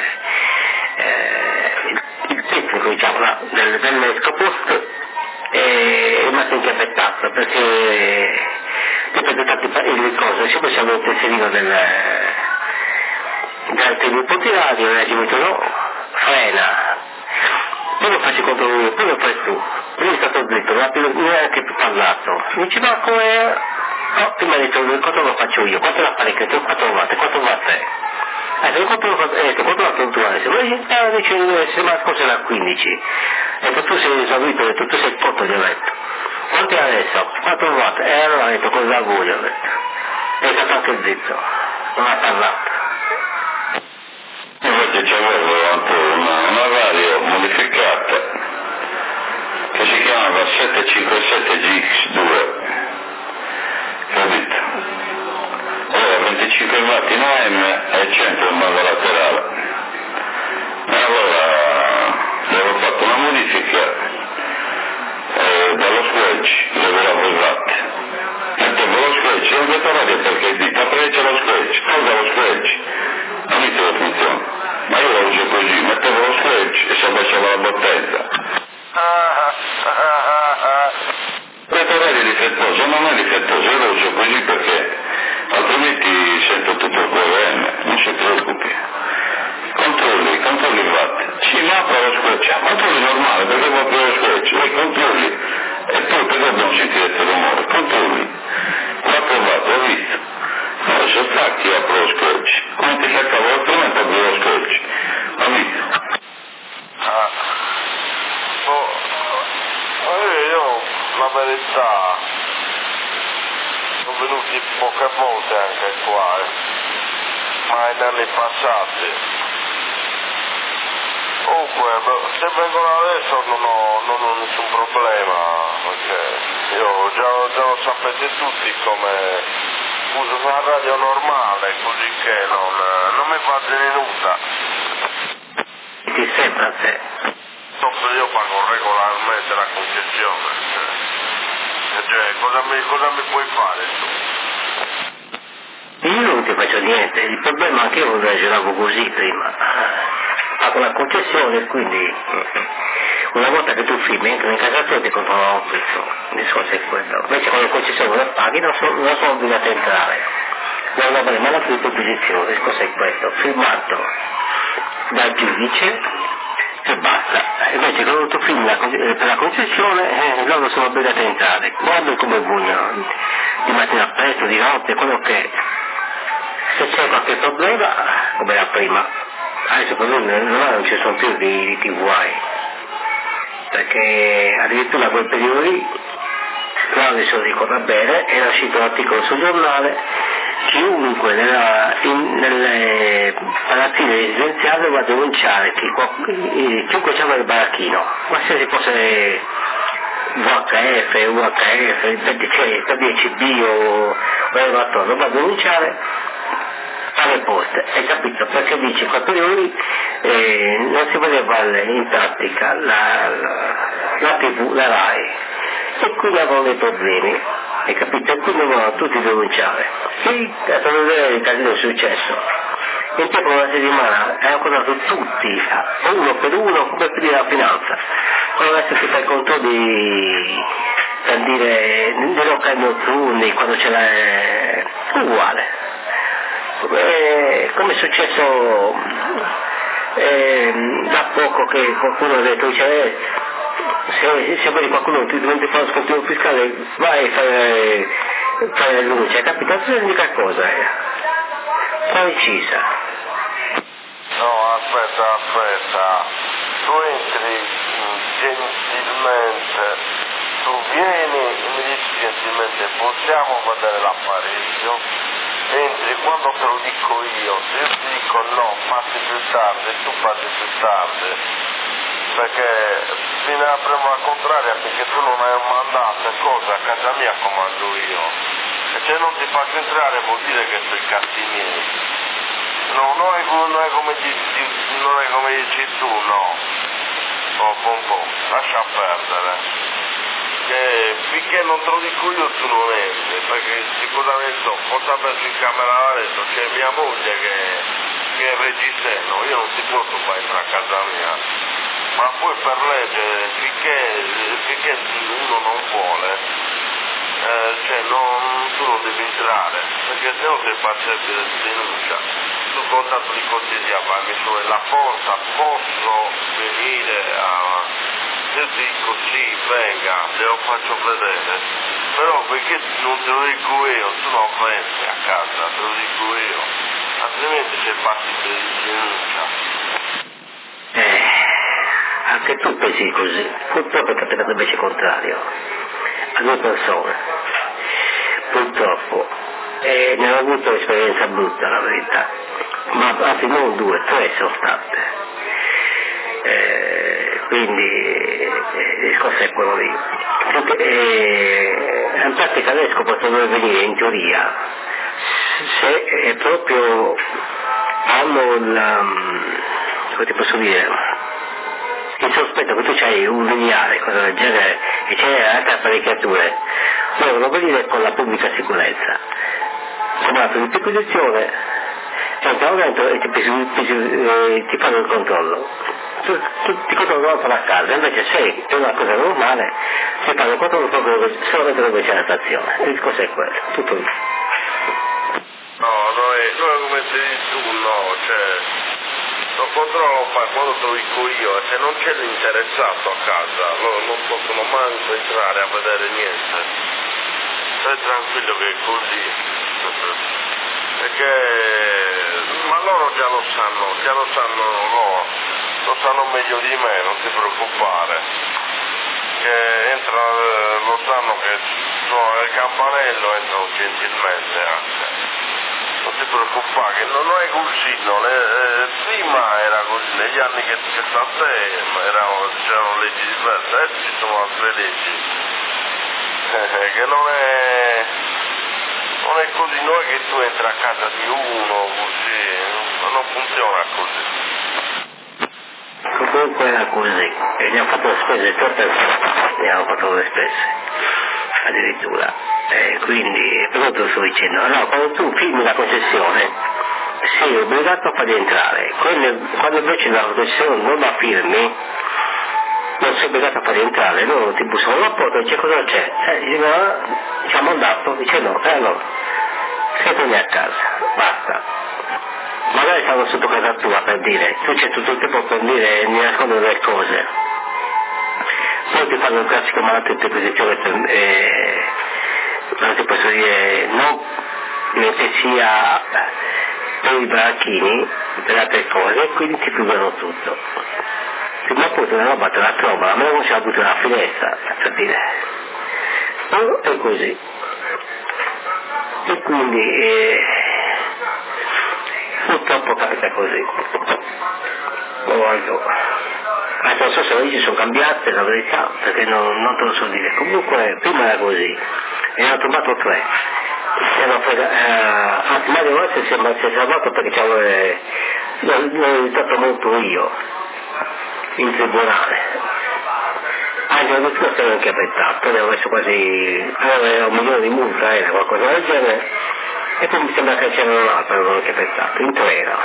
eh, il, il tecnico, diciamo, là, del, dell'Escopost è rimasto inchiappettato perché ripeto tanti le cose, sempre siamo inserito del da altri nipoti radio e ci metto no, frena, poi lo faccio contro lui, poi lo fai tu, lui è stato zitto, non ha più neanche più parlato, mi dice ma come, no, tu mi hai detto quanto lo faccio io, quanto la parecchia, quanto lo fate, quanto va a te? Eh, se quanto lo fate, eh, quanto la puntuale, se vuoi stare dice sembra scorsa era quindici, ecco tu sei esaurito, ho detto tu sei cotto, gli ho detto, quanto è adesso? quattro watt, e allora ho detto con l'augurio, ho detto, è stato anche zitto, non ha parlato. Invece c'avevo anche una, una radio modificata che si chiamava settecentocinquantasette G X due, capito? Aveva venticinque watt in A M e cento in banda laterale. E allora avevo fatto una modifica eh, dallo switch, lavoravo i watt. Mettevo lo switch, non vedo radio perché dico, apre lo switch, cosa lo switch? Non mi la funzione. Ma io lo uso così, mettevo lo switch e si abbassava la potenza. Questo radio è difettoso, non è difettoso, io lo uso così perché altrimenti sento tutto il Q V M, non si preoccupi. Controlli, controlli il watt. Sì, ma apro lo switch, controlli normale perché devo aprire lo switch, e controlli. E poi perché dobbiamo sentire questo rumore? Controlli. quattro watt, ho visto. Adesso stacchi e apro lo switch. Come ti staccavo lo strumento apro lo switch. Ho visto. Ah. Oh. Eh, io la verità sono venuti poche volte anche qua, eh. Ma in anni passati. Comunque, se vengono adesso non ho, non ho nessun problema, perché io già, già lo sapete tutti come uso una radio normale, così che non, non mi fa nulla. Ti sembra a te? Dopo io pago regolarmente la concessione, cioè, cioè cosa, mi, cosa mi puoi fare tu? Io non ti faccio niente, il problema è che io ragionavo così prima. Pago la concessione, quindi una volta che tu firmi entri in casa tua ti controllano un prezzo, il discorso è quello. Invece con la concessione la paghi non sono, non sono obbligato a entrare. Non avrei mai la tua posizione, il discorso è questo, firmato dal giudice e basta. Invece quando tu firmi la, per la concessione eh, loro sono obbligati a entrare. Guarda come vogliono, di mattina presto, di notte, quello che è. Se c'è qualche problema, come era prima, adesso per noi non ci sono più di, di T V I, perché addirittura a quel periodo lì, Claudio se lo ricorda bene, era uscito un articolo sul giornale, chiunque nella, in, nelle palazzine residenziali doveva denunciare chi, chiunque c'aveva il baracchino, qualsiasi fosse V H F, U H F, W C B o elevatore, doveva denunciare alle poste, hai capito? Perché dice quel periodo lì eh, non si vedeva in pratica la, la, la tivù, la RAI, e quindi avevano dei problemi, hai capito? E quindi dovevano tutti denunciare. Sì, è stato vedere il casino è successo. In tempo una settimana hanno contato tutti, uno per uno, come per dire la finanza. Quando adesso si fa i controlli, per dire, nei locali notturni, quando c'è la... uguale. Eh, come è successo eh, da poco che qualcuno ha detto, cioè, se, se vedi qualcuno che non ti fa lo scontrino fiscale vai a fare, fare la denuncia, è capitato l'unica cosa eh. Precisa. No, aspetta, aspetta, tu entri gentilmente, tu vieni e mi dici gentilmente possiamo vedere l'apparecchio? Entri quando te lo dico io, se io ti dico no, passi più tardi, tu passi più tardi, perché fino a prima contraria finché tu non hai un mandato e cose a casa mia comando io, e se non ti faccio entrare vuol dire che sono i cazzi miei, no, non, è, non, è come dici, non è come dici tu, no. Oh, pom pom, lascia perdere. Che finché non te lo dico io tu non entri, perché sicuramente posso averci in camera da letto, c'è mia moglie che, che è reggiseno, io non ti posso fare entrare a casa mia, ma poi per legge finché, finché uno non vuole, eh, cioè non, tu non devi entrare, perché se no sei passabile di denuncia. Sul contatto di cortesia mi sono la porta, posso venire a... Io dico sì, venga, te lo faccio vedere, però perché non te lo dico io, tu non vengi a casa, te lo dico io, altrimenti sei passibile di denuncia. Eh, anche tu pensi così, purtroppo è capitato invece il contrario, a due persone, purtroppo, eh, ne ho avuto un'esperienza brutta la verità, ma anzi non due, tre sono state. Eh, quindi eh, il discorso è quello lì. Eh, in pratica l'escopo deve venire in teoria se è proprio hanno il, come ti posso dire, il sospetto che tu c'hai un lineare, cosa del genere, e c'è altre apparecchiature, devono venire con la pubblica sicurezza, chiamato di perquisizione, entrano dentro e ti, ti, ti fanno il controllo. Tu, tu, ti controllano per la casa, invece se è una cosa normale si fanno il controllo proprio solamente dove c'è la stazione. Il discorso è quello, tutto lì. No, noi, noi come ti dici tu, no, cioè lo controllo lo fa quando te lo dico io, e se non c'è l'interessato a casa, loro non possono mai entrare a vedere niente. Stai tranquillo che è così. Perché ma loro già lo sanno, già lo sanno loro, lo sanno meglio di me, non ti preoccupare, che entra, lo sanno che sono il campanello, entrano gentilmente anche, non ti preoccupare, che non è così, non è, eh, prima era così, negli anni che, che sta a te erano, c'erano leggi diverse, adesso ci sono altre leggi, eh, che non è... Non è così, non è che tu entri a casa di uno così, non funziona così. Comunque era così, e ne ho fatto le spese, tre persone ne hanno fatto le spese, addirittura. E quindi, per questo sto dicendo, no, quando tu firmi la concessione, sei obbligato a farli entrare, quando, quando invece la concessione non la firmi, non sei obbligato a farli entrare, loro ti bussano alla porta e dice cosa c'è? Eh, dice, ah, ci ha mandato, dice no, e allora, sei torni a casa, basta. Magari stanno sotto casa tua per dire, tu c'è tutto il tempo per dire e mi nascondono le cose. Poi ti fanno un classico malato di posizione per, eh, non ti posso dire, non che sia per i baracchini, per altre cose, quindi ti privano tutto. Ma appunto una roba te la trova, a me non ce la butta nella finestra, per dire. No, è così. E quindi eh, purtroppo capita così. Oh, allora. Anzi, non so se le leggi sono cambiate, la verità, perché non, non te lo so dire. Comunque prima era così, e ne hanno trovato tre. Frega, eh, anzi Mario Rossi si è salvato perché ci avevo eh, l'ho aiutato molto io in tribunale, anche la dottora si era anche appettato, ne avevo messo quasi aveva un milione di multa, era qualcosa del genere, e poi mi sembra che c'era un altro, avevo anche appettato, in tre era.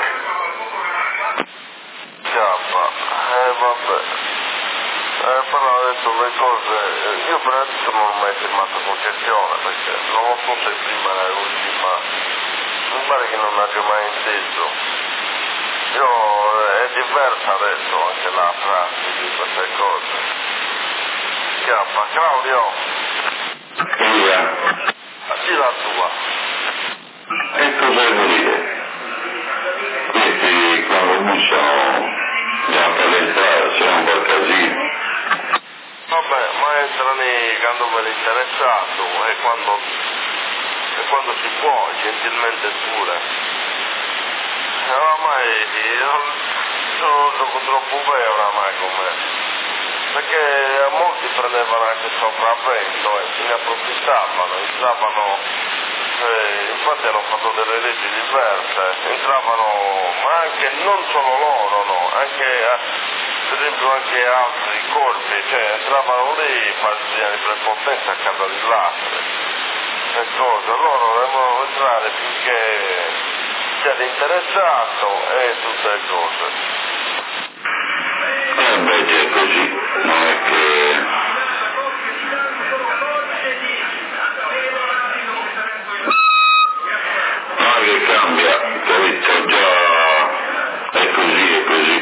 Ciappa, eh vabbè, eh, però adesso le cose, io per adesso non ho mai firmato concessione, perché non lo so se prima era così, ma mi pare che non abbia mai inteso. Io, è diversa adesso anche la prassi di queste cose. Chiappa, Claudio. Via. Sì, la tua. E cosa devo dire? Questi quando bussano già per entrare, c'è un bel casino. Vabbè, ma entrano quando me l'interessato e quando, e quando si può, gentilmente pure. Oramai io sono troppo vero oramai con me, perché a molti prendevano anche sopravvento e se ne approfittavano, stavano Eh, infatti hanno fatto delle leggi diverse, entravano, ma anche non solo loro, no, anche per esempio anche altri corpi, cioè entravano lì partigiani prepotenza a casa di lastre e cose, loro devono entrare finché sia l'interessato e tutte le cose. Eh beh, è così, non è che... Ma che cambia, capito? Già è così, è così.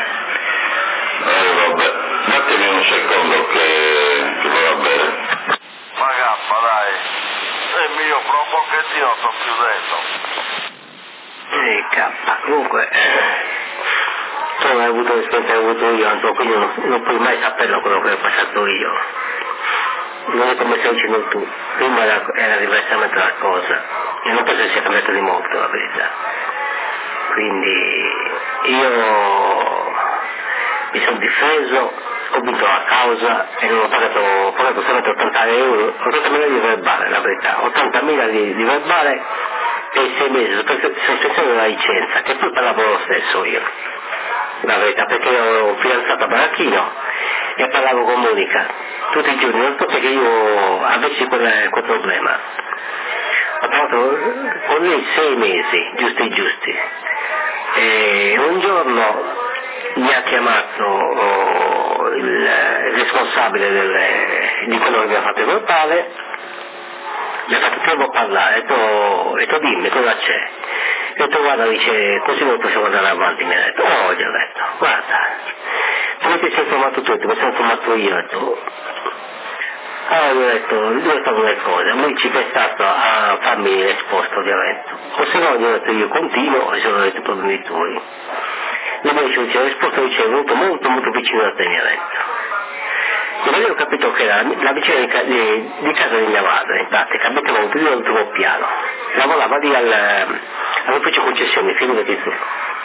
Eh vabbè, datemi un secondo che, che va bene. Ma gappa dai, e io fra un pochettino sto chiudendo. Ehi K, comunque, tu non hai avuto l'esperienza che ho avuto io, Anto, quindi non, non puoi mai saperlo quello che ho passato io. Non è come stai dicendo tu, prima era, era diversamente la cosa, e non penso sia cambiato di molto la verità. Quindi io mi sono difeso, ho vinto la causa e non ho pagato, ho pagato solamente ottanta euro, ottantamila di verbale la verità, ottantamila di, di verbale e sei mesi di sospensione della licenza, che poi parlavo lo stesso io, la verità, perché ero un fidanzato a Baracchino e parlavo con Monica tutti i giorni, non so perché io avessi quel, quel problema. Ho parlato con lei sei mesi, giusti giusti, e un giorno mi ha chiamato oh, il responsabile del, di quello che mi ha fatto il verbale, mi ha fatto tempo a parlare, ho detto, ho detto dimmi cosa c'è. Ho detto guarda, dice, così non possiamo andare avanti, mi ha detto, oh, gli ho detto, guarda, come ti sei informato tu, ti sono informato io, ho detto, allora gli ho detto, due sono le cose, lui ci è stato a farmi l'esposto ovviamente, o se no gli ho detto io continuo e sono detto i problemi tuoi. Lui mi dice, la risposta dice, è venuto molto molto vicino a te, mi ha detto. E poi ho capito che era la vicina di, ca- di, di casa di mia madre, in pratica, abitavamo più all'ultimo piano, lavorava lì al, all'ufficio concessioni, figurati tu.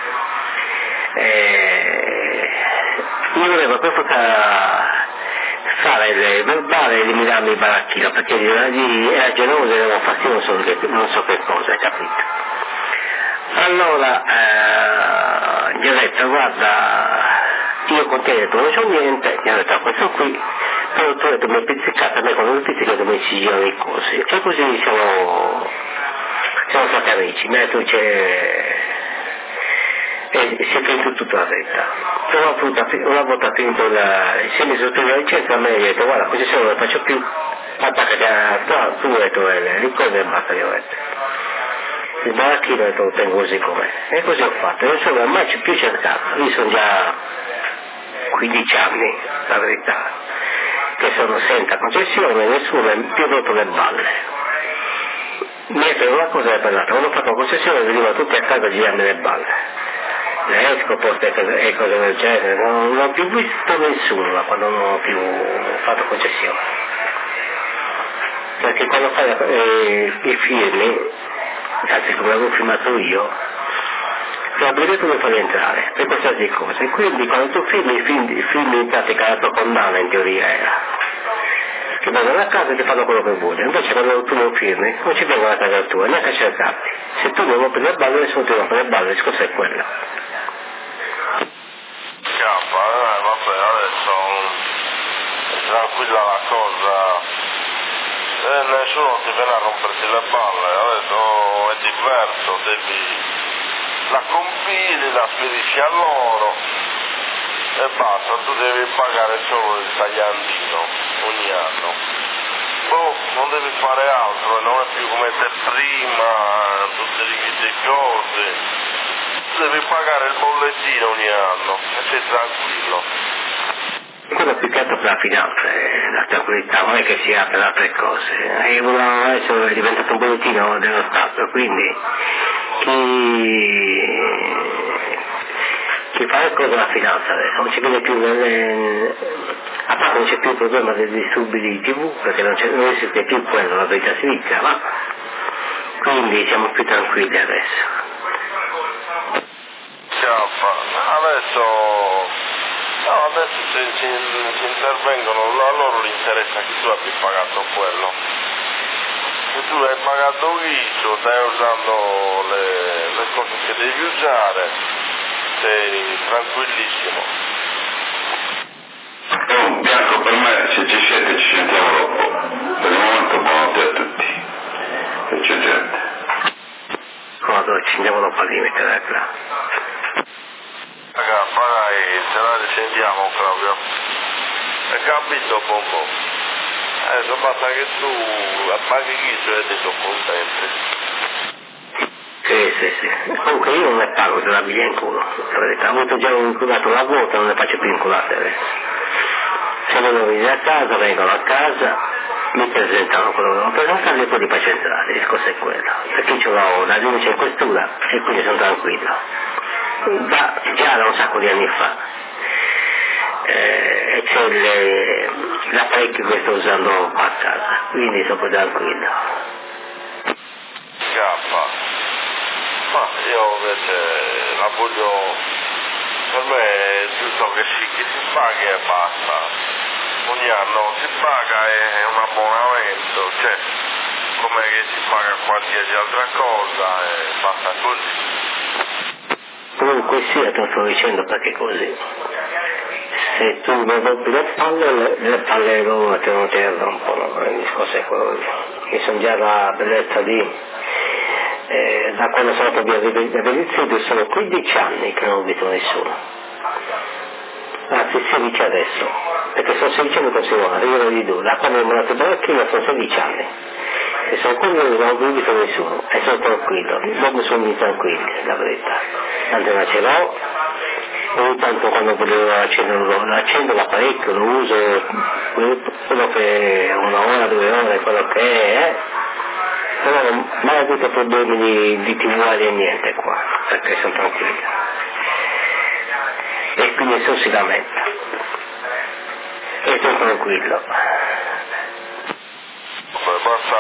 E io volevo per forza fare il verbale e eliminarmi il baracchino, perché lì era geloso e aveva fastidio, non so che, non so che cosa, hai capito? Allora eh, gli ho detto, guarda, io con te ho detto non c'ho niente, gli ho detto questo qui, però tu hai detto mi hai pizzicato, a me quando mi pizzicato mi si girano i cosi, e così siamo, siamo stati amici, mi ha detto c'è, e si è finito tutta la verità. Una volta, una volta finito la, si è messo sotto la licenza, a me gli ho detto guarda così se non lo faccio più, attacca già, no, tu hai detto le ricordi e basta, gli ho detto. Il baracchino lo tengo così com'è, e così ho fatto, non sono mai più cercato, io sono già quindici anni, la verità, che sono senza concessione, nessuno è più rotto le balle. Mentre una cosa è per l'altra, quando ho fatto la concessione venivano tutti a casa a girarmi le balle, le escoposte e cose del genere, non, non ho più visto nessuno quando non ho più fatto concessione. Perché quando fai eh, i firmi, anzi come l'avevo firmato io, la brigata non fa entrare per qualsiasi cosa, e quindi quando tu firmi, firmi, firmi in pratica la tua condanna in teoria era che vengono a casa e ti fanno quello che vuoi, invece quando tu non firmi non ci vengono a casa tua, neanche a cercarti, se tu non rompi le balle nessuno ti rompe le balle, il discorso è quello. Chiappa, eh, vabbè, adesso è tranquilla la cosa. E nessuno ti viene a romperti le balle, adesso è diverso, devi la compili, la spedisci a loro e basta, tu devi pagare solo il tagliandino ogni anno. Boh, non devi fare altro, non è più come te prima, tutte le cose, devi pagare il bollettino ogni anno e sei tranquillo. Quello più che altro per la finanza, eh, la tranquillità, non è che sia per altre cose. E uno adesso è diventato un bollettino dello Stato, quindi chi, chi fa le cose è la finanza adesso, non ci vede più nelle, a parte non c'è più il problema dei disturbi di tivù, perché non, c'è, non esiste più quello, la verità si dice, ma quindi siamo più tranquilli adesso. Chiappa, adesso no, adesso si, si, si intervengono, a loro gli interessa che tu abbia pagato quello. se tu hai pagato un viso, stai usando le, le cose che devi usare, sei tranquillissimo. Oh, Bianco, per me, se ci siete ci sentiamo dopo. Per il momento buonanotte a tutti. E c'è gente. Quando ci andiamo dopo al limite, dai, là. Raga, magari se la risentiamo, Claudio. Hai capito, Bombo? Eh, basta che tu paghi chi su e ti sono contenti. Sì, sì, sì. Comunque io non ne pago se la biglia in culo. La verità, ho avuto già inculato una volta, non ne faccio più inculate adesso. Se vengono venire a casa, vengono a casa, mi presentano quello che devono presentare e poi li faccio entrare, il discorso è quello. Perché ce l'ho la giudice in questura e quindi sono tranquillo. Da, già da un sacco di anni fa. Eh, c'è le, l'apparecchio che sto usando a casa, quindi sono tranquillo. Scappa. Ma io invece la voglio, per me è giusto che si, che si paghi e basta. Ogni anno si paga, è un abbonamento, cioè come che si paga qualsiasi altra cosa e basta così. Comunque sia, te lo sto dicendo perché così. Se tu mi rompi le palle, le, le palle loro te non ti rompono, il discorso è quello lì. Io sono già la bellezza di, eh, da quando sono andato via da Bellizio, sono quindici anni che non ho visto nessuno. Anzi sedici adesso, perché sono sedici anni con Simona, io di due, da quando mi ho mandato in baracchina sono sedici anni. E sono quello che non ho visto nessuno, e sono tranquillo, non sono tranquilli, la verità. L'antena ce l'ho, ogni tanto quando volevo accendere, l'accendo l'apparecchio, lo uso, quello che è una ora, due ore, quello che è, però non ho mai avuto problemi di, di tivù e niente qua, perché sono tranquillo. E quindi nessuno si lamenta. E sono tranquillo. Basta,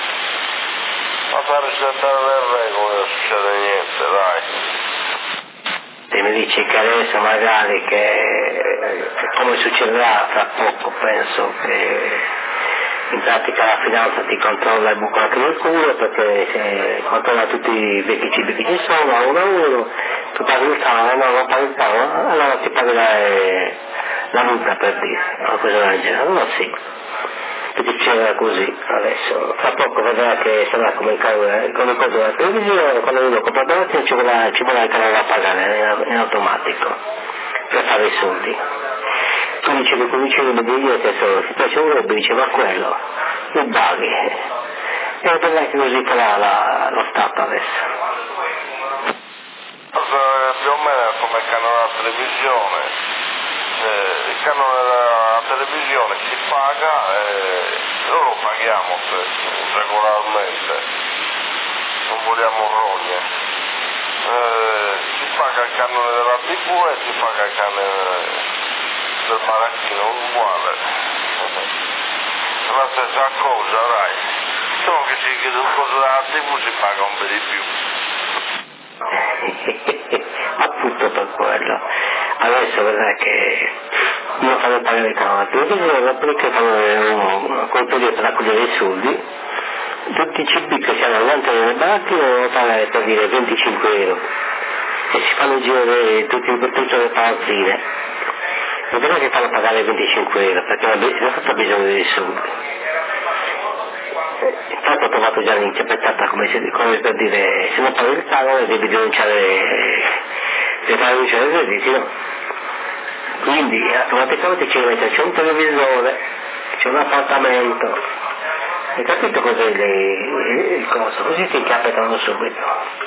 basta rispettare le regole, non succede niente, dai. Se mi dici che adesso magari che come succederà tra poco, penso che in pratica la finanza ti controlla il buco anche nel culo, perché se controlla tutti i vecchi cibi che ci sono a uno a uno, tu paghi il canone, no, non paghi il canone, allora ti pagherai la multa per dire, una cosa del genere, allora sì. Perché c'era così adesso, fra poco vedrà che sarà come il canone, come cosa della televisione, quando uno compra la macchina ci vorrà, ci vorrà il canale da pagare in automatico per fare i soldi. Tu dicevi come dicevi le biglietti adesso si piace uno e diceva quello, il buggy. E vedrà che così farà la, lo Stato adesso. Più o meno come il canone della televisione. Eh, il canone della televisione si paga e noi lo paghiamo regolarmente, non vogliamo rogne. Eh, si paga il canone della tivù e si paga il canone del baracchino, uguale. È la stessa cosa, dai. Solo che si chiede un coso della tivù si paga un po' di più. Appunto per quello. Adesso vedrà che io fanno pagare il canale, perché fanno quel periodo per raccogliere i soldi, tutti i C P che si hanno davanti nelle baracche devono pagare per dire venticinque euro e si fanno girare tutti, tutte le palazzine. Vedrà che fanno pagare venticinque euro perché non ha bisogno dei soldi. Intanto ho trovato già l'interpretata come, come per dire se non paghi il canone devi denunciare, devi fare denunciare i crediti, no? Quindi automaticamente ci mette, c'è un televisore, c'è un appartamento, hai capito cos'è il, il coso? Così ti capitano subito.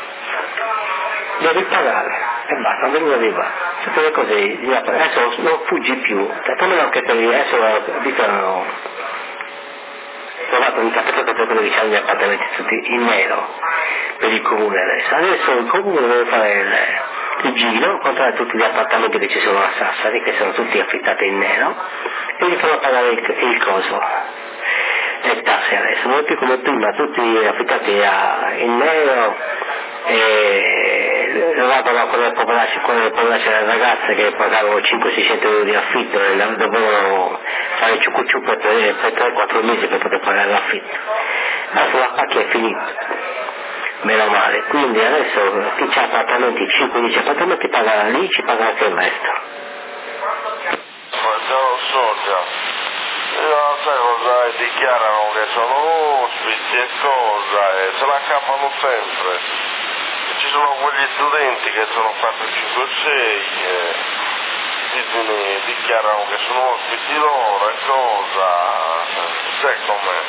Devi pagare e basta, non devi arrivare. Tutte le cose, adesso non fuggi più, almeno anche per adesso dicono, ho trovato un capitolo per quello che c'hanno gli appartamenti tutti in nero per il comune adesso. Adesso il comune deve fare il, il giro, controllare tutti gli appartamenti che ci sono a Sassari, che sono tutti affittati in nero, e gli fanno pagare il, il coso, le tasse adesso, non è più come prima, tutti affittati a, in nero, e lavoravano con le poveracce, con le poveracce delle ragazze che pagavano cinquecento seicento euro di affitto e dovevano fare ciuccu ciuccu per tre quattro mesi per poter pagare l'affitto. adesso la pacchia è finita, meno male, quindi adesso chi ha appartamenti, cinque dieci appartamenti paga lì, ci paga anche il resto. Ma già lo so già, io sai cosa è? Dichiarano che sono ospiti e cosa, e se la cappano sempre, e ci sono quegli studenti che sono quattro, cinque, sei, e dichiarano che sono ospiti loro e cosa, sai com'è,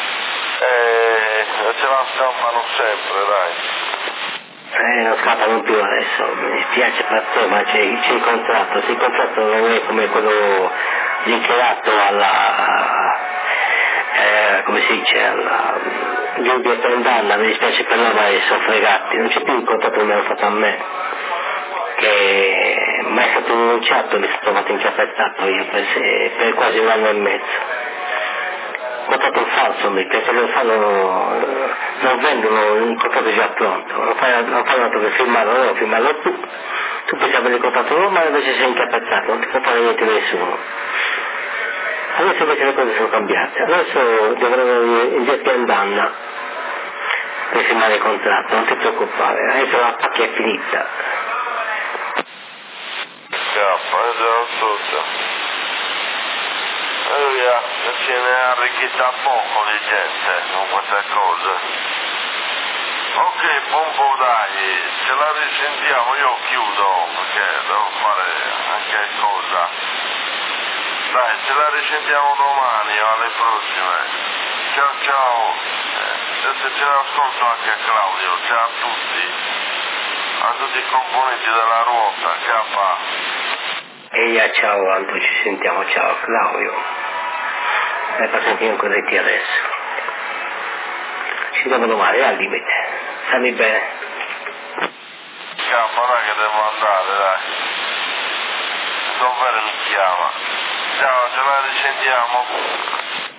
e ce la scampano sempre, dai. Eh, non scappano più adesso, mi dispiace per te, ma c'è, c'è il contratto, se il contratto non è come quello dichiarato alla, eh, come si dice, alla giuria condanna, mi dispiace per loro, ma sono fregati, non c'è più il contratto che mi hanno fatto a me, che mai è stato denunciato, mi sono trovato incappettato io per, se, per quasi un anno e mezzo. Ho contratto falso, perché lo fanno, non vendono un contratto già pronto, non fanno altro che firmarlo, loro firmarlo tu, tu puoi avere il contratto normale, invece sei incappettato, non ti può fare niente nessuno. Adesso invece le cose sono cambiate, adesso dovrebbero inviarti a danna per firmare il contratto, non ti preoccupare, adesso la pacchia è finita. Scappa, è già tutto. E via, ce ne è arricchita poco di gente con queste cose. Ok, Pompo, dai, ce la risentiamo, io chiudo perché devo fare anche cosa. Dai, ce la risentiamo domani o alle prossime. Ciao ciao, eh, adesso ce l'ascolto anche a Claudio, ciao a tutti, a tutti i componenti della ruota, K. E ya, ciao Anto, ci sentiamo, ciao Claudio. Stai passando in corretti adesso. Ci vediamo domani, al limite. Stammi bene. Scappa, dai che devo andare, dai. Dov'è mi chiama? Ciao, ce la risentiamo.